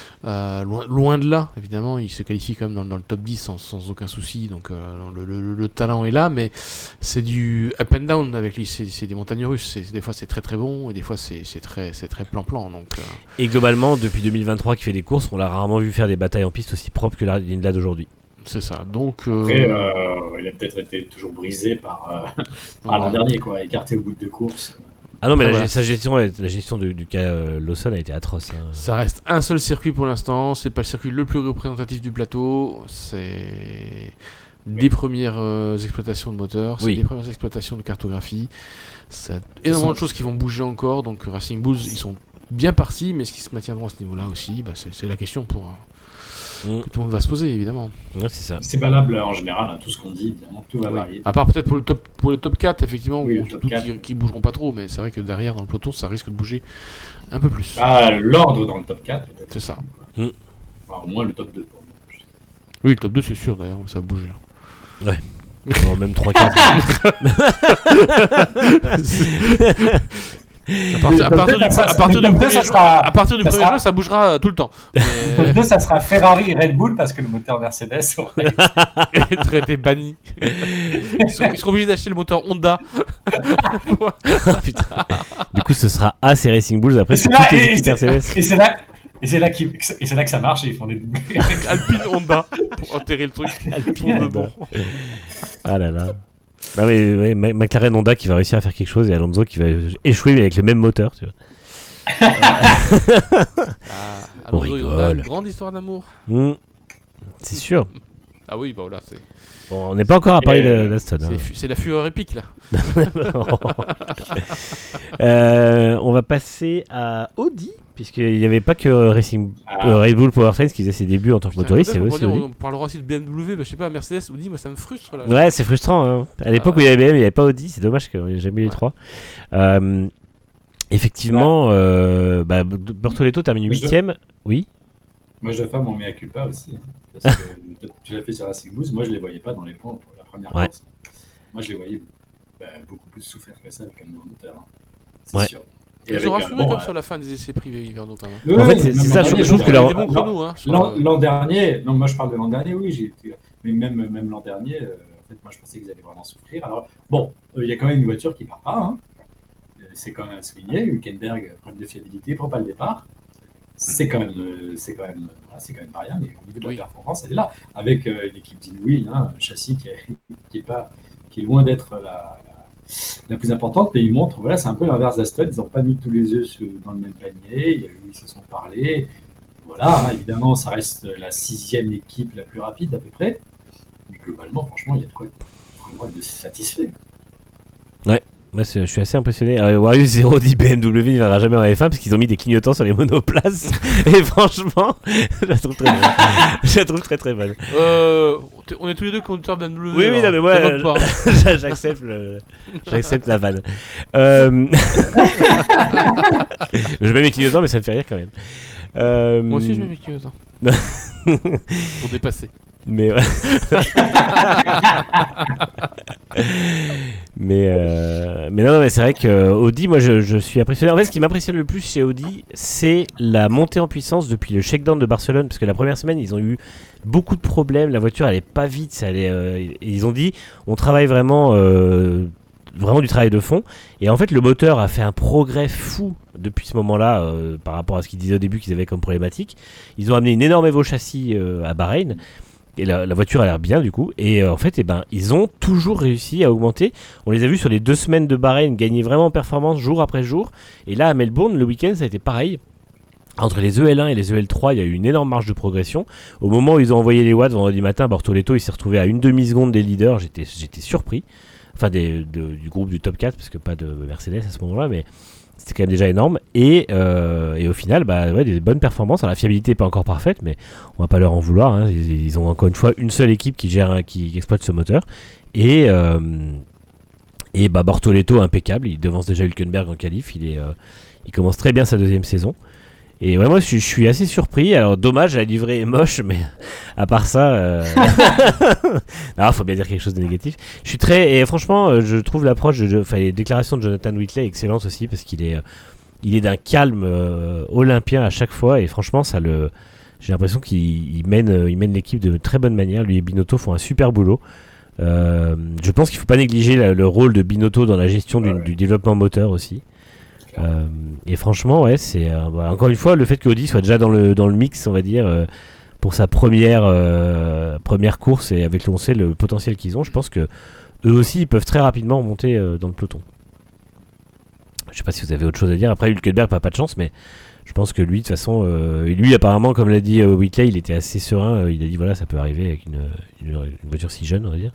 Loin de là, évidemment, il se qualifie quand même dans le top 10 sans aucun souci, donc le talent est là, mais c'est du up and down avec lui, c'est des montagnes russes, des fois c'est très très bon, et des fois c'est très plan-plan. Donc, Et globalement, depuis 2023 qu'il fait des courses, on l'a rarement vu faire des batailles en piste aussi propres que la Lindblad d'aujourd'hui. c'est ça, donc... Après, il a peut-être été toujours brisé par l'an dernier, quoi, écarté au bout de 2 courses. Ah non, mais Voilà. sa gestion, la gestion du cas Lawson a été atroce. Hein. Ça reste un seul circuit pour l'instant, c'est pas le circuit le plus représentatif du plateau, c'est des premières exploitations de moteurs, c'est des premières exploitations de cartographie, c'est énormément de choses qui vont bouger encore, donc Racing Bulls ils sont bien partis, mais est-ce qu'ils se maintiendront à ce niveau-là aussi, c'est la question pour que tout le monde va se poser évidemment. Ouais, c'est ça. C'est valable en général, hein, tout ce qu'on dit, évidemment, tout va varier. À part peut-être pour le top 4 effectivement, Oui, où le top tout 4. qui bougeront pas trop, mais c'est vrai que derrière dans le peloton ça risque de bouger un peu plus. L'ordre dans le top 4, peut-être. C'est ça. Enfin, au moins le top 2. Oui, le top 2 c'est sûr d'ailleurs, ça va bouger. Ouais. Non, même 3-4. À partir du premier jeu, ça bougera tout le temps. Le 2, ça sera Ferrari et Red Bull parce que le moteur Mercedes aurait été banni. Ils seront obligés d'acheter le moteur Honda. Putain. Du coup, ce sera A, c'est Racing Bulls. Après, c'est toutes les équipes Mercedes. Et c'est là que ça marche et ils font des doublés. Alpine Honda pour enterrer le truc. Alpine Honda. Ah là là. Non mais McLaren Honda qui va réussir à faire quelque chose et Alonso qui va échouer avec le même moteur, tu vois. Alonso et Honda, une grande histoire d'amour. C'est sûr. Ah oui, bah voilà, c'est... Bon, on n'est pas encore à parler d'Aston. C'est la fureur épique, là. On va passer à Audi, puisqu'il n'y avait pas que Red Bull Powertrain qui faisait ses débuts en tant que motoriste, c'est aussi Audi. On parlera aussi de BMW, je sais pas, Mercedes, Audi, moi ça me frustre, là. Ouais, c'est frustrant. Hein. À l'époque où il y avait BMW, il n'y avait pas Audi, c'est dommage qu'il n'y ait jamais eu les trois. Effectivement, Bortoletto termine 8ème. Oui. Moi, je dois faire mon mea culpa aussi. Parce que tu l'as fait sur Racing Boost, moi, je ne les voyais pas dans les points pour la première Ouais. course. Moi, je les voyais beaucoup plus souffrir que ça avec un nouveau moteur. C'est Ouais. sûr. Et Ils avec ont un rassuré bon, comme sur la fin des essais privés hiver notamment. Oui, En fait, oui, c'est même ça, l'an je dernier, trouve que Il y là- a des bons chronos. Hein, L'an dernier, non, moi je parle de l'an dernier, oui, mais même l'an dernier, en fait, moi je pensais qu'ils allaient vraiment souffrir. Alors, bon, il y a quand même une voiture qui part pas, hein. C'est quand même à souligner. Hülkenberg, problème de fiabilité, prend pas le départ. C'est quand même pas rien, mais au niveau de la performance, elle est là. Avec l'équipe d'Inwheel, un châssis qui est loin d'être la plus importante, mais ils montrent, voilà, c'est un peu l'inverse d'Aston, ils n'ont pas mis tous les œufs dans le même panier, ils se sont parlé. Voilà, évidemment, ça reste la 6e équipe la plus rapide à peu près, mais globalement, franchement, il y a de quoi vraiment être satisfait. Moi, je suis assez impressionné. Warius 0 dit BMW ne viendra jamais en F1 parce qu'ils ont mis des clignotants sur les monoplaces. Et franchement, je la trouve très bonne. Je la trouve très très bonne. On est tous les deux conducteurs de BMW. Oui, non, mais moi, pas. j'accepte la vanne. Je mets mes clignotants, mais ça me fait rire quand même. Moi aussi, je mets mes clignotants. Pour dépasser. Mais ouais. mais non, mais c'est vrai que Audi, moi je suis impressionné. En fait, ce qui m'impressionne le plus chez Audi, c'est la montée en puissance depuis le shakedown de Barcelone, parce que la première semaine ils ont eu beaucoup de problèmes, la voiture allait pas vite, ça allait, ils ont dit on travaille vraiment du travail de fond, et en fait le moteur a fait un progrès fou depuis ce moment-là par rapport à ce qu'ils disaient au début qu'ils avaient comme problématique. Ils ont amené une énorme Evo châssis à Bahreïn. Et la voiture a l'air bien du coup. Et en fait, ils ont toujours réussi à augmenter. On les a vus sur les 2 semaines de Bahreïn gagner vraiment en performance jour après jour. Et là, à Melbourne, le week-end, ça a été pareil. Entre les EL1 et les EL3, il y a eu une énorme marge de progression. Au moment où ils ont envoyé les watts vendredi matin, Bortoleto il s'est retrouvé à une demi-seconde des leaders. J'étais surpris. Enfin, du groupe du top 4, parce que pas de Mercedes à ce moment-là, mais c'était quand même déjà énorme. Et au final, des bonnes performances. Alors, la fiabilité n'est pas encore parfaite, mais on va pas leur en vouloir. Hein. Ils ont encore une fois une seule équipe qui exploite ce moteur. Et Bortoleto impeccable. Il devance déjà Hülkenberg en qualif. Il commence très bien sa 2e saison. Et ouais, moi je suis assez surpris. Alors dommage, la livrée est moche, mais à part ça, alors faut bien dire quelque chose de négatif. Et franchement, je trouve l'approche les déclarations de Jonathan Whitley excellente aussi, parce qu'il est d'un calme olympien à chaque fois, et franchement j'ai l'impression qu'il mène l'équipe de très bonne manière. Lui et Binotto font un super boulot. Je pense qu'il faut pas négliger le rôle de Binotto dans la gestion du développement moteur aussi. Et franchement, ouais, c'est encore une fois le fait que Audi soit déjà dans le mix, on va dire, pour sa première course, et avec on sait le potentiel qu'ils ont, je pense que eux aussi ils peuvent très rapidement monter dans le peloton. Je sais pas si vous avez autre chose à dire. Après, Hülkenberg n'a pas de chance, mais je pense que lui, de toute façon, lui apparemment, comme l'a dit Whitley, il était assez serein. Il a dit voilà, ça peut arriver avec une voiture si jeune, on va dire.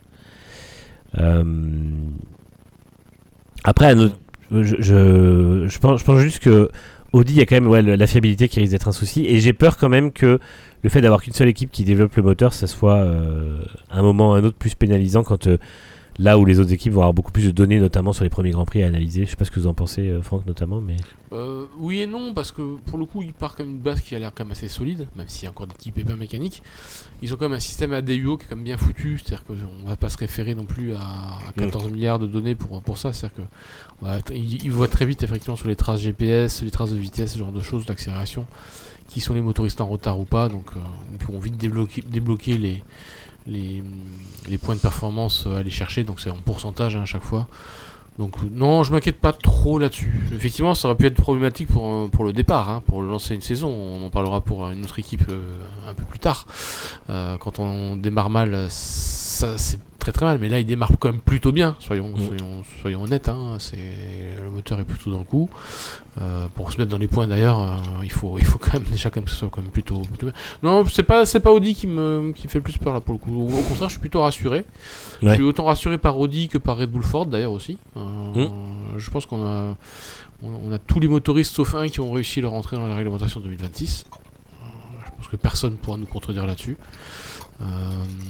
Après, je pense juste que Audi, il y a quand même la fiabilité qui risque d'être un souci, et j'ai peur quand même que le fait d'avoir qu'une seule équipe qui développe le moteur, ça soit à un moment ou à un autre plus pénalisant, quand là où les autres équipes vont avoir beaucoup plus de données, notamment sur les premiers Grands Prix à analyser. Je sais pas ce que vous en pensez, Franck, notamment, mais... Oui et non, parce que pour le coup, il part comme une base qui a l'air quand même assez solide, même s'il y a encore des types pas mécaniques. Ils ont quand même un système ADUO qui est quand même bien foutu, c'est-à-dire qu'on va pas se référer non plus à 14 milliards de données pour ça, c'est-à-dire que ils voient très vite effectivement sur les traces GPS, les traces de vitesse, ce genre de choses, d'accélération, qui sont les motoristes en retard ou pas, donc ils pourront vite débloquer les points de performance à aller chercher, donc c'est en pourcentage à chaque fois. Donc non, je m'inquiète pas trop là-dessus. Effectivement, ça aurait pu être problématique pour le départ, pour lancer une saison. On en parlera pour une autre équipe un peu plus tard. Quand on démarre mal, ça c'est très très mal. Mais là, il démarre quand même plutôt bien. Soyons honnêtes. Le moteur est plutôt dans le coup. Pour se mettre dans les points d'ailleurs, il faut quand même déjà que ce soit quand même plutôt bien. Non, c'est pas Audi qui me fait le plus peur là pour le coup. Au contraire, je suis plutôt rassuré. Ouais. Je suis autant rassuré par Audi que par Red Bull Ford d'ailleurs aussi. Je pense qu'on a tous les motoristes sauf un qui ont réussi leur entrée dans la réglementation 2026. Je pense que personne ne pourra nous contredire là-dessus.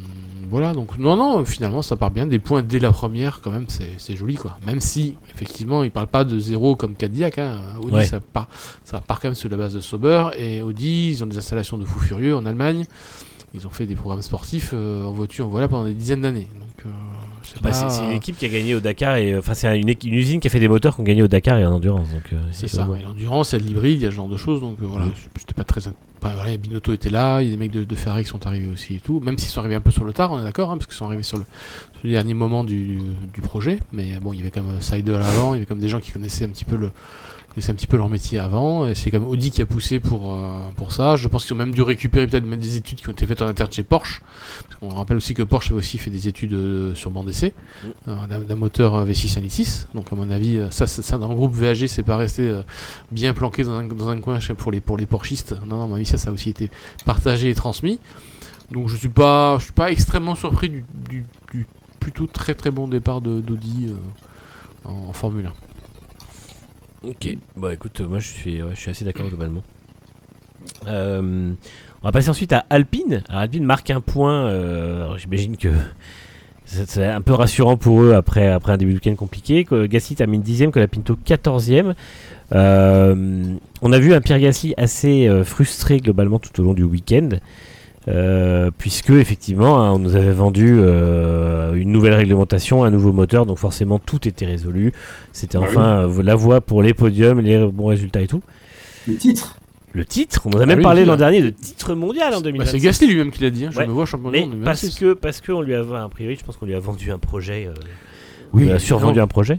voilà, donc non, finalement ça part bien. Des points dès la première, quand même, c'est joli, quoi. Même si, effectivement, il parle pas de 0 comme Cadillac. Audi, Ouais. ça part quand même sur la base de Sauber. Et Audi, ils ont des installations de fous furieux en Allemagne. Ils ont fait des programmes sportifs en voiture, voilà, pendant des dizaines d'années. Donc, c'est Bah, pas- c'est une équipe qui a gagné au Dakar et enfin c'est une usine qui a fait des moteurs qui ont gagné au Dakar et en endurance. Donc C'est ça. Et l'endurance, il y a de l'hybride, il y a ce genre de choses. Donc voilà, j'étais pas très. Voilà, Binotto était là, il y a des mecs de Ferrari qui sont arrivés aussi et tout. Même s'ils sont arrivés un peu sur le tard, on est d'accord, parce qu'ils sont arrivés sur le dernier moment du projet. Mais bon, il y avait quand même Seidel avant, il y avait comme des gens qui connaissaient un petit peu leur métier avant. Et c'est comme Audi qui a poussé pour ça. Je pense qu'ils ont même dû récupérer peut-être même des études qui ont été faites en interne chez Porsche. Parce qu'on rappelle aussi que Porsche avait aussi fait des études sur banc d'essai d'un moteur V6 1.6. Donc à mon avis, ça dans le groupe VAG, c'est pas resté bien planqué dans un coin pour les Porschistes. Non, à mon avis, ça a aussi été partagé et transmis. Donc je suis pas extrêmement surpris du plutôt très très bon départ d'Audi en Formule 1. Ok, bah écoute, moi je suis assez d'accord globalement. On va passer ensuite à Alpine. Alors, Alpine marque un point. Alors, j'imagine que c'est un peu rassurant pour eux après un début de week-end compliqué. Gasly termine 10ème, Colapinto 14ème. On a vu un Pierre Gasly assez frustré globalement tout au long du week-end. Puisque effectivement on nous avait vendu une nouvelle réglementation, un nouveau moteur, donc forcément tout était résolu, c'était la voie pour les podiums, les bons résultats et tout. Le titre, on en a même parlé l'an dernier de titre mondial en 2026. C'est Gasly lui-même qui l'a dit, je me vois champion mais du monde. parce qu'on lui a, a priori, je pense qu'on lui a vendu un projet, on lui a survendu un projet.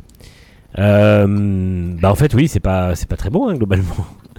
En fait oui, c'est pas très bon globalement.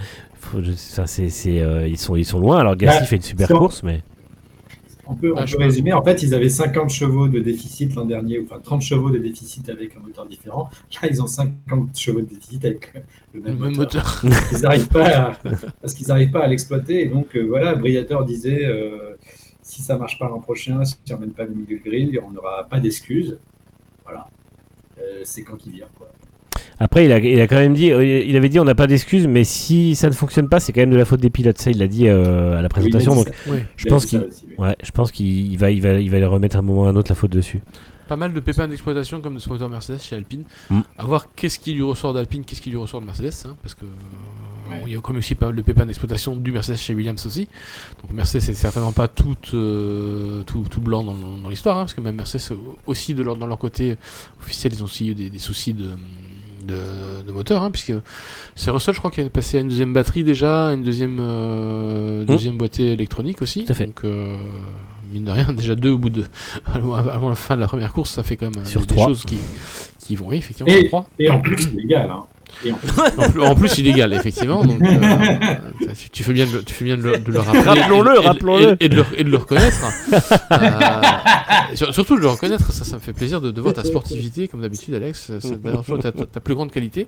Ils sont loin. Alors Gasly fait une super course, mais on peut résumer. En fait, ils avaient 50 chevaux de déficit l'an dernier, enfin 30 chevaux de déficit avec un moteur différent. Là, ils ont 50 chevaux de déficit avec le même moteur. Parce qu'ils n'arrivent pas à l'exploiter. Et donc voilà, Briator disait si ça marche pas l'an prochain, si on n'emmène pas le milieu de grille, on n'aura pas d'excuses. Voilà, c'est quand qu'il vient, quoi. Après, il a quand même dit, il avait dit on n'a pas d'excuses, mais si ça ne fonctionne pas, c'est quand même de la faute des pilotes. Ça, il l'a dit à la présentation. Donc, je pense qu'il va les remettre à un moment ou à un autre la faute dessus. Pas mal de pépins d'exploitation comme de ce moteur Mercedes chez Alpine. À voir qu'est-ce qui lui ressort d'Alpine, qu'est-ce qui lui ressort de Mercedes, parce que il y a quand même aussi pas mal de pépins d'exploitation du Mercedes chez Williams aussi. Donc Mercedes c'est certainement pas tout blanc dans l'histoire, parce que même Mercedes aussi dans leur côté officiel, ils ont aussi des soucis de moteur, puisque c'est Russell, je crois, qui est passé à une deuxième batterie déjà, une deuxième boîtier électronique aussi. Tout à fait. Donc mine de rien, déjà 2 au bout de avant la fin de la première course, ça fait quand même sur des choses qui vont, effectivement, sur 3. Et en plus, c'est légal. En plus illégal, effectivement. Donc, tu fais bien de le rappeler. Rappelons-le. Et de le reconnaître. Surtout de le reconnaître, ça me fait plaisir de voir ta sportivité, comme d'habitude, Alex. C'est ta plus grande qualité.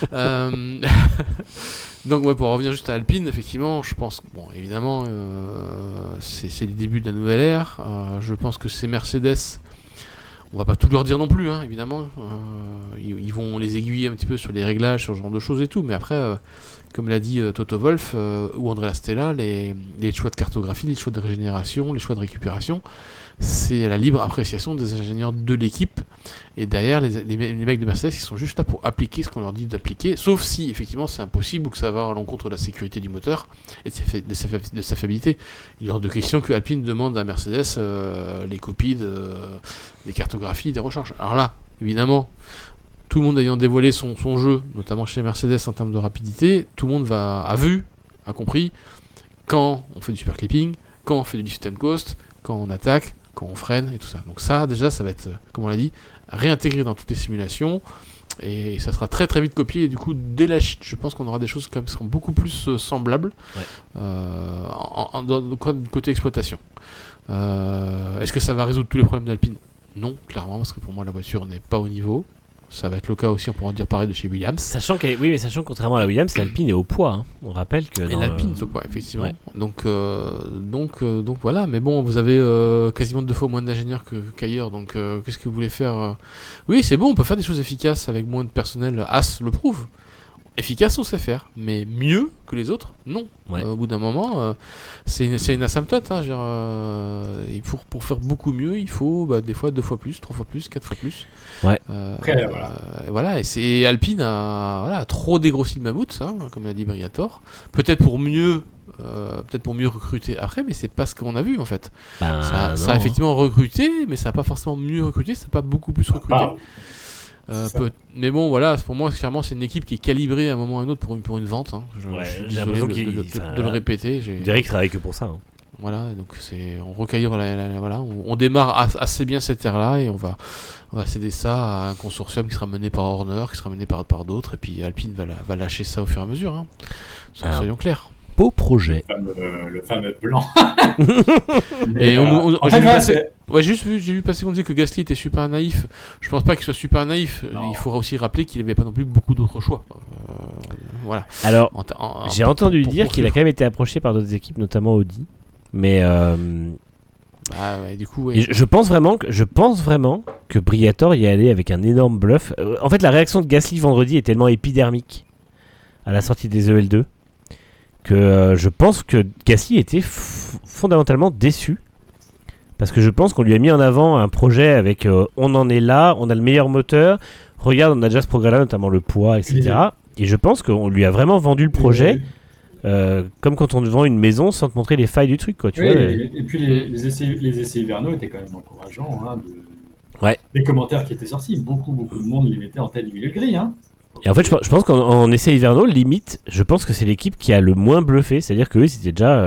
Donc, pour revenir juste à Alpine, effectivement, je pense que, évidemment, c'est le début de la nouvelle ère. Je pense que c'est Mercedes. On va pas tout leur dire non plus, évidemment. Ils vont les aiguiller un petit peu sur les réglages, sur ce genre de choses et tout. Mais après, comme l'a dit Toto Wolff ou Andrea Stella, les choix de cartographie, les choix de régénération, les choix de récupération, c'est la libre appréciation des ingénieurs de l'équipe. Et derrière, les mecs de Mercedes, ils sont juste là pour appliquer ce qu'on leur dit d'appliquer, sauf si, effectivement, c'est impossible ou que ça va à l'encontre de la sécurité du moteur et de sa fiabilité. Il est hors de question que Alpine demande à Mercedes les copies des cartographies, des recharges. Alors là, évidemment, tout le monde ayant dévoilé son jeu, notamment chez Mercedes en termes de rapidité, tout le monde a compris quand on fait du super clipping, quand on fait du lift and coast, quand on attaque, quand on freine et tout ça. Donc ça, déjà, ça va être, comme on l'a dit, réintégré dans toutes les simulations et ça sera très très vite copié. Et du coup, dès la chute, je pense qu'on aura des choses qui seront beaucoup plus semblables côté exploitation. Est-ce que ça va résoudre tous les problèmes d'Alpine ? Non, clairement, parce que pour moi, la voiture n'est pas au niveau. Ça va être le cas aussi, on pourra en dire pareil de chez Williams. Sachant que contrairement à la Williams, l'Alpine est au poids. On rappelle que l'Alpine est au poids, effectivement. Ouais. Donc voilà. Mais bon, vous avez quasiment 2 fois moins d'ingénieurs qu'ailleurs. Donc qu'est-ce que vous voulez faire ? Oui, c'est bon, on peut faire des choses efficaces avec moins de personnel. As le prouve. efficace, on sait faire, mais mieux que les autres, non. Ouais. Au bout d'un moment, c'est une asymptote. Hein, et pour faire beaucoup mieux, il faut des fois 2 fois plus, 3 fois plus, 4 fois plus. Ouais. Après, voilà. Voilà, et c'est Alpine a trop dégrossi le mammouth, ça, comme l'a dit Briator. Peut-être pour mieux recruter après, mais c'est pas ce qu'on a vu en fait. Ben, Ça a effectivement recruté, mais ça n'a pas forcément mieux recruté, ça n'a pas beaucoup plus recruté. Mais bon, voilà, pour moi, clairement, c'est une équipe qui est calibrée à un moment ou à un autre pour une vente. Hein. Je suis j'ai désolé l'impression de le répéter. Je dirais qu'il travaille que pour ça. Hein. Voilà, donc on recaillera voilà, on démarre assez bien cette ère-là et on va céder ça à un consortium qui sera mené par Horner, qui sera mené par d'autres, et puis Alpine va lâcher ça au fur et à mesure. Hein. Soyons clairs. Beau projet. Le fameux blanc. Et j'ai j'ai vu passer qu'on disait que Gasly était super naïf. Je pense pas qu'il soit super naïf. Non. Il faudra aussi rappeler qu'il n'avait pas non plus beaucoup d'autres choix. Voilà. Alors, j'ai entendu dire qu'il a quand même été approché par d'autres équipes, notamment Audi. Mais du coup, ouais. et je pense vraiment que Briator y est allé avec un énorme bluff. En fait, la réaction de Gasly vendredi est tellement épidermique à la sortie des EL2 que je pense que Gasly était fondamentalement déçu. Parce que je pense qu'on lui a mis en avant un projet avec on en est là, on a le meilleur moteur, regarde, on a déjà ce progrès-là, notamment le poids, etc. Et je pense qu'on lui a vraiment vendu le projet comme quand on te vend une maison sans te montrer les failles du truc. Quoi, tu vois, et puis les essais hivernaux étaient quand même encourageants. Hein, les commentaires qui étaient sortis, beaucoup de monde les mettait en tête du milieu gris. Hein. Et en fait, je pense qu'en essais hivernaux, limite, je pense que c'est l'équipe qui a le moins bluffé. C'est-à-dire qu'eux, c'était déjà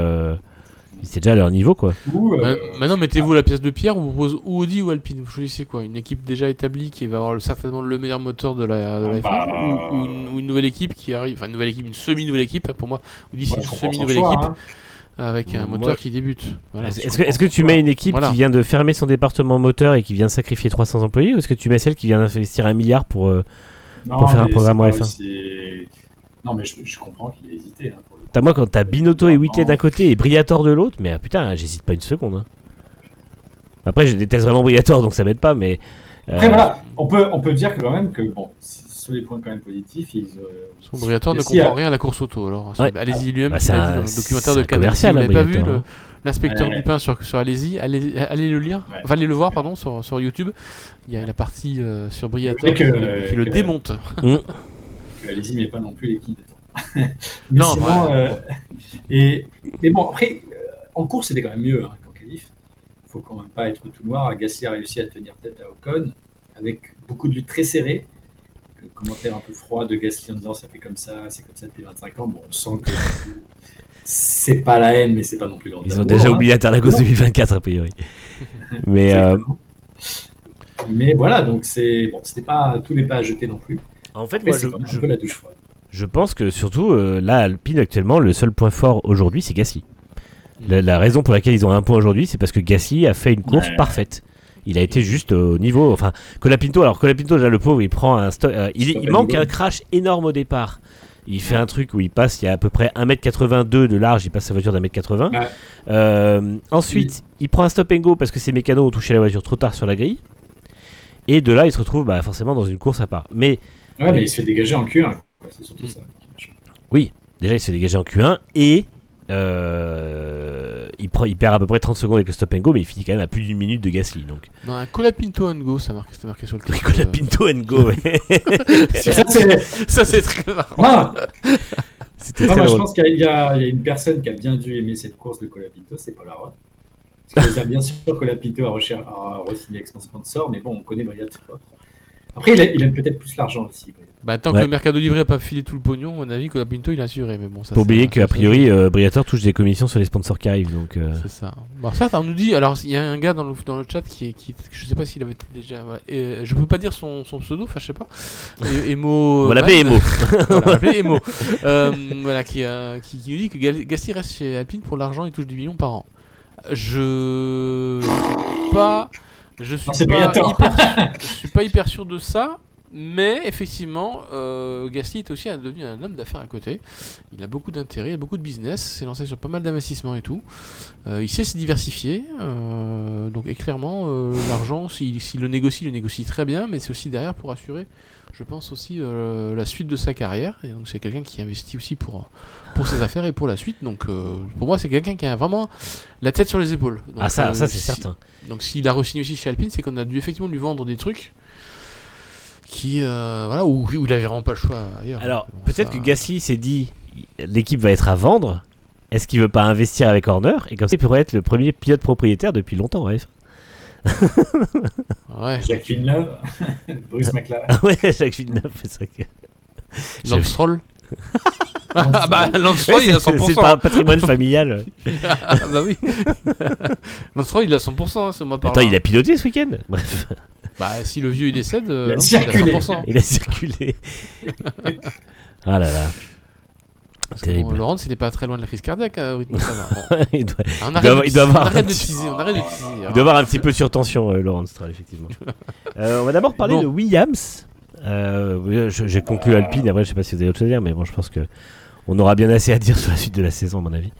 à leur niveau, quoi. Maintenant, mettez-vous la pièce de pierre, on vous propose ou Audi ou Alpine. Vous choisissez quoi? Une équipe déjà établie qui va avoir certainement le meilleur moteur de la F1 ou une nouvelle équipe qui arrive, enfin une semi-nouvelle équipe, pour moi. Audi, c'est une semi-nouvelle équipe avec un moteur qui débute. Voilà, est-ce que tu mets une équipe qui vient de fermer son département moteur et qui vient de sacrifier 300 employés, ou est-ce que tu mets celle qui vient d'investir 1 milliard pour faire un programme en F1? Non, mais je comprends qu'il ait hésité. Moi, quand t'as Binotto et Whitley d'un côté et Briator de l'autre, mais putain, j'hésite pas une seconde. Hein. Après, je déteste vraiment Briator, donc ça m'aide pas, mais... Après, voilà, on peut dire que quand même que, bon, sur les points quand même positifs, Briator ne comprend rien à la course auto, alors. Ouais. Allez-y lui-même, c'est le documentaire de Canal. Si vous n'avez pas vu Briator, l'inspecteur du pain sur Allez-y, allez le lire, enfin allez le voir, pardon, sur YouTube. Il y a la partie sur Briator qui le démonte. Allez-y, mais pas non plus l'équipe. Non, sinon, mais bon, après, en course, c'était quand même mieux qu'en qualif. Il ne faut quand même pas être tout noir. Gasly a réussi à tenir tête à Ocon avec beaucoup de luttes très serrées. Le commentaire un peu froid de Gasly en disant ça fait comme ça, c'est comme ça depuis 25 ans. Bon, on sent que c'est pas la haine, mais c'est pas non plus grand. Ils ont déjà oublié Interlagos 2024, a priori. Mais voilà, donc c'était pas tout n'est pas à jeter non plus. En fait, moi, un peu la douche froide. Je pense que surtout, là, Alpine, actuellement, le seul point fort aujourd'hui, c'est Gasly. La raison pour laquelle ils ont un point aujourd'hui, c'est parce que Gasly a fait une course parfaite. Il a été juste au niveau... Enfin, Colapinto, déjà, le pauvre, il prend un stock... il manque un crash énorme au départ. Il fait un truc où il passe, il y a à peu près 1m82 de large, il passe sa voiture d'1m80. Ensuite, il prend un stop and go parce que ses mécanos ont touché la voiture trop tard sur la grille. Et de là, il se retrouve forcément dans une course à part. Mais il se fait dégager en Q1. C'est surtout ça. Oui, déjà il se fait dégager en Q1 et il perd à peu près 30 secondes avec le stop and go, mais il finit quand même à plus d'une minute de Gasly. Donc. Non, un Colapinto and go, c'était marqué sur le truc. Colapinto and go, ça c'est très marrant. C'était très drôle. Je pense qu'il y a une personne qui a bien dû aimer cette course de Colapinto, c'est Paul Aron. Parce que bien sûr Colapinto a re-signé avec son sponsor, mais bon, on connaît Briator. Après, il aime peut-être plus l'argent aussi. Tant que le Mercado Libre n'a pas filé tout le pognon, à mon avis, Colapinto il a assuré. Mais bon, ça, faut oublier qu'a priori, Briator touche des commissions sur les sponsors qui arrivent. Donc, c'est ça. Bon, ça nous dit. Alors, il y a un gars dans le chat qui je sais pas s'il avait déjà. Je peux pas dire son pseudo, enfin, je sais pas. Emo. On va l'appeler Emo. On va l'appeler Emo. Voilà, qui nous dit que Gasly reste chez Alpine pour l'argent, il touche 10 millions par an. Je suis pas hyper sûr de ça, Mais effectivement, Gasly est aussi devenu un homme d'affaires à côté. Il a beaucoup d'intérêt, il a beaucoup de business, s'est lancé sur pas mal d'investissements et tout. Il sait se diversifier. Donc et clairement, l'argent, s'il le négocie très bien, mais c'est aussi derrière pour assurer, je pense aussi, la suite de sa carrière. Et donc c'est quelqu'un qui investit aussi pour ses affaires et pour la suite. Donc pour moi, c'est quelqu'un qui a vraiment la tête sur les épaules. Donc, ça c'est certain. Donc s'il a re-signé aussi chez Alpine, c'est qu'on a dû effectivement lui vendre des trucs qui voilà, où il avait vraiment pas le choix ailleurs. Alors peut-être que Gasly s'est dit l'équipe va être à vendre, est-ce qu'il veut pas investir avec Horner, et comme ça il pourrait être le premier pilote propriétaire depuis longtemps, ouais. Ouais. Jacques Villeneuve, Bruce McLaren. Ah ouais, Jacques Villeneuve, c'est vrai que... Lance Stroll. Ah bah Lance Stroll, il a 100%. C'est pas un patrimoine familial. Ah bah oui. Lance Stroll, il a 100%, c'est moi par Attends, là. il a piloté ce week-end. Bref. Bah si le vieux il décède, Il a non, circulé. il a 100%. Il a circulé. Ah là là. Parce que Terrible. bon, Laurent, il n'est pas très loin de la crise cardiaque au rythme ça va. Bon. il doit, On il doit avoir arrête un de petit- teaser, on arrête de teaser. il doit avoir un petit peu de surtension, Laurent Stroll, effectivement. On va d'abord parler Bon. de Williams. J'ai conclu Alpine, après je sais pas si vous avez autre chose à dire, mais bon, je pense que on aura bien assez à dire sur la suite de la saison, à mon avis.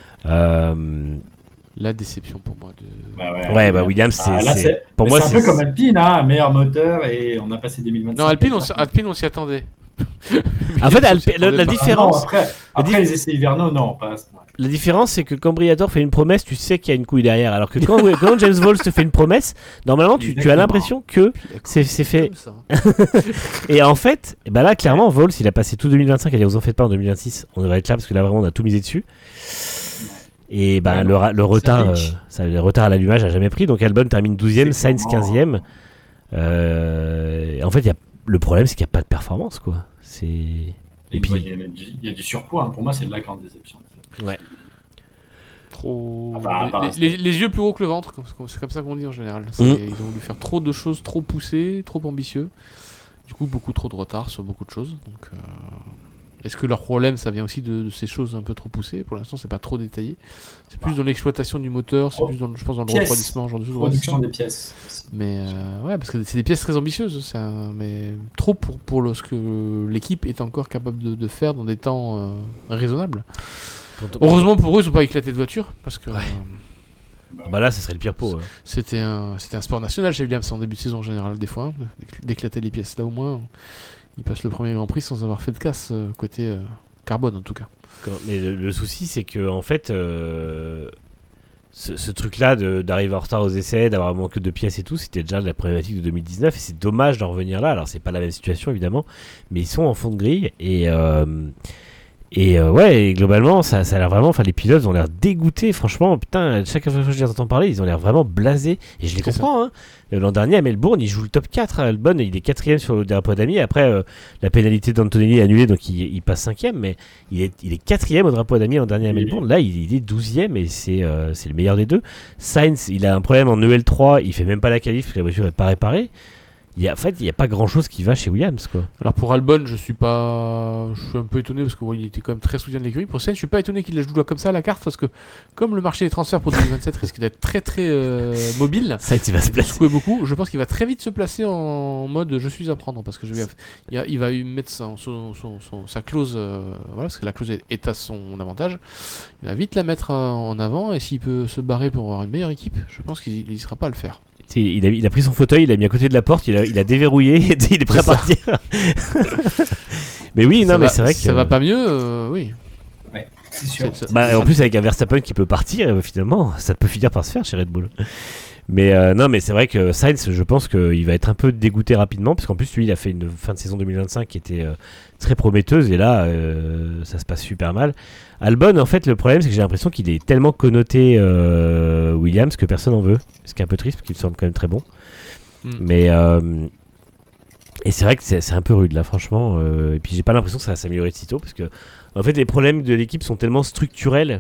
La déception pour moi de... Ouais, bah Williams, pour moi, c'est un peu comme Alpine, hein, un meilleur moteur, et on a passé 2025. Non, Alpine, on s'y attendait. En fait, Alpine, la différence, Après les essais hivernaux, non, pas à ce point. la différence, c'est que quand Briatore fait une promesse, tu sais qu'il y a une couille derrière. Alors que quand James Vowles te fait une promesse, normalement, tu as Exactement. l'impression que c'est fait. Comme ça. Et en fait, bah là, clairement, Vowles, il a passé tout 2025 à dire vous en faites pas en 2026. On devrait être là parce que là, vraiment, on a tout misé dessus. Et bah, Ouais, le retard, ça le retard à l'allumage a jamais pris. Donc Albon termine 12ème, C'est Sainz clairement- 15ème. En fait, le problème, c'est qu'il n'y a pas de performance, quoi. Et puis, il y a du surpoids, hein. Pour moi, c'est de la grande déception. Ouais. Trop... Ah bah, les yeux plus hauts que le ventre, c'est comme ça qu'on dit en général. Ils ont voulu faire trop de choses trop poussées, trop ambitieux. Du coup, beaucoup trop de retard sur beaucoup de choses. Donc, est-ce que leur problème, ça vient aussi de ces choses un peu trop poussées? Pour l'instant, c'est pas trop détaillé. C'est plus dans l'exploitation du moteur, c'est plus dans, je pense, dans le Pièces. refroidissement, genre de choses. Production des pièces. Mais ouais, parce que c'est des pièces très ambitieuses, mais trop pour ce que l'équipe est encore capable de faire dans des temps raisonnables. Heureusement pour eux, ils n'ont pas éclaté de voiture, parce que Bah là, ce serait le pire pot. c'était un sport national chez Williams en début de saison en général, des fois, d'éclater les pièces. Là au moins, ils passent le premier Grand Prix sans avoir fait de casse, côté carbone en tout cas. Mais le souci, c'est que en fait, ce truc-là d'arriver en retard aux essais, d'avoir manqué de pièces et tout, c'était déjà la problématique de 2019. Et c'est dommage d'en revenir là. Alors, c'est pas la même situation, évidemment, mais ils sont en fond de grille. Ouais, et globalement, ça a l'air vraiment. Enfin, les pilotes ont l'air dégoûtés, franchement. Putain, chaque fois que je les entends parler, ils ont l'air vraiment blasés. Et je les C'est comprends, hein. L'an dernier, à Melbourne, il joue le top 4. Albon, il est 4ème sur le drapeau d'Ami. Après, la pénalité d'Antonelli est annulée, donc il passe 5ème. Mais il est 4ème au drapeau d'Ami l'an dernier à Melbourne. Là, il est 12ème et c'est le meilleur des deux. Sainz, il a un problème en EL3. Il fait même pas la qualif parce que la voiture n'est pas réparée. En fait, il n'y a pas grand chose qui va chez Williams, quoi. Alors pour Albon, je suis un peu étonné parce que il était quand même très soutien de l'écurie. Pour Sainz, je suis pas étonné qu'il la joue comme ça à la carte parce que comme le marché des transferts pour 2027 risque d'être très très mobile, Sainz, il va se placer. secouer beaucoup. Je pense qu'il va très vite se placer en mode je suis à prendre parce que il va mettre sa clause, voilà, parce que la clause est à son avantage. Il va vite la mettre en avant et s'il peut se barrer pour avoir une meilleure équipe, je pense qu'il n'hésitera pas à le faire. Il a pris son fauteuil, il l'a mis à côté de la porte, il a déverrouillé, il est prêt à partir. Mais oui, non, mais c'est vrai que ça va pas mieux, oui. Ouais, c'est sûr. Bah, en plus, avec un Verstappen qui peut partir, finalement, ça peut finir par se faire chez Red Bull. Mais non, mais c'est vrai que Sainz, je pense qu'il va être un peu dégoûté rapidement, parce qu'en plus, lui, il a fait une fin de saison 2025 qui était très prometteuse, et là, ça se passe super mal. Albon, en fait, le problème, c'est que j'ai l'impression qu'il est tellement connoté Williams que personne n'en veut, ce qui est un peu triste, parce qu'il semble quand même très bon. Mais et c'est vrai que c'est un peu rude, là, franchement. Et puis, j'ai pas l'impression que ça va s'améliorer de sitôt, parce que, en fait, les problèmes de l'équipe sont tellement structurels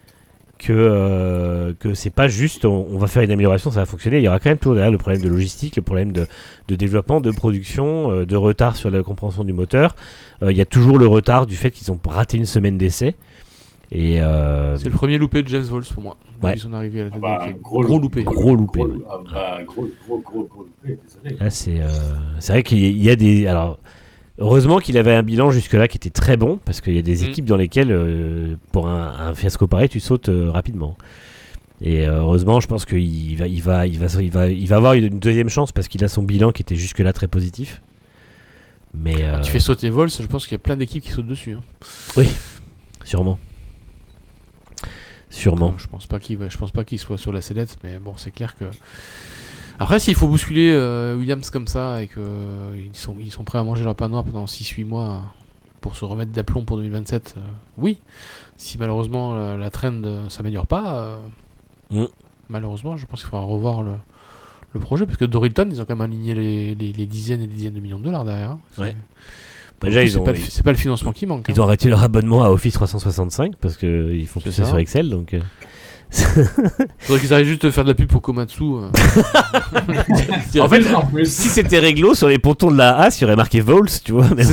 que c'est pas juste on va faire une amélioration, ça va fonctionner. Il y aura quand même toujours derrière le problème de logistique, le problème de développement, de production, de retard sur la compréhension du moteur. Il y a toujours le retard du fait qu'ils ont raté une semaine d'essai. Et C'est le premier loupé de James Vols pour moi. Ouais. Depuis son arrivée à la tête bah, d'équipe. gros loupé. gros loupé. Gros loupé, désolé. Là, c'est vrai qu'il y a des. Alors, heureusement qu'il avait un bilan jusque-là qui était très bon, parce qu'il y a des équipes dans lesquelles, pour un fiasco pareil, tu sautes rapidement. Et heureusement, je pense qu'il va avoir une deuxième chance parce qu'il a son bilan qui était jusque-là très positif. Mais Tu fais sauter Vols, je pense qu'il y a plein d'équipes qui sautent dessus. Hein. oui, sûrement. Je pense pas qu'il soit sur la sellette, mais bon, c'est clair que. Après, s'il faut bousculer Williams comme ça et qu'ils sont prêts à manger leur pain noir pendant 6-8 mois pour se remettre d'aplomb pour 2027, oui. Si malheureusement la trend s'améliore pas, malheureusement, je pense qu'il faudra revoir le projet, parce que Dorilton, ils ont quand même aligné les dizaines et des dizaines de millions de dollars derrière. Hein. Ouais. Déjà, c'est pas le financement qui manque. Ils ont arrêté leur abonnement à Office 365 parce qu'ils font tout ça sur Excel, donc. Faudrait qu'ils arrêtent juste de faire de la pub pour Komatsu. En fait, si c'était réglo sur les pontons de la A, il y aurait marqué Vols, tu vois. Mais,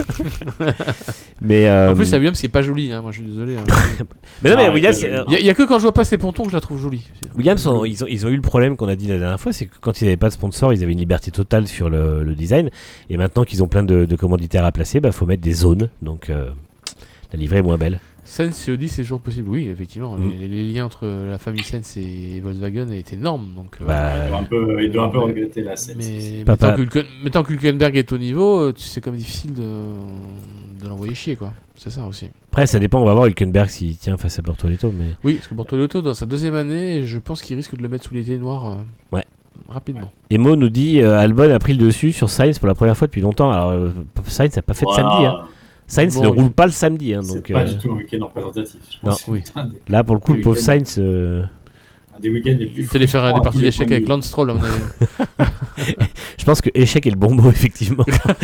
en plus, la Williams, c'est pas joli, hein, moi je suis désolé. Hein. Mais non, mais Williams, il y a que quand je vois pas ces pontons que je la trouve jolie. Williams, ils ont eu le problème qu'on a dit la dernière fois, c'est que quand ils n'avaient pas de sponsor, ils avaient une liberté totale sur le design. Et maintenant qu'ils ont plein de commanditaires à placer, faut mettre des zones. Donc la livrée est moins belle. Sens COD, c'est toujours possible, oui, effectivement. Les liens entre la famille Sens et Volkswagen est énorme. Donc, il doit un peu regretter la Sens. Mais tant que Hülkenberg est au niveau, c'est quand même difficile de l'envoyer chier, quoi. C'est ça aussi. Après, ça dépend, on va voir Hülkenberg s'il tient face à Bortoleto. Mais... Oui, parce que Bortoleto, dans sa deuxième année, je pense qu'il risque de le mettre sous les dés noirs rapidement. Emo nous dit Albon a pris le dessus sur Sainz pour la première fois depuis longtemps. Alors, Sainz n'a pas fait de samedi. Hein. Sainz ne roule pas le samedi. Hein, c'est donc, pas du tout un week-end représentatif. Là, pour le coup, le pauvre Sainz. Un des week-ends les plus. Il fallait faire des parties d'échecs avec Lance Stroll. Je pense que échec est le bon mot, effectivement.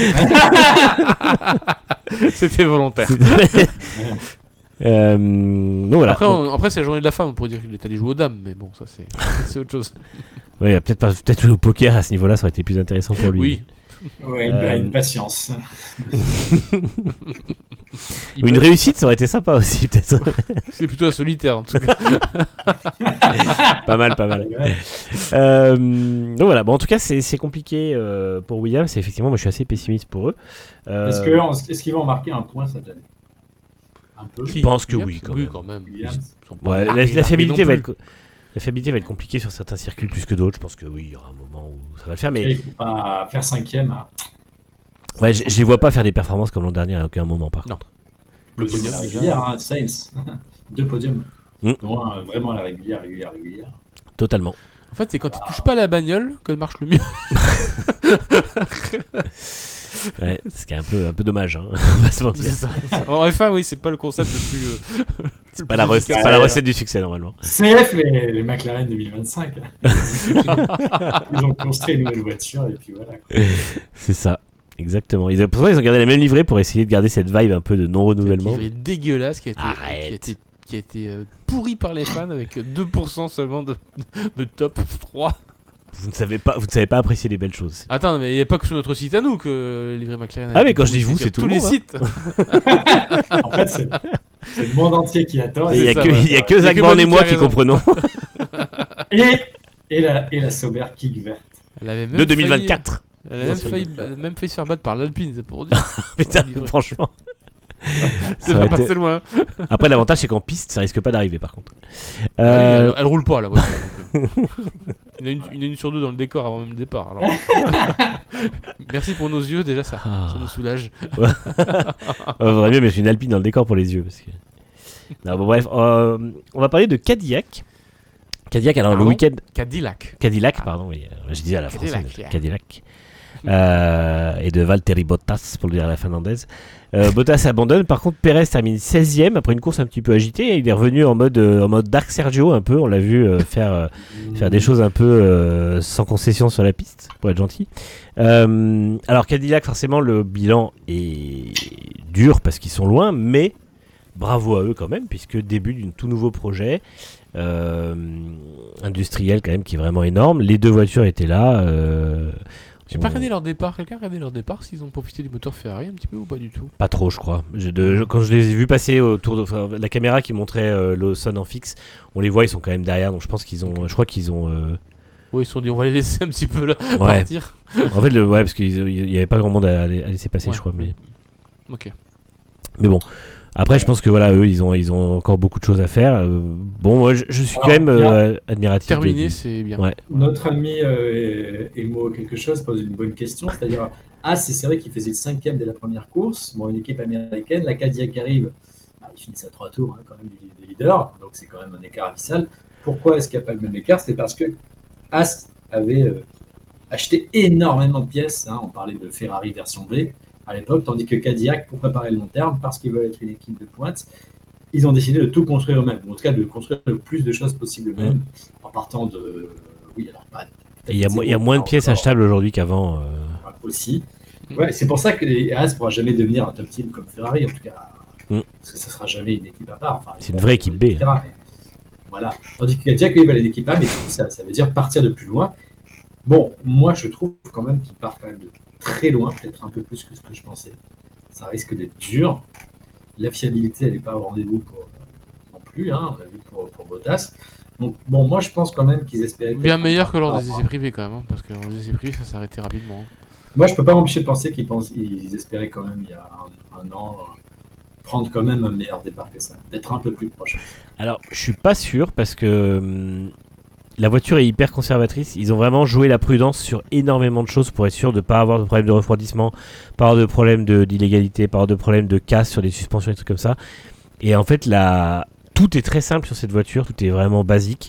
C'était volontaire. Donc voilà. Après, c'est la journée de la femme, on pourrait dire qu'il est allé jouer aux dames, mais bon, ça c'est autre chose. Oui, peut-être jouer au poker à ce niveau-là, ça aurait été plus intéressant pour lui. Oui. Ouais, une patience. Une réussite, ça aurait été sympa aussi, peut-être. C'est plutôt un solitaire, en tout cas. Pas mal. Donc voilà, bon, en tout cas, c'est compliqué pour Williams. Effectivement, moi, je suis assez pessimiste pour eux. Est-ce qu'ils vont marquer un point cette année? Un peu. Je pense que oui, quand même. Ouais, la fiabilité va être... La fiabilité va être compliquée sur certains circuits plus que d'autres. Je pense que oui, il y aura un moment où ça va le faire. Mais il ne faut pas faire cinquième. Hein. Ouais, je les vois pas faire des performances comme l'an dernier à aucun moment, par contre. Le podium, la régulière, Sainz. 2 podiums. Non, vraiment la régulière. Totalement. En fait, c'est quand tu touches pas la bagnole que marche le mieux. Ouais, ce qui est un peu dommage. Hein. On va se mentir. En F1, oui, c'est pas le concept le plus. C'est pas la recette du succès, normalement. CF, les McLaren 2025. Ils ont construit une nouvelle voiture et puis voilà. C'est ça, exactement. Pourtant, ils ont gardé la même livrée pour essayer de garder cette vibe un peu de non-renouvellement. Une livrée dégueulasse qui a été pourrie par les fans avec 2% seulement de top 3. Vous ne savez pas apprécier les belles choses. Attends, mais il n'y a pas que sur notre site à nous que livrée McLaren. Ah, mais quand je dis vous, c'est tout tous le les monde, sites. En fait, c'est le monde entier qui attend. Il n'y a que Zach Brown et moi qui comprenons. Et la Sauber kick verte. De 2024. Elle a même failli se faire battre par l'Alpine, c'est pour dire. Putain, franchement. Ça va passer loin. Après, l'avantage, c'est qu'en piste, ça risque pas d'arriver, par contre. Elle roule pas, la voiture. Il y en a une sur deux dans le décor avant même le départ. Alors. Merci pour nos yeux, déjà, ça nous soulage. Vaudrait mieux mettre une Alpine dans le décor pour les yeux. Parce que... non, bon, bref, on va parler de Cadillac. Alors le week-end. Cadillac, pardon, oui, je disais à la française. Cadillac. Et de Valtteri Bottas, pour le dire à la finlandaise. Bottas abandonne, par contre Perez termine 16ème après une course un petit peu agitée. Il est revenu en mode Dark Sergio un peu, on l'a vu faire des choses un peu sans concession sur la piste, pour être gentil. Alors Cadillac, forcément le bilan est dur parce qu'ils sont loin, mais bravo à eux quand même, puisque début d'un tout nouveau projet industriel quand même qui est vraiment énorme. Les deux voitures étaient là. J'ai pas regardé leur départ. Quelqu'un a regardé leur départ s'ils ont profité du moteur Ferrari un petit peu ou pas du tout? Pas trop, je crois. Quand je les ai vus passer autour de la caméra qui montrait Lawson en fixe, on les voit, ils sont quand même derrière. Donc je pense qu'ils ont. Je crois qu'ils ont. Oui, ils se sont dit on va les laisser un petit peu là Ouais. partir. En fait, parce qu'il y avait pas grand monde à laisser passer, Ouais. je crois. Mais Ok. bon. Après, je pense que voilà, eux, ils ont encore beaucoup de choses à faire. Bon, moi, je suis quand même admiratif. Terminé, c'est bien. Ouais. Notre ami Emo quelque chose pose une bonne question, c'est-à-dire c'est vrai qu'il faisait le 5e dès la première course. Bon, une équipe américaine, la Cadillac arrive, ils finissent à 3 tours quand même des leaders, donc c'est quand même un écart abyssal. Pourquoi est-ce qu'il n'y a pas le même écart? C'est parce que As avait acheté énormément de pièces. On parlait de Ferrari version B à l'époque, tandis que Cadillac, pour préparer le long terme, parce qu'ils veulent être une équipe de pointe, ils ont décidé de tout construire eux-mêmes, ou en tout cas de construire le plus de choses possible eux-mêmes, en partant de... Oui, alors pas... Il y a moins de pièces achetables aujourd'hui qu'avant. Aussi. Ouais, c'est pour ça que les As ne pourra jamais devenir un top team comme Ferrari, en tout cas, parce que ça ne sera jamais une équipe à part. Enfin, c'est une vraie équipe B. Voilà. Tandis que Cadillac, ils veulent une équipe A, mais ça veut dire partir de plus loin. Bon, moi, je trouve quand même qu'ils partent quand même de très loin, peut-être un peu plus que ce que je pensais. Ça risque d'être dur. La fiabilité, elle n'est pas au rendez-vous non plus, on l'a vu pour Bottas. Donc, bon, moi, je pense quand même qu'ils espéraient... Bien meilleur que lors des essais privés, quand même, parce que lors des essais privés, ça s'est arrêté rapidement. Moi, je ne peux pas m'empêcher de penser qu'ils espéraient quand même, il y a un an, prendre quand même un meilleur départ que ça, d'être un peu plus proche. Alors, je suis pas sûr, parce que... la voiture est hyper conservatrice. Ils ont vraiment joué la prudence sur énormément de choses pour être sûr de ne pas avoir de problème de refroidissement, pas avoir de problème d'illégalité, pas avoir de problème de casse sur les suspensions et trucs comme ça. Et en fait, tout est très simple sur cette voiture. Tout est vraiment basique.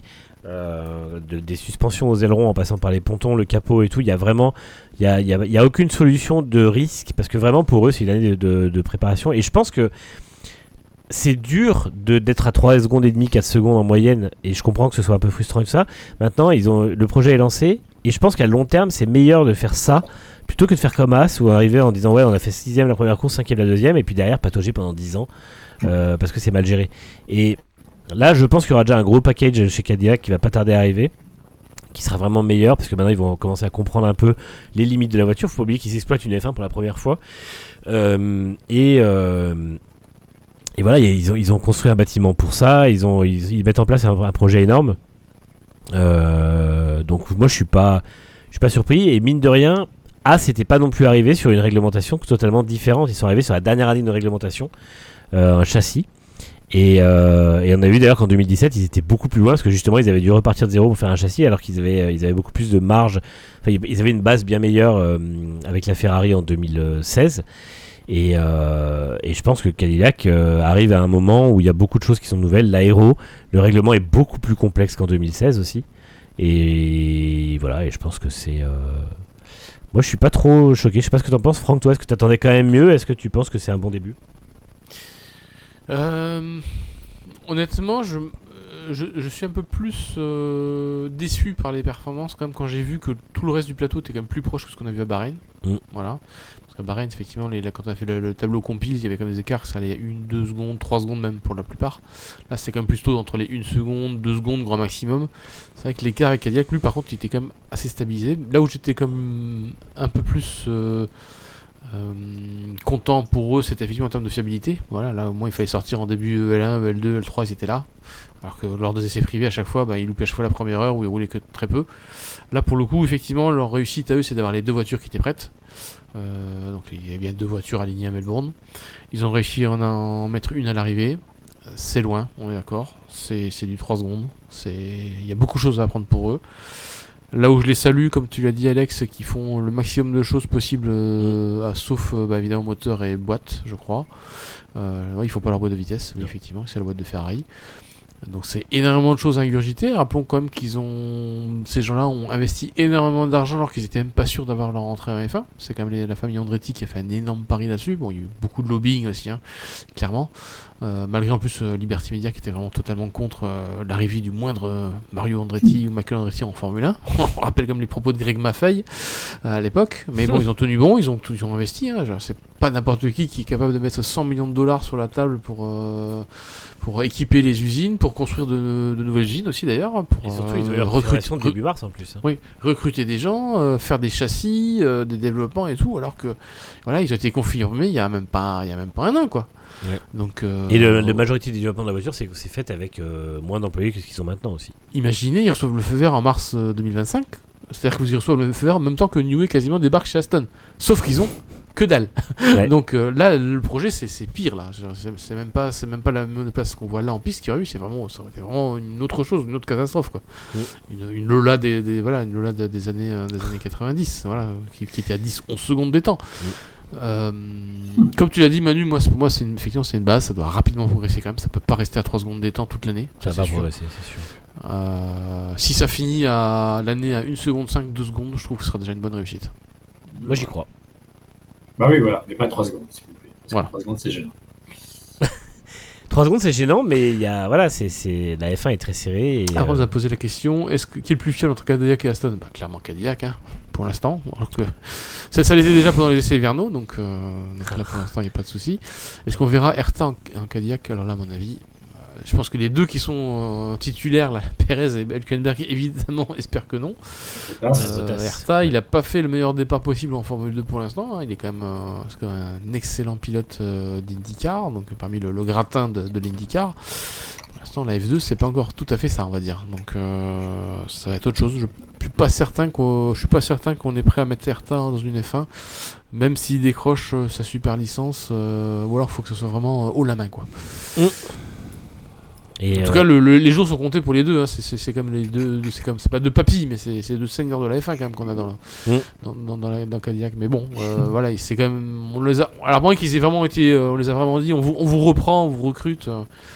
Des suspensions aux ailerons en passant par les pontons, le capot et tout. Il y a vraiment... Il y a aucune solution de risque parce que vraiment pour eux, c'est une année de préparation. Et je pense que c'est dur d'être à 3 secondes et demie, 4 secondes en moyenne, et je comprends que ce soit un peu frustrant et tout ça. Maintenant, le projet est lancé, et je pense qu'à long terme, c'est meilleur de faire ça, plutôt que de faire comme As, ou arriver en disant, ouais, on a fait 6ème la première course, 5ème la deuxième, et puis derrière, patauger pendant 10 ans, parce que c'est mal géré. Et là, je pense qu'il y aura déjà un gros package chez Cadillac qui va pas tarder à arriver, qui sera vraiment meilleur, parce que maintenant, ils vont commencer à comprendre un peu les limites de la voiture. Faut pas oublier qu'ils exploitent une F1 pour la première fois. Et voilà, ils ont construit un bâtiment pour ça, ils mettent en place un projet énorme. Donc moi je suis pas surpris, et mine de rien, c'était pas non plus arrivé sur une réglementation totalement différente. Ils sont arrivés sur la dernière année de réglementation, un châssis. Et on a vu d'ailleurs qu'en 2017 ils étaient beaucoup plus loin, parce que justement ils avaient dû repartir de zéro pour faire un châssis, alors qu'ils avaient beaucoup plus de marge. Enfin, ils avaient une base bien meilleure avec la Ferrari en 2016. Et je pense que Cadillac arrive à un moment où il y a beaucoup de choses qui sont nouvelles. L'aéro, le règlement est beaucoup plus complexe qu'en 2016 aussi. Et voilà, et je pense que c'est... Moi, je suis pas trop choqué. Je sais pas ce que t'en penses, Franck. Toi, est-ce que t'attendais quand même mieux? Est-ce que tu penses que c'est un bon début? Honnêtement, je suis un peu plus déçu par les performances quand même, quand j'ai vu que tout le reste du plateau était quand même plus proche que ce qu'on a vu à Bahreïn. Voilà. Parce qu'à Bahreïn, effectivement, quand on a fait le tableau compile, il y avait quand même des écarts, ça allait 1, 2 secondes, 3 secondes même pour la plupart. Là, c'était quand même plutôt entre les 1 seconde, 2 secondes, grand maximum. C'est vrai que l'écart avec Cadillac, lui, par contre, il était quand même assez stabilisé. Là où j'étais comme un peu plus content pour eux, c'était effectivement en termes de fiabilité. Voilà, là, au moins, il fallait sortir en début L1, L2, L3, ils étaient là. Alors que lors des essais privés, à chaque fois, ils loupaient à chaque fois la première heure où ils roulaient que très peu. Là, pour le coup, effectivement, leur réussite à eux, c'est d'avoir les 2 voitures qui étaient prêtes. Donc il y a bien 2 voitures alignées à Melbourne. Ils ont réussi à en mettre une à l'arrivée. C'est loin, on est d'accord. C'est du 3 secondes. Il y a beaucoup de choses à apprendre pour eux. Là où je les salue, comme tu l'as dit Alex, qui font le maximum de choses possibles, sauf évidemment moteur et boîte, je crois. Ils font pas leur boîte de vitesse, mais effectivement, c'est la boîte de Ferrari. Donc c'est énormément de choses à ingurgiter. Rappelons quand même ces gens-là ont investi énormément d'argent alors qu'ils étaient même pas sûrs d'avoir leur entrée en F1. C'est quand même la famille Andretti qui a fait un énorme pari là-dessus. Bon, il y a eu beaucoup de lobbying aussi, clairement. Malgré en plus Liberty Media qui était vraiment totalement contre l'arrivée du moindre Mario Andretti ou Michael Andretti en Formule 1. On rappelle comme les propos de Greg Maffei à l'époque. Mais bon, ils ont tenu bon, ils ont investi. pas n'importe qui est capable de mettre 100 millions de dollars sur la table pour équiper les usines, pour construire de nouvelles usines aussi d'ailleurs. Pour, Et surtout, ils ont eu la recrutation de début mars en plus. Hein. Oui, recruter des gens, faire des châssis, des développements et tout, alors que voilà, ils ont été confirmés il y a même pas un an quoi. Ouais. Donc, et la majorité du développement de la voiture, c'est fait avec moins d'employés que ce qu'ils ont maintenant aussi. Imaginez, ils reçoivent le feu vert en mars 2025. C'est-à-dire que vous y reçoivent le feu vert en même temps que Niue quasiment débarque chez Aston. Sauf qu'ils ont que dalle. Ouais. Donc là, le projet, c'est pire là. C'est même pas la monoplace qu'on voit là en piste qui a eu. Ça aurait été vraiment une autre chose, une autre catastrophe quoi. Une Lola une Lola des années 90, voilà, qui était à 10-11 secondes des temps. Comme tu l'as dit Manu, pour moi effectivement c'est une base, ça doit rapidement progresser quand même, ça peut pas rester à 3 secondes des temps toute l'année. Ça va pas progresser, c'est sûr. Si ça finit à l'année à 1 seconde 5, 2 secondes, je trouve que ce sera déjà une bonne réussite. Moi j'y crois. Bah oui, voilà, mais pas 3 secondes, s'il vous plaît. Parce que Voilà. 3 secondes, c'est gênant. 3 secondes c'est gênant, mais il y a, voilà, la F1 est très serrée. Et, Rose a posé la question, qui est le plus fiable entre Cadillac et Aston? Bah, clairement Cadillac, hein, pour l'instant. Alors que ça l'était déjà pendant les essais hivernaux, donc là pour l'instant il n'y a pas de souci. Est-ce qu'on verra Herta en Cadillac? Alors là, à mon avis, je pense que les deux qui sont titulaires, là, Perez et Hülkenberg, évidemment, espèrent que non. Herta, il n'a pas fait le meilleur départ possible en Formule 2 pour l'instant. Hein. Il est quand même un excellent pilote d'IndyCar, donc parmi le gratin de l'IndyCar. Pour l'instant, la F2, c'est pas encore tout à fait ça, on va dire. Donc, ça va être autre chose. Je suis pas certain qu'on est prêt à mettre Herta dans une F1, même s'il décroche sa super licence, ou alors il faut que ce soit vraiment haut la main, quoi. Et en tout cas, les jours sont comptés pour les deux. Hein. C'est comme les deux. C'est pas deux papilles, mais c'est deux seigneurs de la F1 quand même qu'on a dans Cadillac. Mais bon, voilà, c'est quand même. On les a. Alors moins qu'ils aient vraiment été, on les a vraiment dit, on vous reprend, on vous recrute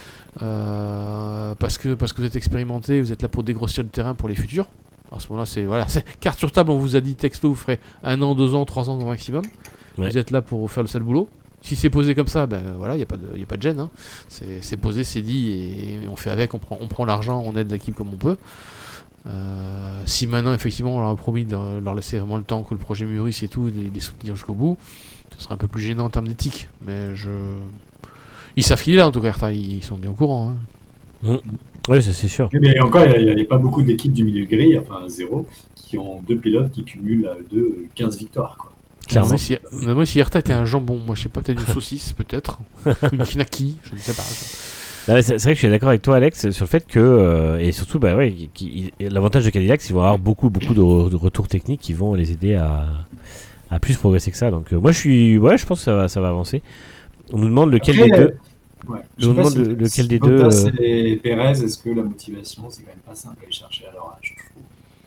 parce que vous êtes expérimenté, vous êtes là pour dégrossir le terrain pour les futurs. Alors, à ce moment-là, c'est carte sur table. On vous a dit texto, vous ferez 1 an, 2 ans, 3 ans au maximum. Ouais. Vous êtes là pour faire le sale boulot. Si c'est posé comme ça, ben voilà, il n'y a pas de gêne. Hein. C'est posé, c'est dit, et on fait avec, on prend l'argent, on aide l'équipe comme on peut. Si maintenant, effectivement, on leur a promis de leur laisser vraiment le temps que le projet mûrisse et tout, de les soutenir jusqu'au bout, ce serait un peu plus gênant en termes d'éthique. Mais ils savent qu'il est là, en tout cas, ils sont bien au courant. Hein. Oui, ça c'est sûr. Mais encore, il n'y a pas beaucoup d'équipes du milieu gris, enfin 0, qui ont 2 pilotes qui cumulent 15 victoires, quoi. Clairement. Moi, si Herta était un jambon, moi je sais pas, peut-être une saucisse, peut-être, une knacky, je ne sais pas. C'est vrai que je suis d'accord avec toi, Alex, sur le fait que, et surtout, bah ouais, l'avantage de Cadillac, c'est qu'ils vont avoir beaucoup de retours techniques qui vont les aider à plus progresser que ça. Donc, moi, je pense que ça va avancer. On nous demande lequel des deux. Ouais. On nous demande lequel des deux. Bottas et Perez, est-ce que la motivation, c'est quand même pas simple à aller chercher à leur âge, je trouve.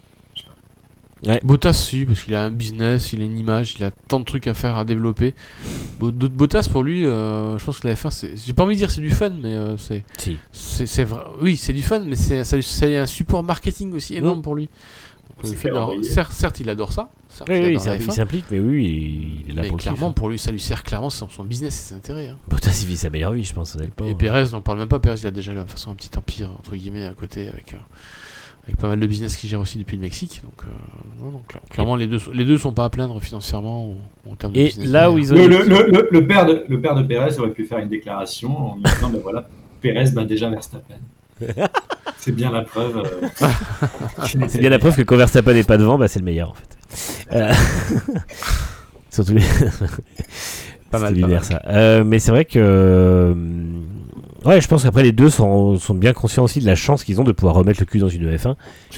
Ouais. Bottas, si, parce qu'il a un business, il a une image, il a tant de trucs à faire, à développer. Bottas, pour lui, je pense que la F1, j'ai pas envie de dire c'est du fun, mais c'est vrai. Oui, c'est du fun, mais c'est un support marketing aussi énorme pour lui. Certes, il adore ça. Oui, il s'implique, mais oui, il est là pour clairement, le pour lui, ça lui sert clairement son business, ses intérêts. Hein. Bottas, il vit sa meilleure vie, je pense. Et Perez, n'en parle même pas. Perez, il a déjà de toute façon un petit empire, entre guillemets, à côté, avec pas mal de business qu'il gère aussi depuis le Mexique. Donc, clairement, les deux sont pas à plaindre financièrement en termes de business. Et là où ils ont le père de Perez aurait pu faire une déclaration en disant ben voilà, Perez bat déjà Verstappen. C'est bien la preuve. C'est bien la preuve que quand Verstappen n'est pas devant, bah, c'est le meilleur en fait. Surtout les. Pas mal lunaire, ça. Mais c'est vrai que. Ouais, je pense qu'après les deux sont bien conscients aussi de la chance qu'ils ont de pouvoir remettre le cul dans une F1.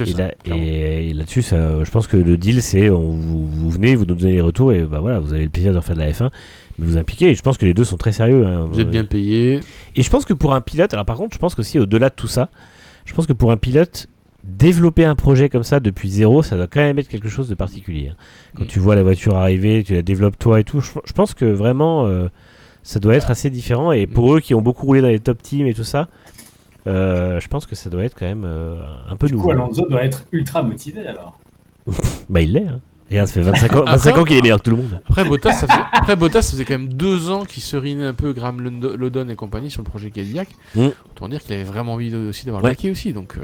Et là-dessus, je pense que le deal, c'est vous venez, vous nous donnez les retours et bah voilà, vous avez le plaisir de refaire de la F1, mais vous impliquez. Et je pense que les deux sont très sérieux. Hein. Vous êtes bien payés. Et je pense que pour un pilote, alors par contre, je pense qu'aussi au-delà de tout ça, je pense que pour un pilote, développer un projet comme ça depuis zéro, ça doit quand même être quelque chose de particulier. Hein. Quand tu vois la voiture arriver, tu la développes toi et tout, je pense que vraiment. Ça doit être assez différent et pour eux qui ont beaucoup roulé dans les top teams et tout ça, je pense que ça doit être quand même un peu nouveau. Du coup, Alonso doit être ultra motivé alors. Bah il l'est. Hein. Regarde, ça fait 25 ans qu'il est meilleur que tout le monde. Après Bottas, ça faisait quand même 2 ans qu'il se rinait un peu Graham Lodon et compagnie sur le projet Cadillac. Autant dire qu'il avait vraiment envie aussi d'avoir le baquet aussi. Donc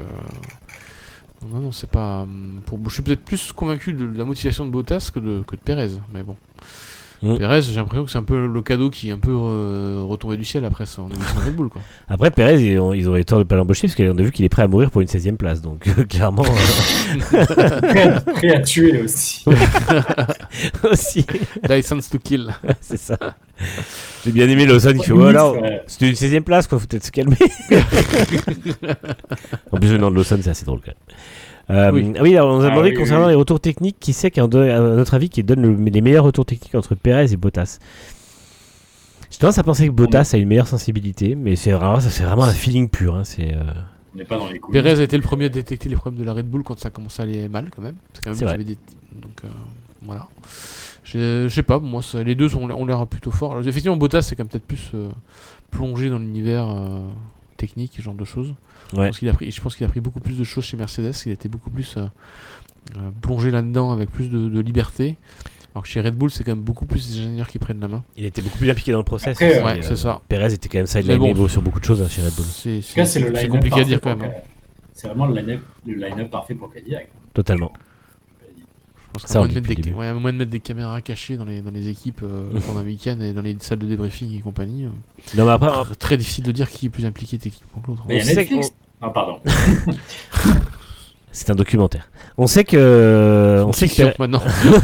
non, c'est pas. Je suis peut-être plus convaincu de la motivation de Bottas que de Perez, mais bon. Pérez, j'ai l'impression que c'est un peu le cadeau qui est un peu retombé du ciel après son émission Red Bull, quoi. Après, Pérez, ils ont eu tort de ne pas l'embaucher parce qu'on a vu qu'il est prêt à mourir pour une 16e place. Donc, clairement. Prêt à tuer aussi. aussi. License to kill. C'est ça. J'ai bien aimé Lawson qui fait voilà, c'était une 16e place, quoi, faut peut-être se calmer. En plus, le nom de Lawson, c'est assez drôle quand même. Oui, alors on nous a demandé concernant les retours techniques, qui c'est qui, à notre avis, qui donne les meilleurs retours techniques entre Pérez et Bottas. J'ai tendance à penser que Bottas a une meilleure sensibilité, mais c'est vraiment un feeling pur. Hein, On n'est pas dans les coups. Pérez a été le premier à détecter les problèmes de la Red Bull quand ça commençait à aller mal, quand même. C'est vrai. Donc, voilà. Je sais pas, moi, les deux ont l'air plutôt forts. Alors, effectivement, Bottas, c'est quand même peut-être plus plongé dans l'univers technique, ce genre de choses. Ouais. Je pense qu'il a pris beaucoup plus de choses chez Mercedes, il a été beaucoup plus plongé là-dedans avec plus de liberté. Alors que chez Red Bull, c'est quand même beaucoup plus des ingénieurs qui prennent la main. Il était beaucoup plus impliqué dans le process. Après, ouais, c'est ça. Pérez était quand même sideline sur beaucoup de choses sur Red Bull. C'est compliqué à dire quand même. C'est vraiment le line-up parfait pour Cadillac. Totalement. Je pense qu'il y a moyen de mettre des caméras cachées dans les équipes pendant un week-end et dans les salles de débriefing et compagnie. Non, mais après, très difficile de dire qui est plus impliqué techniquement que l'autre. Mais il y a Netflix. Ah, pardon. C'est un documentaire. On sait que maintenant.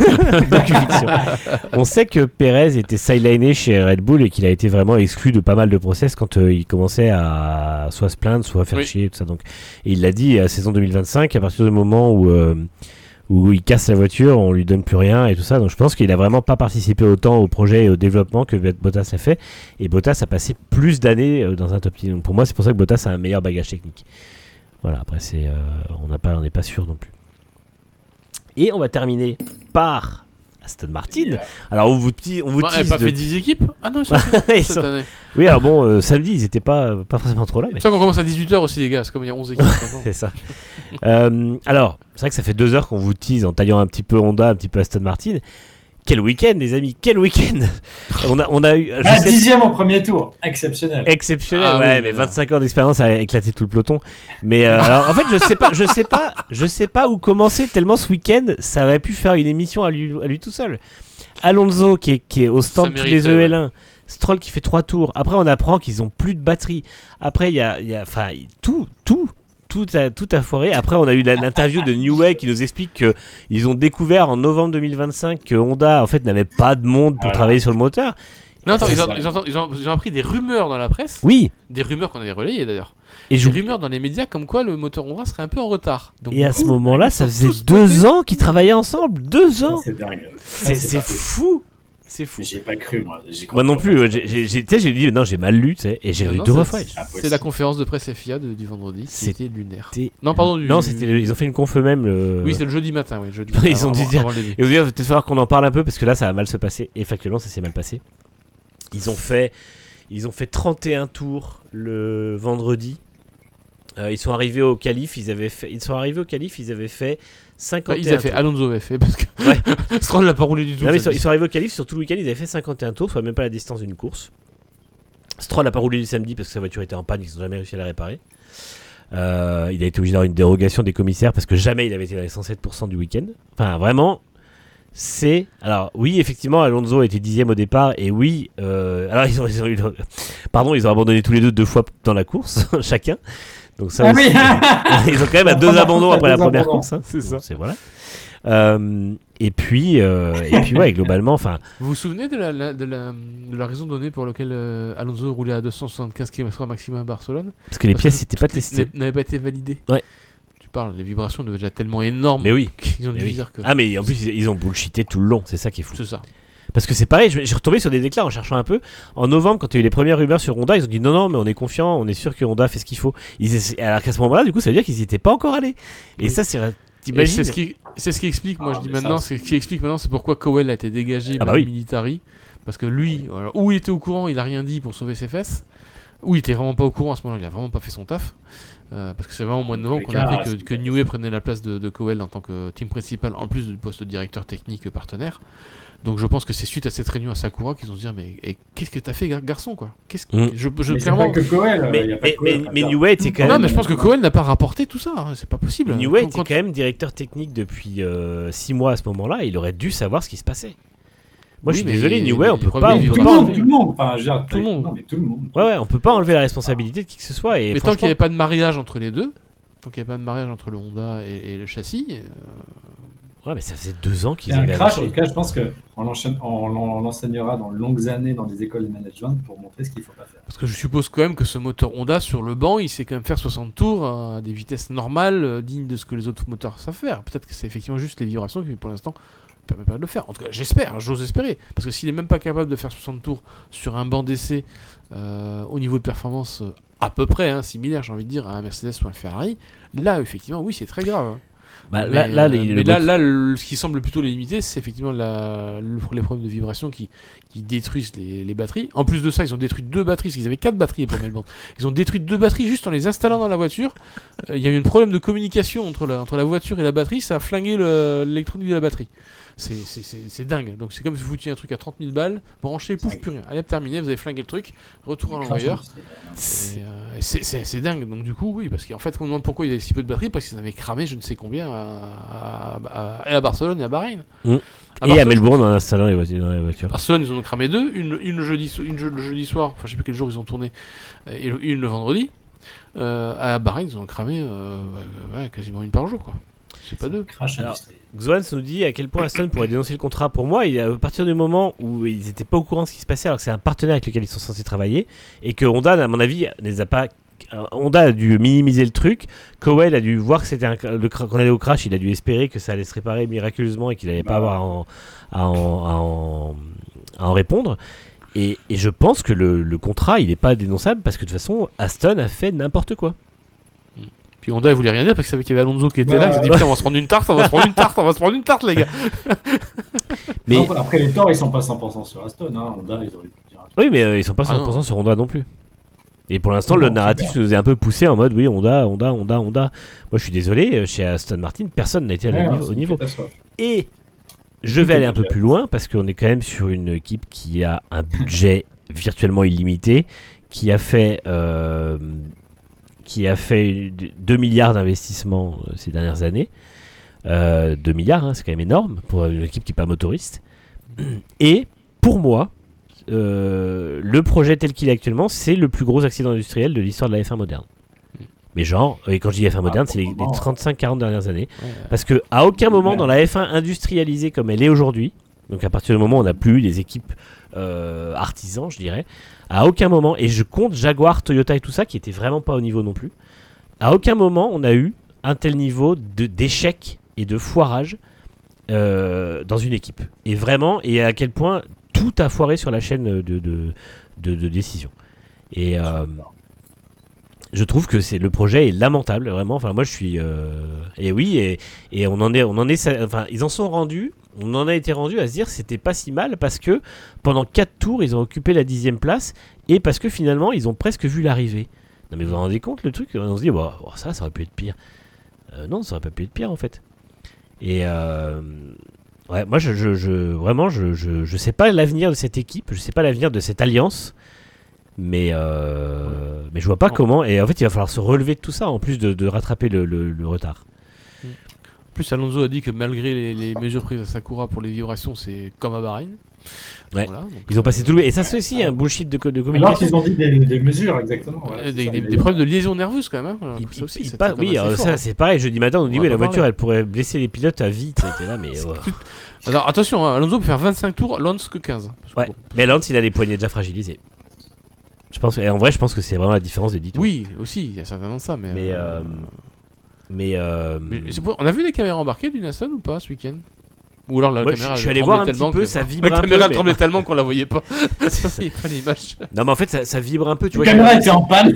On sait que Pérez était sideliné chez Red Bull et qu'il a été vraiment exclu de pas mal de process quand il commençait à soit se plaindre, soit faire chier, tout ça. Donc, et il l'a dit à la saison 2025, à partir du moment où il casse la voiture, on lui donne plus rien et tout ça. Donc je pense qu'il a vraiment pas participé autant au projet et au développement que Bottas l'a fait. Et Bottas a passé plus d'années dans un top team. Donc pour moi, c'est pour ça que Bottas a un meilleur bagage technique. Voilà, après on n'est pas sûr non plus. Et on va terminer par Aston Martin. Alors on vous tease. On n'a pas fait 10 équipes. Ah non, ils sont cette année. Oui, alors bon, samedi, ils n'étaient pas forcément trop là. C'est ça qu'on commence à 18h aussi, les gars. C'est comme il y a 11 équipes. C'est ça. Alors, c'est vrai que ça fait 2 heures qu'on vous tease en taillant un petit peu Honda, un petit peu Aston Martin. Quel week-end, les amis, quel week-end. On a eu... 10e au premier tour, exceptionnel. Exceptionnel, ouais, mais 25 ans d'expérience a éclaté tout le peloton. Mais alors, en fait, je sais pas où commencer, tellement ce week-end, ça aurait pu faire une émission à lui tout seul. Alonso qui est au stand tous les EL1, Stroll qui fait 3 tours. Après, on apprend qu'ils ont plus de batterie. Après, il y a tout a foiré. Après, on a eu l'interview de Newey qui nous explique qu'ils ont découvert en novembre 2025 que Honda en fait n'avait pas de monde pour travailler sur le moteur. Non, attends, ils ont appris des rumeurs dans la presse. Oui. Des rumeurs qu'on avait relayées d'ailleurs. Et des rumeurs dans les médias comme quoi le moteur Honda serait un peu en retard. Donc, et à ce moment-là, ça faisait 2 ans qu'ils travaillaient ensemble. 2 ans. C'est dingue. C'est fou. C'est fou. J'ai pas cru, moi. Moi non plus. J'ai dit, non, j'ai mal lu, tu sais, et j'ai lu 2 fois. C'est la conférence de presse FIA du vendredi. C'était lunaire. Non, pardon. Non, ils ont fait une conf eux-mêmes. Oui, c'est le jeudi matin. Oui, ils ont dû dire. Et il va peut-être falloir qu'on en parle un peu parce que là, ça va mal se passer. Et factuellement, ça s'est mal passé. Ils ont fait 31 tours le vendredi. Ils sont arrivés au qualif. Ils avaient fait 51 ils avaient fait Alonso avait fait parce que Stroll n'a pas roulé du tout. Non, mais ils sont arrivés au qualif sur tout le week-end. Ils avaient fait 51 tours, soit même pas la distance d'une course. Stroll n'a pas roulé le samedi parce que sa voiture était en panne. Ils n'ont jamais réussi à la réparer. Il a été obligé d'avoir une dérogation des commissaires parce que jamais il avait été dans les 107% du week-end. Enfin, vraiment. Alors oui, effectivement, Alonso était 10e au départ et oui, alors ils ont abandonné tous les deux fois dans la course chacun. Donc ça aussi, ils ont quand même 2 abandons après la première course. Hein. C'est ça. C'est voilà. Et puis ouais, globalement, enfin. Vous vous souvenez de la raison donnée pour laquelle Alonso roulait à 275 km/h maximum à Barcelone ? Parce que les pièces n'étaient pas testées, n'avaient pas été validées. Ouais. Les vibrations devaient déjà tellement énormes. Mais oui. Ils ont dû dire que... Ah mais en plus ils ont bullshité tout le long, c'est ça qui est fou. C'est ça. Parce que c'est pareil, j'ai retombé sur des déclats en cherchant un peu. En novembre, quand il y a eu les premières rumeurs sur Honda, ils ont dit non, mais on est confiant, on est sûr que Honda fait ce qu'il faut. Alors qu'à ce moment-là, du coup, ça veut dire qu'ils n'y étaient pas encore allés. Et ça, t'imagines. C'est ce qui explique, moi je dis maintenant, c'est pourquoi Cowell a été dégagé militari. Parce que lui, ou il était au courant, il a rien dit pour sauver ses fesses, ou il était vraiment pas au courant à ce moment-là, il a vraiment pas fait son taf. Parce que c'est vraiment au mois de novembre qu'on a appris que Newey prenait la place de Cowell en tant que team principal, en plus du poste de directeur technique partenaire. Donc je pense que c'est suite à cette réunion à Sakura qu'ils ont dit mais qu'est-ce que t'as fait garçon quoi. Clairement. Pas que Cowell, mais Newey était quand même. Non mais je pense que Cowell n'a pas rapporté tout ça, hein, c'est pas possible. Newey était quand même directeur technique depuis 6 mois à ce moment-là, il aurait dû savoir ce qui se passait. Moi, je suis mais désolé, il y a Newey, on des peut problèmes pas. de Tout le vibration. monde, tout le monde. Enfin, genre, Tout le monde. Non, mais tout le monde. Ouais, on peut pas enlever la responsabilité de qui que ce soit. Et Mais tant franchement, qu'il n'y avait pas de mariage entre les deux, tant qu'il n'y avait pas de mariage entre le Honda et le châssis, ouais, mais ça faisait 2 ans Il qu'ils y a un avaient crash, lâché. en tout cas, je pense qu'on l'enseignera dans de longues années dans des écoles de management pour montrer ce qu'il ne faut pas faire. parce que je suppose quand même que ce moteur Honda sur le banc, il sait quand même faire 60 tours à des vitesses normales, dignes de ce que les autres moteurs savent faire. Peut-être que c'est effectivement juste les vibrations qui, pour l'instant, ne permettent pas de le faire. En tout cas, j'espère, j'ose espérer. Parce que s'il est même pas capable de faire 60 tours sur un banc d'essai au niveau de performance à peu près similaire, j'ai envie de dire, à un Mercedes ou un Ferrari, là, effectivement, oui, c'est très grave. Bah, Mais, les ce qui semble plutôt les limiter, c'est effectivement les problèmes de vibration qui détruisent les batteries. En plus de ça, ils ont détruit 2 batteries, parce qu'ils avaient 4 batteries pour Melbourne. Ils ont détruit 2 batteries juste en les installant dans la voiture. Il y a eu un problème de communication entre la voiture et la batterie, ça a flingué l'électronique de la batterie. C'est dingue. Donc c'est comme si vous foutiez un truc à 30 000 balles, branchez, pouf, plus rien. Allez, terminé, vous avez flingué le truc, retour à l'envoyeur. C'est dingue. Donc du coup, oui, parce qu'en fait, on demande pourquoi il y avait si peu de batteries, parce qu'ils avaient cramé je ne sais combien à Barcelone et à Bahreïn. Et à Barcelone, Melbourne, en installant les voitures. Barcelone, ils en ont cramé 2, une le jeudi soir, enfin je sais plus quel jour ils ont tourné, et une le vendredi. À Bahreïn, ils en ont cramé quasiment une par jour, quoi. C'est pas 2. Crash Alors, industriel. Xoans nous dit à quel point Aston pourrait dénoncer le contrat. Pour moi, à partir du moment où ils n'étaient pas au courant de ce qui se passait, alors que c'est un partenaire avec lequel ils sont censés travailler, et que Honda, à mon avis, ne les a pas. Honda a dû minimiser le truc. Cowell a dû voir que c'était qu'on allait au crash. Il a dû espérer que ça allait se réparer miraculeusement et qu'il n'allait pas avoir à en répondre. Et je pense que le contrat, il n'est pas dénonçable parce que de toute façon, Aston a fait n'importe quoi. Puis Honda, il voulait rien dire parce qu'il savait qu'il y avait Alonso qui était là. Il s'est dit, putain, on va se prendre une tarte, les gars. Mais Non, après, les torts, ils sont pas 100% sur Aston. Honda, ils auraient pu dire un truc. oui, mais ils sont pas 100% sur Honda non plus. Et pour l'instant, le narratif nous est un peu poussé en mode oui, Honda. Moi, je suis désolé, chez Aston Martin, personne n'a été au niveau. Et je vais aller un peu plus loin parce qu'on est quand même sur une équipe qui a un budget virtuellement illimité, qui a fait 2 milliards d'investissements ces dernières années. 2 milliards, c'est quand même énorme pour une équipe qui n'est pas motoriste. Et pour moi, le projet tel qu'il est actuellement, c'est le plus gros accident industriel de l'histoire de la F1 moderne. Mais genre, et quand je dis F1 moderne, c'est les 35-40 dernières années. Parce qu'à aucun moment dans la F1 industrialisée comme elle est aujourd'hui, donc à partir du moment où on n'a plus des équipes artisans, je dirais, à aucun moment, et je compte Jaguar, Toyota et tout ça, qui étaient vraiment pas au niveau non plus, à aucun moment on a eu un tel niveau d'échec et de foirage dans une équipe. Et vraiment, et à quel point tout a foiré sur la chaîne de décision. Et je trouve que le projet est lamentable, vraiment. Enfin, moi, je suis. Et oui, et on en est. Enfin, ils en sont rendus. On en a été rendu à se dire que c'était pas si mal parce que pendant 4 tours, ils ont occupé la 10e place et parce que finalement, ils ont presque vu l'arrivée. Non, mais vous vous rendez compte le truc? On se dit, ça aurait pu être pire. Non, ça aurait pas pu être pire en fait. Et ouais, moi, vraiment, je sais pas l'avenir de cette équipe, je sais pas l'avenir de cette alliance. Mais je vois pas comment. Et en fait, il va falloir se relever de tout ça en plus de rattraper le retard. En plus, Alonso a dit que malgré les mesures prises à Sakura pour les vibrations, c'est comme à Bahreïn. Ouais. Voilà, donc, Ils ont passé tout le. Et ça, c'est aussi un bullshit de Alors communication. qu'ils ont dit des mesures, exactement. Voilà, des problèmes de liaison nerveuse quand même. Hein. Ça aussi, c'est oui, alors ça, c'est pareil. Jeudi matin, on nous dit oui, la voiture, elle pourrait blesser les pilotes à vie. C'était là, mais. Alors attention, Alonso peut faire 25 tours, Lance que 15. Ouais. Mais Lance, il a les poignets déjà fragilisés. Je pense, et en vrai, je pense que c'est vraiment la différence des 10 tours. Oui, aussi, il y a certainement ça. Mais on a vu les caméras embarquées d'une Aston ou pas ce week-end? Ou alors la caméra. Je suis allé voir un petit peu, ça vibre un peu. La caméra tremblait tellement qu'on la voyait pas. Ça, c'est pas l'image. Non, mais en fait, ça vibre un peu. Tu La vois, caméra était en panne.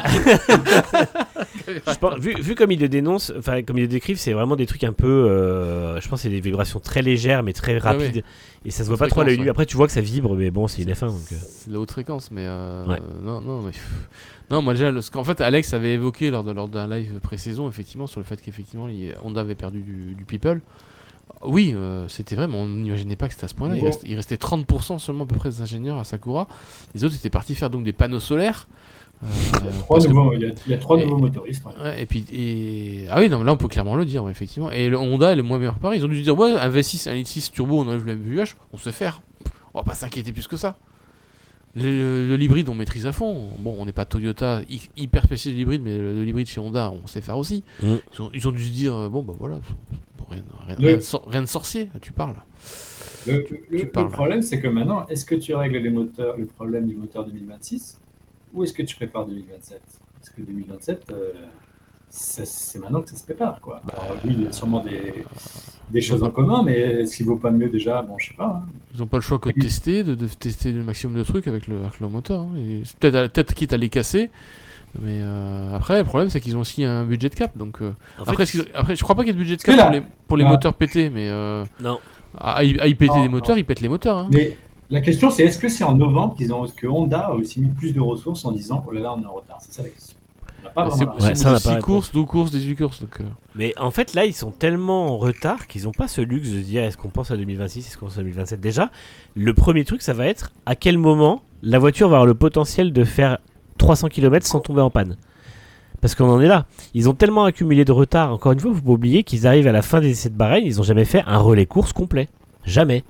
je pense, vu comme ils le dénoncent, enfin comme ils le décrivent, c'est vraiment des trucs un peu. Je pense que c'est des vibrations très légères mais très rapides. Ouais. Et ça se voit pas trop à l'œil nu. Ouais. Après, tu vois que ça vibre, mais bon, c'est une F1. Donc, c'est de la haute fréquence, mais. Ouais. Non, moi déjà, qu'en fait, Alex avait évoqué lors d'un live pré-saison, effectivement, sur le fait qu'effectivement, Honda avait perdu du people. Oui, c'était vrai, mais on n'imaginait pas que c'était à ce point-là. Il restait 30% seulement à peu près des ingénieurs à Sakura. Les autres étaient partis faire donc des panneaux solaires. Il y a 3 nouveaux motoristes. Ouais, ah oui, non, mais là on peut clairement le dire, ouais, effectivement. Et le Honda est le moins meilleur pari. Ils ont dû dire, ouais, un V6, un litre 6 turbo, on enlève la VUH, on sait faire. on va pas s'inquiéter plus que ça. Le l'hybride, on maîtrise à fond. Bon, on n'est pas Toyota hyper spécialiste de l'hybride, mais le hybride chez Honda, on sait faire aussi. Ils ont dû se dire, bon, bah voilà, rien de sorcier, tu parles. Le problème, c'est que maintenant, est-ce que tu règles le problème du moteur 2026 ou est-ce que tu prépares 2027 ? Parce que 2027, c'est maintenant que ça se prépare, quoi. Alors, oui, il y a sûrement des choses en commun, mais est-ce qu'il vaut pas mieux déjà ? Bon, je sais pas. Hein. Ils n'ont pas le choix que de tester, de tester le maximum de trucs avec leur moteur. Hein. Et peut-être quitte à les casser. Mais après, le problème, c'est qu'ils ont aussi un budget de cap. Donc, après, je crois pas qu'il y ait de budget de cap pour les moteurs pétés, mais non. À y péter des moteurs, ils pètent les moteurs. Hein. Mais la question, c'est est-ce que c'est en novembre que Honda a aussi mis plus de ressources en disant oh là là, on est en retard. C'est ça la question. On n'a pas vraiment la c'est 6 courses, 12 courses, 18 courses. Donc, Mais en fait, là, ils sont tellement en retard qu'ils n'ont pas ce luxe de se dire est-ce qu'on pense à 2026, est-ce qu'on pense à 2027. Déjà, le premier truc, ça va être à quel moment la voiture va avoir le potentiel de faire 300 km sans tomber en panne. Parce qu'on en est là. Ils ont tellement accumulé de retard. Encore une fois, il ne faut pas oublier qu'ils arrivent à la fin des essais de Bahreïn, ils n'ont jamais fait un relais course complet. Jamais.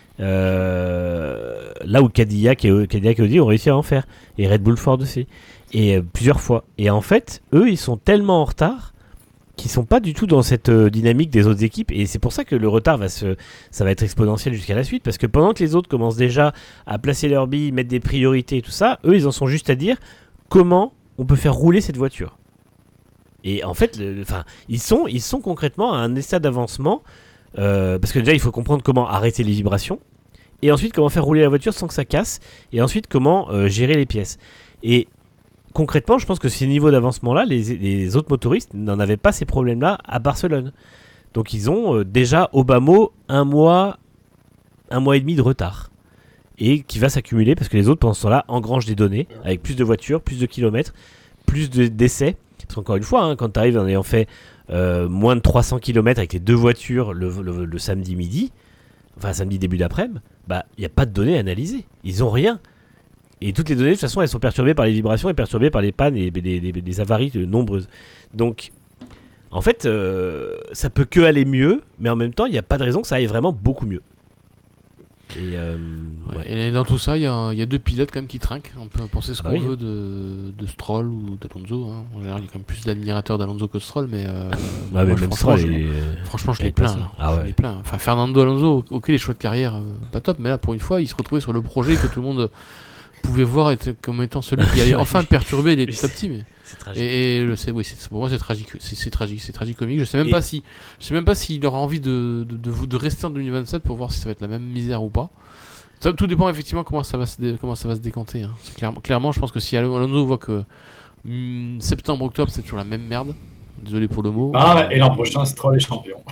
Là où Cadillac et Audi ont réussi à en faire. Et Red Bull Ford aussi. Et plusieurs fois. Et en fait, eux, ils sont tellement en retard qu'ils sont pas du tout dans cette dynamique des autres équipes. Et c'est pour ça que le retard ça va être exponentiel jusqu'à la suite. Parce que pendant que les autres commencent déjà à placer leurs billes, mettre des priorités et tout ça, eux, ils en sont juste à dire comment on peut faire rouler cette voiture. Et en fait, ils sont concrètement à un état d'avancement. Parce que déjà, il faut comprendre comment arrêter les vibrations. Et ensuite, comment faire rouler la voiture sans que ça casse. Et ensuite, comment gérer les pièces. Et concrètement, je pense que ces niveaux d'avancement-là, les autres motoristes n'en avaient pas ces problèmes-là à Barcelone. Donc ils ont déjà au bas mot un mois et demi de retard. Et qui va s'accumuler parce que les autres, pendant ce temps-là, engrangent des données avec plus de voitures, plus de kilomètres, plus d'essais. Parce qu'encore une fois, quand tu arrives en ayant fait moins de 300 km avec les deux voitures le samedi midi, enfin samedi début d'après-midi, il n'y a pas de données à analyser. Ils n'ont rien. Et toutes les données, de toute façon, elles sont perturbées par les vibrations et perturbées par les pannes et des avaries nombreuses. Donc, en fait, ça peut que aller mieux, mais en même temps, il n'y a pas de raison que ça aille vraiment beaucoup mieux. Et dans tout ça, il y a deux pilotes quand même qui trinquent. On peut penser ce qu'on veut de Stroll ou d'Alonso. Hein. En général, il y a quand même plus d'admirateurs d'Alonso que de Stroll, mais franchement, je les plains. Je les plains. Enfin, Fernando Alonso, ok, les choix de carrière, pas top, mais là, pour une fois, il se retrouvait sur le projet que tout le monde pouvait voir comme étant celui qui allait enfin perturber les top teams. C'est tragique. Pour moi, c'est tragique. C'est tragicomique. Je sais même pas s'il aura envie de rester en 2027 pour voir si ça va être la même misère ou pas. Ça, tout dépend effectivement comment ça va se décanter. Hein. Clairement, je pense que si Alonso voit que septembre, octobre, c'est toujours la même merde. Désolé pour le mot. Et l'an prochain, c'est trop les champions.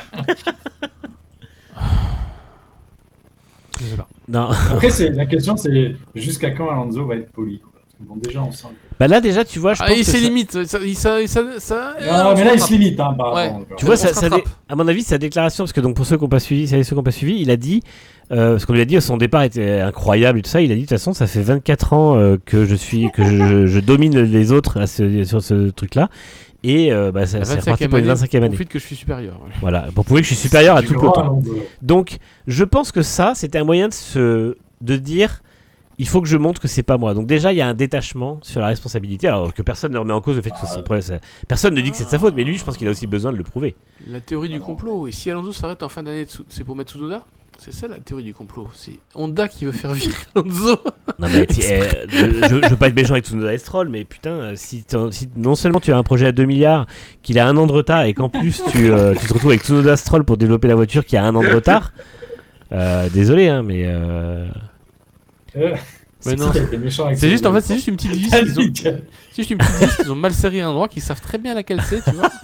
Je sais pas. Non. Après, la question, c'est jusqu'à quand Alonso va être poli, quoi. Bon, déjà, on sent. Là, déjà, tu vois, je pense il que s'est limite. Non, mais là, il se limite, par rapport. Tu vois, à mon avis, sa déclaration, parce que donc pour ceux qui n'ont pas suivi, il a dit, parce qu'on lui a dit son départ était incroyable et tout ça, il a dit de toute façon, ça fait 24 ans que je domine les autres sur ce truc-là. Et ça c'est reparti pour une 25e année. Pour prouver que je suis supérieur. Ouais. Voilà, pour prouver que je suis supérieur à tout le peloton. Donc, je pense que ça, c'était un moyen de dire, il faut que je montre que c'est pas moi. Donc déjà, il y a un détachement sur la responsabilité, alors que personne ne remet en cause le fait que c'est problème. Personne ne dit que c'est de sa faute, mais lui, je pense qu'il a aussi besoin de le prouver. La théorie du complot. Et si Alonso s'arrête en fin d'année, c'est pour mettre Tsunoda ? C'est ça la théorie du complot. C'est Honda qui veut faire virer Alonso. Non mais je veux pas être méchant avec Tsunoda et Stroll, mais putain, si non seulement tu as un projet à 2 milliards, qu'il a 1 an de retard, et qu'en plus tu te retrouves avec Tsunoda Stroll pour développer la voiture qui a 1 an de retard, désolé, hein, mais... Mais non, c'est juste une petite vis. C'est juste une petite vis qu'ils ont mal serré à un endroit, qu'ils savent très bien laquelle c'est, tu vois.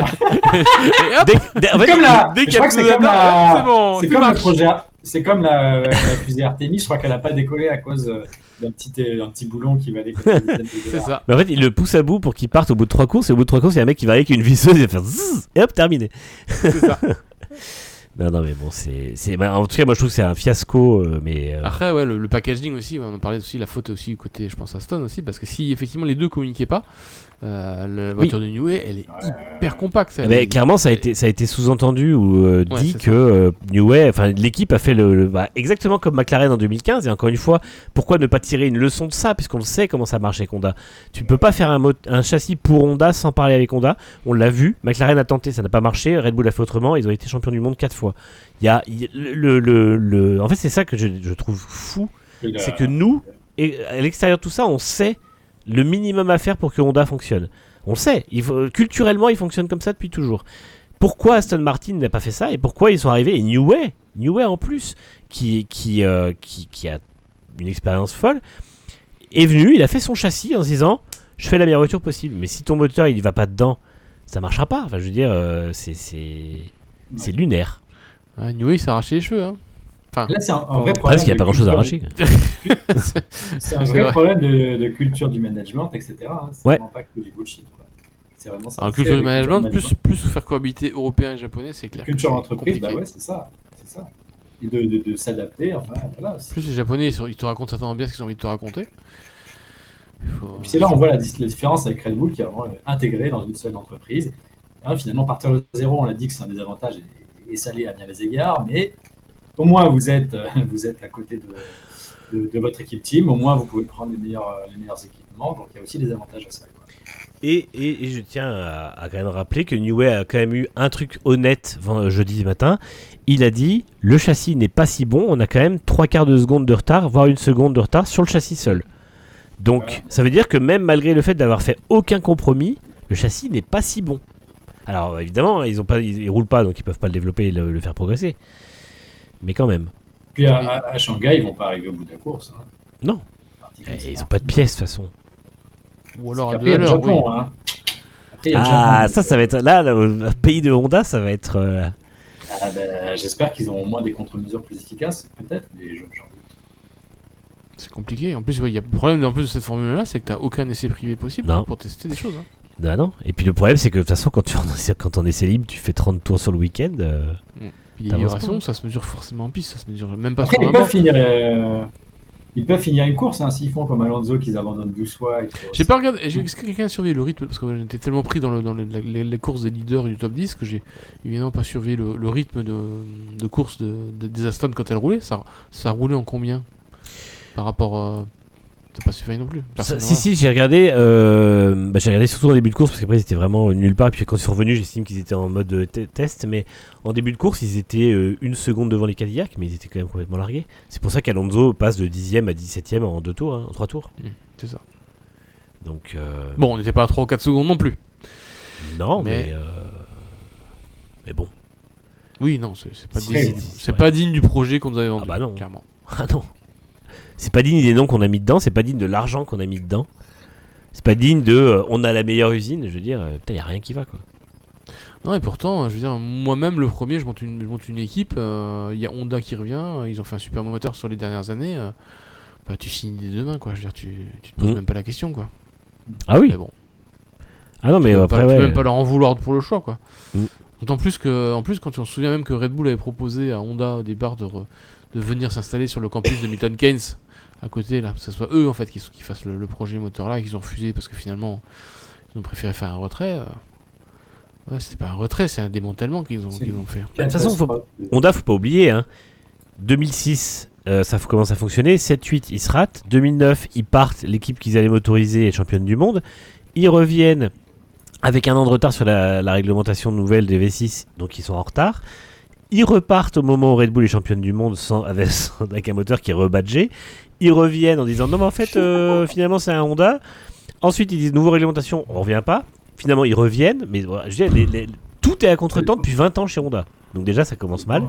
C'est comme la fusée Artemis, je crois qu'elle n'a pas décollé à cause d'un petit boulon qui va décoller. C'est ça. Mais en fait, il le pousse à bout pour qu'il parte au bout de 3 courses, et au bout de 3 courses, il y a un mec qui va avec une visseuse et faire zzz, et hop, terminé. C'est ça. Non, mais bon, en tout cas, moi je trouve que c'est un fiasco, mais Après, ouais, le packaging aussi, ouais, on en parlait aussi, la faute aussi côté, je pense, Aston aussi, parce que si effectivement les deux communiquaient pas, la voiture de Newey, elle est hyper compacte. Elle mais est- clairement, ça a été sous-entendu ou Ouais, dit c'est que Newey, enfin l'équipe a fait exactement comme McLaren en 2015. Et encore une fois, pourquoi ne pas tirer une leçon de ça, puisqu'on sait comment ça marche avec Honda. Tu peux pas faire un châssis pour Honda sans parler avec Honda. On l'a vu. McLaren a tenté, ça n'a pas marché. Red Bull a fait autrement. Ils ont été champions du monde 4 fois. En fait, c'est ça que je trouve fou, c'est que nous, et à l'extérieur de tout ça, on sait le minimum à faire pour que Honda fonctionne. On le sait. Culturellement, il fonctionne comme ça depuis toujours. Pourquoi Aston Martin n'a pas fait ça et pourquoi ils sont arrivés et Newey en plus, qui a une expérience folle, est venu, il a fait son châssis en se disant je fais la meilleure voiture possible. Mais si ton moteur il va pas dedans, ça marchera pas. Enfin, je veux dire, c'est lunaire. Ouais, Newey, il s'est arraché les cheveux. Hein. Là, c'est un vrai problème. Parce qu'il n'y a pas grand chose à culture. arracher. C'est un vrai problème de culture du management, etc. Hein. C'est Ouais. vraiment pas que du bullshit. Quoi. C'est vraiment ça. Alors, culture du management, plus faire cohabiter européen et japonais, c'est clair. Culture C'est d'entreprise, compliqué. bah ouais, c'est ça. Et de s'adapter, enfin, voilà. Plus les japonais, ils te racontent certainement bien ce qu'ils ont envie de te raconter. Puis c'est là on voit la différence avec Red Bull qui a vraiment intégré dans une seule entreprise. Hein, finalement, partir de zéro, on l'a dit que c'est un désavantage et ça l'est à bien des égards, mais au moins vous êtes à côté de votre équipe team, au moins vous pouvez prendre les meilleurs équipements, donc il y a aussi des avantages à ça. Quoi. Et je tiens à quand même rappeler que Newey a quand même eu un truc honnête jeudi matin. Il a dit le châssis n'est pas si bon, on a quand même 3/4 de seconde de retard, voire 1 seconde de retard sur le châssis seul. Donc Ouais. ça veut dire que même malgré le fait d'avoir fait aucun compromis, le châssis n'est pas si bon. Alors évidemment, ils roulent pas, donc ils peuvent pas le développer et le faire progresser. Mais quand même. Puis à Shanghai, ils vont pas arriver au bout de la course. Hein. Non. Parti comme ça. Ils ont pas de pièces de toute façon. Ou alors à Après, il y a le 2 à l'heure, oui. Japon. Hein. Après, il y a le Ah, Japon. ça va être là, le pays de Honda, ça va être. Ah, ben, j'espère qu'ils auront au moins des contre-mesures plus efficaces, peut-être, mais j'en doute. C'est compliqué. En plus, ouais, il y a le problème en plus de cette formule-là, c'est que t'as aucun essai privé possible Non. pour tester des choses. Hein. Bah non. Et puis le problème, c'est que de toute façon, quand on est essai libre, tu fais 30 tours sur le week-end. Puis les T'avances vibrations, pas. ça se mesure forcément en piste, ça se mesure même pas Après, sur un banc. ils peuvent finir une course hein, s'ils font comme Alonso, qu'ils abandonnent 12 fois. J'ai pas regardé, est-ce que quelqu'un a surveillé le rythme parce que j'étais tellement pris dans les courses des leaders du top 10 que j'ai évidemment pas surveillé le rythme de course des Aston quand elle roulait. Ça roulait en combien par rapport. T'as pas surveillé non plus. Si, j'ai regardé surtout en début de course parce qu'après ils étaient vraiment nulle part. Et puis quand ils sont revenus, j'estime qu'ils étaient en mode test. Mais en début de course, ils étaient 1 seconde devant les Cadillacs, mais ils étaient quand même complètement largués. C'est pour ça qu'Alonso passe de 10e à 17e en 2 tours, en 3 tours. C'est ça. Donc, Bon, on n'était pas à 3 ou 4 secondes non plus. non, Mais- mais bon. Oui, non, c'est pas, C'est digne, vrai. c'est pas digne du projet qu'on nous avait vendu. Ah bah non. Clairement. Ah non. C'est pas digne des noms qu'on a mis dedans, c'est pas digne de l'argent qu'on a mis dedans. C'est pas digne de on a la meilleure usine, je veux dire, putain, y a rien qui va quoi. Non, et pourtant, je veux dire, moi-même, le premier, je monte une équipe. Il y a Honda qui revient. Ils ont fait un super moteur sur les dernières années. Bah, tu signes dès demain, quoi. Je veux dire, tu te poses même pas la question, quoi. Ah oui. Mais bon. Ah non, mais Tu peux après, pas, tu peux ouais. même pas leur en vouloir pour le choix, quoi. Mm. D'autant plus quand on se souvient même que Red Bull avait proposé à Honda au départ de venir s'installer sur le campus de Milton Keynes à côté, là, que ce soit eux en fait qui fassent le projet moteur là, et qu'ils ont refusé parce que finalement ils ont préféré faire un retrait. Ouais, c'était pas un retrait, c'est un démantèlement qu'ils ont fait. De toute façon, Honda, faut pas oublier, hein. 2006, ça commence à fonctionner. 7-8, ils se ratent. 2009, ils partent. L'équipe qu'ils allaient motoriser est championne du monde. Ils reviennent avec un an de retard sur la réglementation nouvelle des V6, donc ils sont en retard. Ils repartent au moment où Red Bull est championne du monde avec un moteur qui est rebadgé. Ils reviennent en disant non mais en fait finalement c'est un Honda. Ensuite ils disent nouvelle réglementation, on revient pas. Finalement ils reviennent, mais voilà, je veux dire, tout est à contre-temps depuis 20 ans chez Honda. Donc déjà ça commence mal.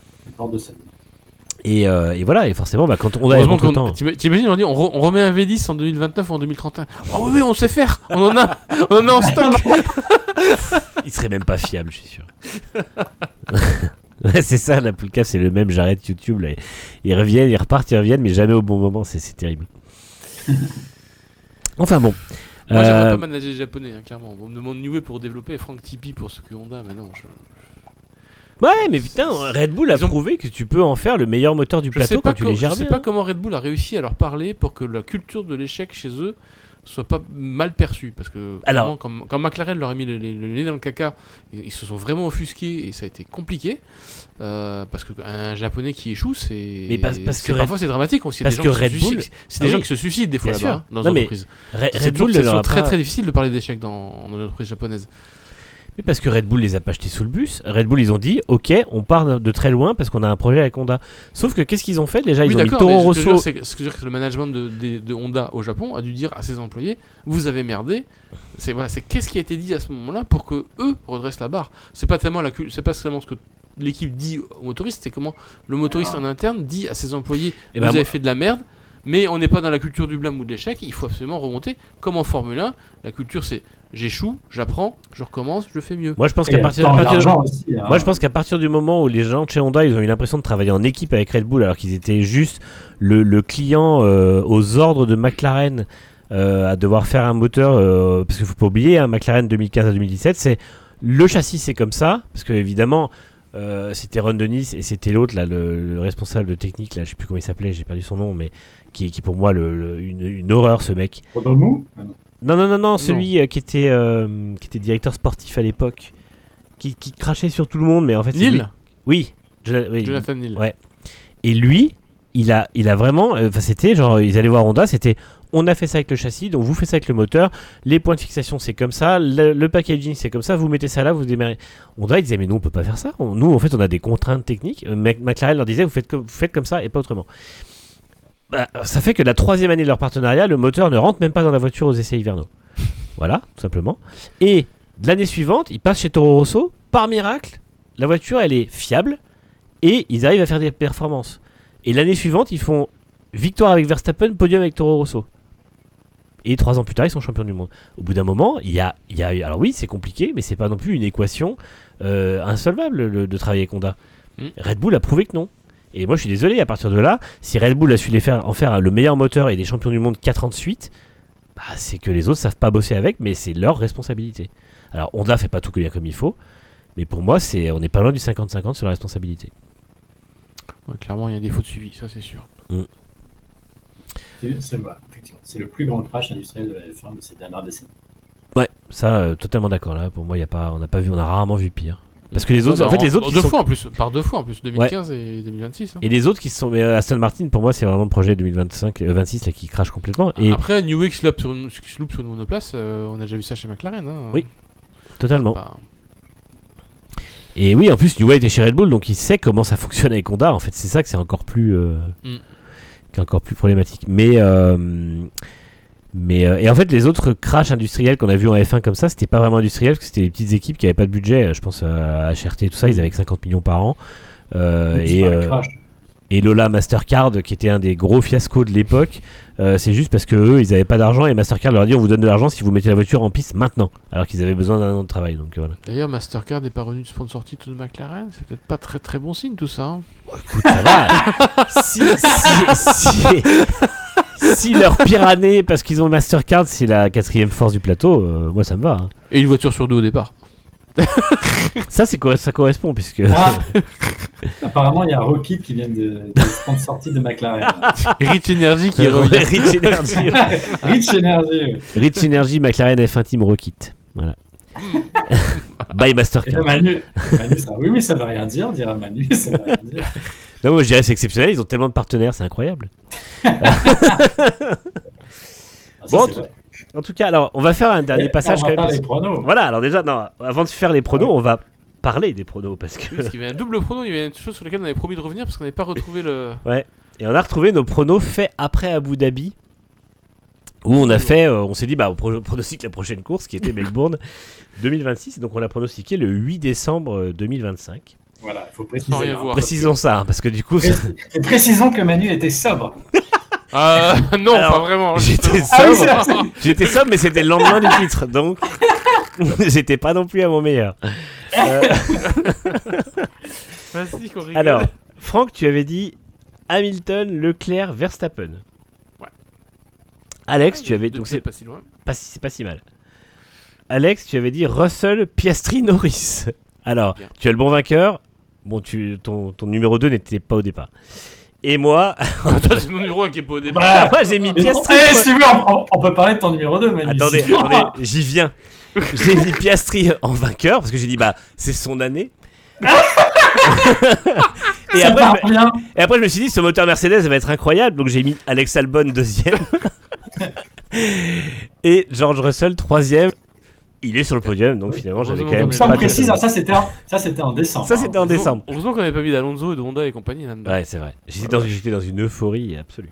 Et voilà, et forcément quand Honda est à contre-temps... T'imagines, on dit on remet un V10 en 2029 ou en 2031. Oh oui, on sait faire, on en a en stock. Il serait même pas fiable, je suis sûr. Ouais, c'est ça, la Poulka, c'est le même, j'arrête YouTube. Là. Ils reviennent, ils repartent, ils reviennent, mais jamais au bon moment, c'est terrible. Enfin bon. Moi, j'aimerais pas manager les japonais, hein, clairement. On me demande Newey pour développer et Frank Tipeee pour ce que Honda, mais non. Ouais, mais putain, Red Bull a prouvé que tu peux en faire le meilleur moteur du plateau quand tu les gères Je sais bien. pas comment Red Bull a réussi à leur parler pour que la culture de l'échec chez eux soit pas mal perçue. Parce que Alors- quand McLaren leur a mis le nez dans le caca, ils se sont vraiment offusqués et ça a été compliqué. Parce qu'un japonais qui échoue, c'est. Mais parce que parfois c'est dramatique aussi. parce Des gens que qui se Red Bull- suicident. C'est des Ah gens oui. qui se suicident des fois Bien là-bas, sûr. dans Non, mais l'entreprise. Red C'est Bull toujours leur a très pas- très difficile de parler d'échecs dans l'entreprise japonaise. Mais parce que Red Bull les a pas jetés sous le bus. Red Bull, ils ont dit, ok, on part de très loin parce qu'on a un projet avec Honda. Sauf que qu'est-ce qu'ils ont fait déjà? Ils ont mis d'accord, Toro mais ce que je veux Rosso. dire, c'est que le management de Honda au Japon a dû dire à ses employés, vous avez merdé. C'est qu'est-ce qui a été dit à ce moment-là pour que eux redressent la barre. C'est pas seulement ce que l'équipe dit au motoriste, c'est comment le motoriste en interne dit à ses employés, Eh vous ben, avez moi- fait de la merde. Mais on n'est pas dans la culture du blâme ou de l'échec, il faut absolument remonter. Comme en Formule 1, la culture c'est j'échoue, j'apprends, je recommence, je fais mieux. Moi, je pense Et qu'à le partir, temps et à partir- l'argent aussi, hein. Moi, je pense qu'à partir du moment où les gens de chez Honda, ils ont eu l'impression de travailler en équipe avec Red Bull, alors qu'ils étaient juste le client aux ordres de McLaren, à devoir faire un moteur, parce qu'il faut pas oublier, hein, McLaren 2015 à 2017, c'est le châssis, c'est comme ça, parce que évidemment, c'était Ron Dennis et c'était l'autre là, le responsable de technique là, je sais plus comment il s'appelait, j'ai perdu son nom, mais qui est pour moi une horreur, ce mec. Rodomou Non, celui qui était directeur sportif à l'époque, qui crachait sur tout le monde, mais en fait c'est lui. Neil, Oui, oui. Jonathan Neil. Ouais. Et lui, il a vraiment, c'était genre, ils allaient voir Honda, c'était, on a fait ça avec le châssis, donc vous faites ça avec le moteur, les points de fixation c'est comme ça, le packaging c'est comme ça, vous mettez ça là, vous démarrez. Honda, il disait, mais nous on peut pas faire ça, nous en fait on a des contraintes techniques. McLaren leur disait, vous faites comme ça et pas autrement. Bah, ça fait que la 3e année de leur partenariat, le moteur ne rentre même pas dans la voiture aux essais hivernaux. Voilà, tout simplement. Et l'année suivante, ils passent chez Toro Rosso, par miracle, la voiture elle est fiable et ils arrivent à faire des performances. Et l'année suivante, ils font victoire avec Verstappen, podium avec Toro Rosso. Et 3 ans plus tard, ils sont champions du monde. Au bout d'un moment, il y a alors oui, c'est compliqué, mais c'est pas non plus une équation insolvable de travailler avec Honda. Red Bull a prouvé que non. Et moi, je suis désolé, à partir de là, si Red Bull a su en faire le meilleur moteur et des champions du monde 4 ans de suite, bah, c'est que les autres savent pas bosser avec, mais c'est leur responsabilité. Alors, Honda fait pas tout bien comme il faut, mais pour moi, on n'est pas loin du 50-50 sur la responsabilité. Ouais, clairement, il y a des défauts de suivi, ça c'est sûr. C'est vrai, effectivement. C'est le plus grand crash industriel de la F1 de ces dernières décennies. Ouais, ça, totalement d'accord. Là, pour moi, on a rarement vu pire. Parce que les autres, en fait, les autres qui deux sont... fois en plus, par 2 fois en plus, 2015 et 2026. hein. Et les autres qui sont, mais Aston Martin, pour moi, c'est vraiment le projet 2026 là, qui crache complètement. Et Après, New Week se loupe sur une monoplace, on a déjà vu ça chez McLaren. Hein. Oui. totalement. Bah, Et oui, en plus, Newey était chez Red Bull, donc il sait comment ça fonctionne avec Honda. En fait, c'est ça que c'est encore plus, qui est encore plus problématique. Mais et en fait, les autres crashs industriels qu'on a vus en F1 comme ça, c'était pas vraiment industriel, parce que c'était des petites équipes qui avaient pas de budget. Je pense à HRT et tout ça, ils avaient que 50 millions par an. Et Lola Mastercard, qui était un des gros fiascos de l'époque, c'est juste parce que eux, ils avaient pas d'argent et Mastercard leur a dit on vous donne de l'argent si vous mettez la voiture en piste maintenant, alors qu'ils avaient besoin d'un an de travail. Donc voilà. D'ailleurs, Mastercard n'est pas revenu de sponsor titre de McLaren, c'est peut-être pas très très bon signe tout ça. Hein. Écoute, ça va. Si leur pire année, parce qu'ils ont Mastercard, c'est la 4e force du plateau, moi ça me va. Hein. Et une voiture sur 2 au départ. Ça correspond, puisque. Apparemment, il y a Rocket qui vient de sponsor titre de McLaren. Rich Energy qui revient. Rich Energy. Rich Energy. Oui. Rich Energy, McLaren F1 Team Rocket. Voilà. By Et Mastercard. là, Manu ça, oui, ça veut rien dire, dira Manu, ça veut rien dire. Non, moi je dirais c'est exceptionnel, ils ont tellement de partenaires, c'est incroyable. Ah, ça, Bon, c'est vrai. En tout cas, alors on va faire un dernier passage on quand va même. faire les pronos. Voilà, alors déjà, non, avant de faire les pronos, on va parler des pronos parce que. Parce qu'il y avait un double prono, il y avait une chose sur laquelle on avait promis de revenir parce qu'on n'avait pas retrouvé le. Ouais. Et on a retrouvé nos pronos faits après Abu Dhabi. Où on a fait, on s'est dit, bah, on pronostique la prochaine course qui était Melbourne 2026. Donc on l'a pronostiqué le 8 décembre 2025. Voilà, il faut Sans préciser. rien hein. voir. Précisons ça, hein, parce que du coup, Et précisons que Manu était sobre. Non, Alors, pas vraiment. j'étais Ah oui, sobre. c'est vrai. J'étais sobre, mais c'était le lendemain du titre, donc j'étais pas non plus à mon meilleur. Vas-y, qu'on rigole. Alors, Franck, tu avais dit Hamilton, Leclerc, Verstappen. Ouais. Alex, tu avais donc c'est pas si loin. c'est pas si mal. Alex, tu avais dit Russell, Piastri, Norris. Alors, Bien. tu as le bon vainqueur, bon, ton numéro 2 n'était pas au départ. Et moi, Toi, c'est mon numéro 1 qui est pas au départ. Bah, moi j'ai mis Piastri. si tu veux, on peut parler de ton numéro 2, Manu. Attendez, j'y viens. J'ai mis Piastri en vainqueur parce que j'ai dit bah c'est son année. et, Ça part après, bien. et après je me suis dit ce moteur Mercedes va être incroyable, donc j'ai mis Alex Albon deuxième et George Russell troisième. Il est sur le podium, donc finalement j'avais quand même Donc, Ça, on pas précise, de- ça c'était en décembre. Ça c'était en décembre. Heureusement qu'on n'avait pas vu d'Alonso et de Honda et compagnie là-dedans. Ouais, c'est vrai. J'étais dans une euphorie absolue.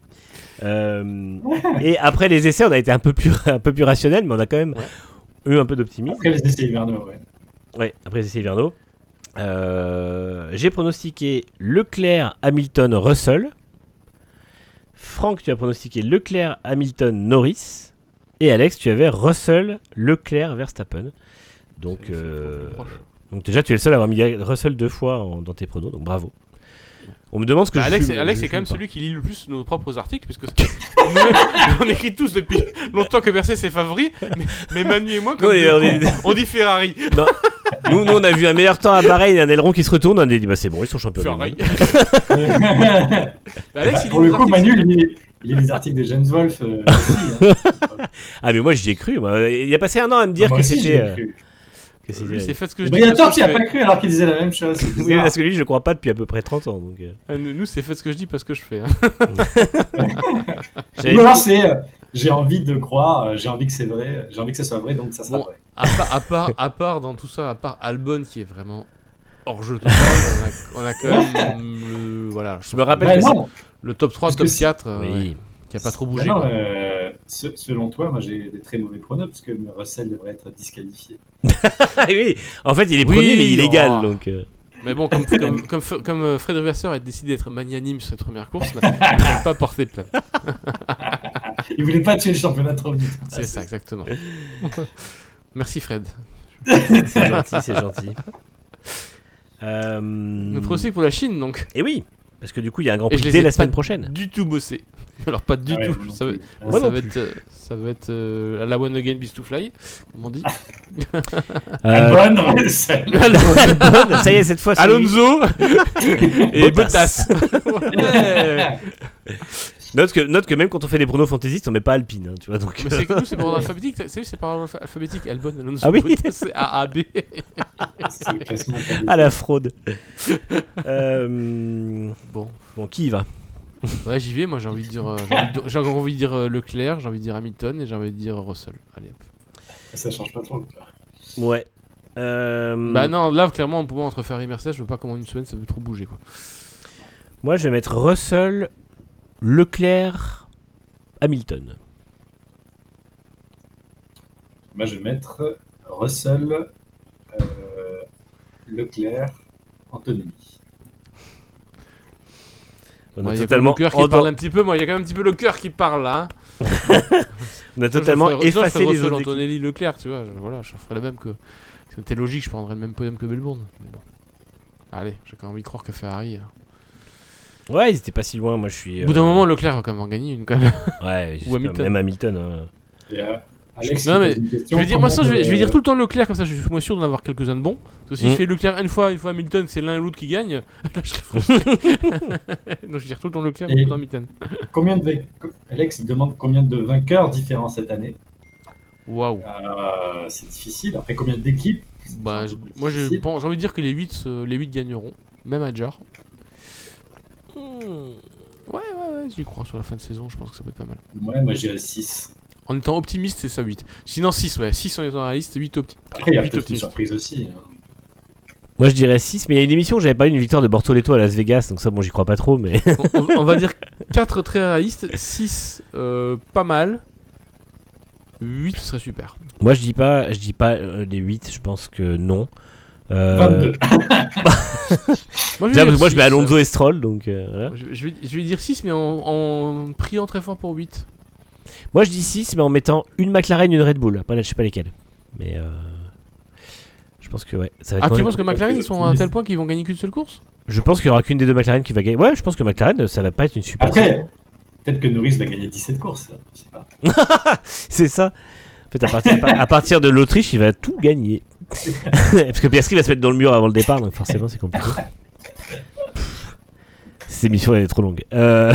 Et après les essais, on a été un peu plus rationnel, mais on a quand même eu un peu d'optimisme. Après les essais hivernaux, ouais. Ouais, après les essais hivernaux. J'ai pronostiqué Leclerc, Hamilton, Russell. Franck, tu as pronostiqué Leclerc, Hamilton, Norris. Et Alex, tu avais Russell, Leclerc, Verstappen. Donc déjà, tu es le seul à avoir mis Russell 2 fois dans tes pronos, donc bravo. On me demande ce que Alex, je suis. Alex je est quand même suis pas. celui qui lit le plus nos propres articles, puisque on écrit tous depuis longtemps que Mercedes est favori, mais Manu et moi, comme on dit Ferrari. Non. Nous, on a vu un meilleur temps à Bahreïn et un aileron qui se retourne. On a dit bah c'est bon, ils sont champions du Ferrari. monde. Alex, il Pour lit le nos coup, articles. Manu, il lit les articles de James Wolfe aussi. Ah mais moi j'y ai cru. Moi. Il a passé un an à me dire Moi que aussi, c'était. j'ai cru. Que c'était- Lui, c'est fait ce que je dis. Briator, parce tu que as je pas fais. cru alors qu'il disait la même chose. C'est Oui, bizarre. parce que lui je le crois pas depuis à peu près 30 ans. Donc, Nous, c'est fait ce que je dis parce que je fais. hein. j'avais Ou alors mis- c'est j'ai envie de croire, j'ai envie que c'est vrai, j'ai envie que ce soit vrai, donc ça sera Bon, vrai. à part dans tout ça, à part Albon qui est vraiment hors jeu total, on a quand même voilà, Je me rappelle Bah que non, le top 3, Parce top que c'est- 4, Oui. qui a pas trop bah bougé. non, quoi. selon toi, moi j'ai des très mauvais pronos parce que Russell devrait être disqualifié. Ah oui. En fait, il est Oui, premier mais illégal. oh. Donc. Mais bon, comme Fred Vasseur a décidé d'être magnanime sur cette première course, là, il n'a pas porté plainte. Il voulait pas tuer le championnat trop vite. C'est ça, exactement. Merci Fred. C'est gentil, c'est gentil. Notre aussi pour la Chine, donc. Et oui, parce que du coup, il y a un Grand Et Prix je les dès ai la pas semaine prochaine. Du tout bossé. Alors pas du Ah ouais, tout. moi non Ça va, plus. Moi non ça va être la one again beast to fly, comme on dit. Albon, Russell. Albon, ça y est, cette fois, c'est lui. Alonso et Bottas. Bottas. Ouais. Note que même quand on fait des pronos fantaisistes, on met pas Alpine, hein, tu vois. Donc. Mais c'est que nous, c'est par ordre alphabétique. C'est par ordre alphabétique. Albon, Alonso, Ah oui. Bottas, c'est A, A, B. C'est le classement qu'a Ah la fraude. Bon. Bon, qui y va? Ouais, j'y vais. Moi, j'ai envie de dire, j'ai envie de dire Leclerc, j'ai envie de dire Hamilton et j'ai envie de dire Russell. Allez. Hop. Ça change pas trop. Ouais. Bah non, là, clairement, pour moi, entre Ferrari et Mercedes, je veux pas comment une semaine, ça veut trop bouger, quoi. Moi, je vais mettre Russell, Leclerc, Hamilton. Moi je vais mettre Russell, Leclerc, Antonelli. On Ouais, a il y a totalement, quand même le cœur qui parle un petit peu. Moi, il y a quand même un petit peu le cœur qui parle là. Hein. on a totalement effacé les Russell, autres. équipes. Antonelli, Leclerc, tu vois. Voilà, je ferais le même que. C'était logique, je prendrais le même podium que Melbourne. Mais bon. Allez, j'ai quand même envie de croire que Ferrari. Ouais, ils étaient pas si loin. Moi, je suis. Au bout d'un moment, Leclerc va quand même en gagner une quand même. Ouais, Ou Hamilton. même Hamilton. Hein. Et, Alex, Non, qui mais pose une question, Je vais dire, moi, ça, je vais comment, dire tout le temps Leclerc, comme ça, je suis moins sûr d'en avoir quelques-uns de bons. Parce que si je fais Leclerc une fois Hamilton, c'est l'un et l'autre qui gagne. Là, je serais frustré. Donc, je vais dire tout le temps Leclerc et tout le temps Hamilton. combien de Alex il demande combien de vainqueurs différents cette année. Waouh. C'est difficile. Après, combien d'équipes? Bah, moi, j'ai envie de dire que les 8 gagneront, même à Jar. Ouais, j'y crois sur la fin de saison, je pense que ça peut être pas mal. Ouais, moi je dirais 6. En étant optimiste, c'est ça 8. Sinon 6, ouais, 6 en étant réaliste, 8 optimistes. Après, il y a 8 peut-être une optimistes. surprise aussi. Hein. Moi, je dirais 6, mais il y a une émission où j'avais pas eu une victoire de Bortoletto à Las Vegas, donc ça, bon, j'y crois pas trop, mais. On va dire 4 très réalistes, 6 pas mal, 8 ce serait super. Moi, je dis pas les 8, je pense que non. 22. Moi, Déjà, dire moi, je mets 6, Alonso et Stroll, donc voilà. Je vais dire 6, mais en priant très fort pour 8. Moi, je dis 6, mais en mettant une McLaren, une Red Bull. Après, là, je sais pas lesquelles. Mais je pense que ouais, ça va être. Ah, tu quand penses que même- McLaren, ils sont à un tel point qu'ils vont gagner qu'une seule course? Je pense qu'il y aura qu'une des deux McLaren qui va gagner. Ouais, je pense que McLaren, ça va pas être une super. Après, peut-être que Norris va gagner 17 courses. Je sais pas. C'est ça. En fait, à partir de l'Autriche, il va tout gagner. Parce que Piastri va se mettre dans le mur avant le départ, donc forcément, c'est compliqué. Cette émission elle est trop longue.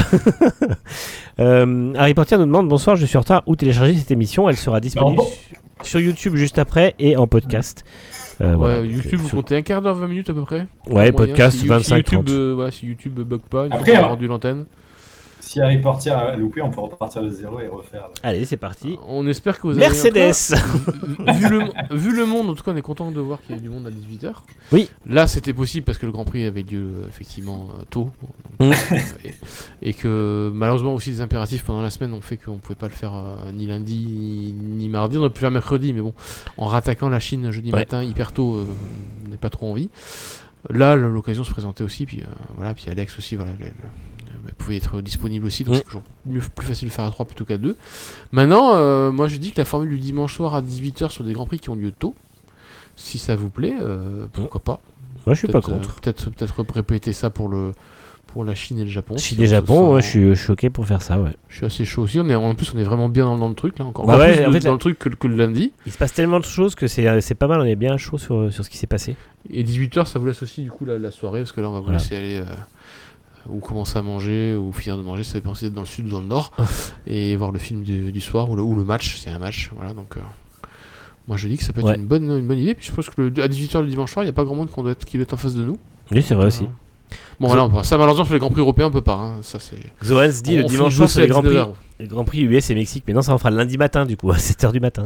Harry Potter nous demande bonsoir, je suis en retard. Où télécharger cette émission? Elle sera disponible sur YouTube juste après et en podcast. Voilà, YouTube, vous comptez un quart d'heure, 20 minutes à peu près. Ouais, podcast si 25-30. Si YouTube bug pas, Après, on a rendu l'antenne. Si Harry Potter a loupé, on peut repartir de zéro et refaire. Allez, c'est parti. On espère que vous avez. Mercedes. Vu le monde, en tout cas, on est content de voir qu'il y a du monde à 18h. Oui. Là, c'était possible parce que le Grand Prix avait lieu effectivement tôt. Et que malheureusement aussi, les impératifs pendant la semaine ont fait qu'on ne pouvait pas le faire ni lundi ni mardi. On aurait pu le faire mercredi, mais bon, en rattaquant la Chine jeudi matin hyper tôt, on n'a pas trop envie. Là, l'occasion se présentait aussi. Puis voilà, puis Alex aussi, voilà. Pouvait être disponible aussi, donc c'est toujours plus facile de faire à 3 plutôt qu'à 2. Maintenant, moi je dis que la formule du dimanche soir à 18h sur des grands prix qui ont lieu tôt, si ça vous plaît, pourquoi pas. Moi je suis pas contre. Peut-être répéter ça pour la Chine et le Japon. Chine et le Japon, je suis ok pour faire ça, ouais. Je suis assez chaud aussi. En plus, on est vraiment bien dans le truc là, encore. Bah ouais, en fait, dans le truc que le lundi. Il se passe tellement de choses que c'est pas mal. On est bien chaud sur ce qui s'est passé. Et 18h, ça vous laisse aussi du coup la soirée, parce que là on va vous laisser aller. Ou commencer à manger, ou finir de manger, ça dépend si vous êtes dans le sud ou dans le nord, et voir le film du soir, ou le match, c'est un match, voilà, donc moi je dis que ça peut être une bonne idée, puis je pense que à 18h le dimanche soir, il n'y a pas grand monde qui doit être en face de nous. Oui, c'est vrai aussi. Bon voilà, ça malheureusement sur les Grands Prix européens, on peut pas, hein. Ça c'est... Zohan se dit le dimanche soir, c'est le Grand Prix US et Mexique, mais non, ça en fera le lundi matin, du coup, à 7h du matin.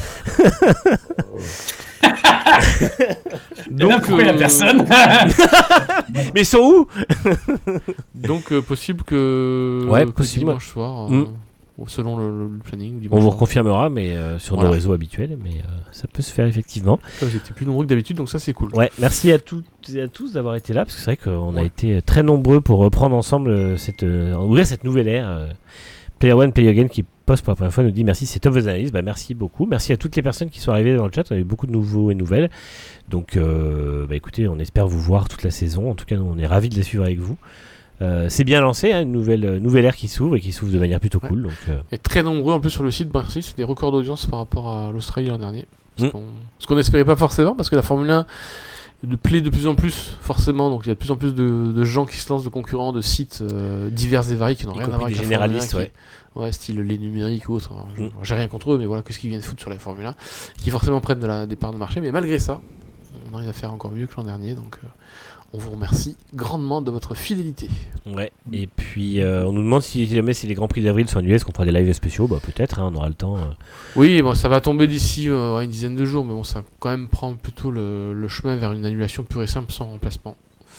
Donc, il n'y a personne. Mais ils sont où? Donc, possible que dimanche soir, selon le planning. On vous reconfirmera, mais sur nos réseaux habituels, mais ça peut se faire effectivement. Vous étiez plus nombreux que d'habitude, donc ça c'est cool. Ouais, merci à toutes et à tous d'avoir été là, parce que c'est vrai qu'on a été très nombreux pour reprendre ensemble ouvrir cette nouvelle ère. Player One, Player Again qui poste pour la première fois nous dit merci, c'est top vos analyses. Bah, merci beaucoup. Merci à toutes les personnes qui sont arrivées dans le chat. On a eu beaucoup de nouveaux et nouvelles. Donc écoutez, on espère vous voir toute la saison. En tout cas, nous, on est ravis de la suivre avec vous. C'est bien lancé, hein, une nouvelle ère qui s'ouvre et qui s'ouvre de manière plutôt cool. Donc, Et très nombreux en plus sur le site. Merci, c'est des records d'audience par rapport à l'Australie l'an dernier. Ce qu'on n'espérait pas forcément, parce que la Formule 1 plaît de plus en plus, forcément. Donc il y a de plus en plus de gens qui se lancent, de concurrents, de sites divers et variés qui n'ont rien à voir avec les la généralistes, Formule 1, ouais, style les numériques ou autre. J'ai rien contre eux, mais voilà, qu'est-ce qu'ils viennent foutre sur la Formule 1, qui forcément prennent des parts de marché. Mais malgré ça, on arrive à faire encore mieux que l'an dernier. Donc on vous remercie grandement de votre fidélité. Ouais, et puis on nous demande si jamais les Grands Prix d'avril sont annulés, est-ce qu'on fera des lives spéciaux? Bah peut-être, hein, on aura le temps. Oui, bon, ça va tomber d'ici une dizaine de jours, mais bon, ça quand même prend plutôt le chemin vers une annulation pure et simple sans remplacement.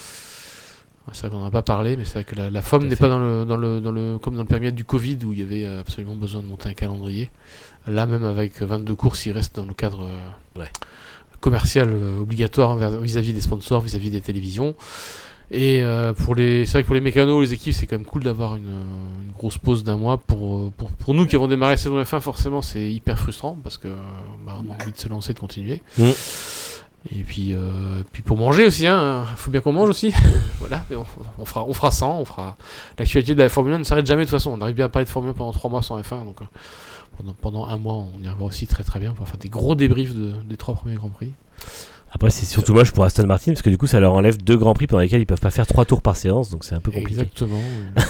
C'est vrai qu'on n'en a pas parlé, mais c'est vrai que la FOM n'est pas comme dans le périmètre du Covid où il y avait absolument besoin de monter un calendrier. Là, même avec 22 courses, il reste dans le cadre commercial obligatoire vis-à-vis des sponsors, vis-à-vis des télévisions. Et c'est vrai que pour les mécanos, les équipes, c'est quand même cool d'avoir une grosse pause d'un mois. Pour nous qui avons démarré la saison F1, forcément, c'est hyper frustrant parce que on a envie de se lancer, de continuer. Et puis pour manger aussi, hein, faut bien qu'on mange aussi. Voilà, mais on fera 100, on fera l'actualité de la Formule 1 ne s'arrête jamais de toute façon. On arrive bien à parler de Formule 1 pendant 3 mois sans F1, donc pendant un mois on y arrivera aussi très très bien pour faire des gros débriefs des 3 premiers Grands Prix. Après c'est surtout moche pour Aston Martin parce que du coup ça leur enlève 2 Grands Prix pendant lesquels ils peuvent pas faire 3 tours par séance, donc c'est un peu compliqué. Exactement.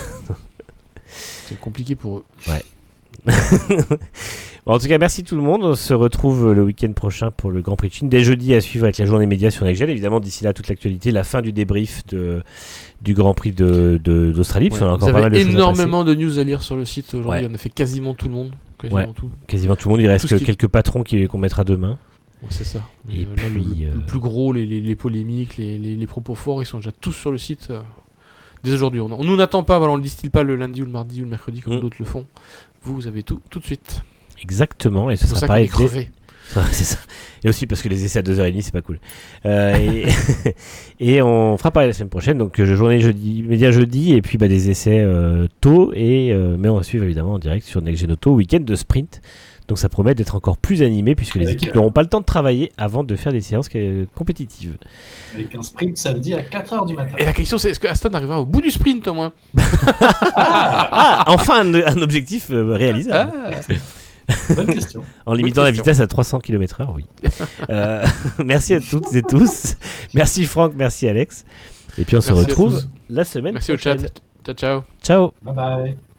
C'est compliqué pour eux. Ouais. Bon, en tout cas, merci tout le monde. On se retrouve le week-end prochain pour le Grand Prix de Chine. Dès jeudi à suivre avec la journée média sur NextGen. Évidemment, d'ici là, toute l'actualité, la fin du débrief du Grand Prix d'Australie. Ouais. Vous avez énormément de news à lire sur le site aujourd'hui. On a fait quasiment tout le monde. Quasiment tout le monde. Il reste quelques patrons qu'on mettra demain. Ouais, c'est ça. Et là, puis, le plus gros, les polémiques, les propos forts, ils sont déjà tous sur le site dès aujourd'hui. On nous n'attend pas, voilà, on ne le distille pas le lundi ou le mardi ou le mercredi comme d'autres le font. Vous avez tout de suite. Exactement, et ce sera pas écrit. C'est ça. Et aussi parce que les essais à 2h30, c'est pas cool. Et on fera pareil la semaine prochaine. Donc journée média jeudi, et puis des essais tôt. Mais on va suivre évidemment en direct sur NextGen Auto, week-end de sprint. Donc ça promet d'être encore plus animé puisque les équipes n'auront pas le temps de travailler avant de faire des séances compétitives. Avec un sprint samedi à 4h du matin. Et la question c'est, est-ce que Aston arrivera au bout du sprint au moins? Enfin un objectif réalisable. Bonne question. En limitant la vitesse à 300 km/h, oui. Merci à toutes et tous. Merci Franck, merci Alex. Et puis on se Merci à retrouve tous. la semaine Merci au chat. prochaine. Ciao, ciao. Ciao. Bye bye.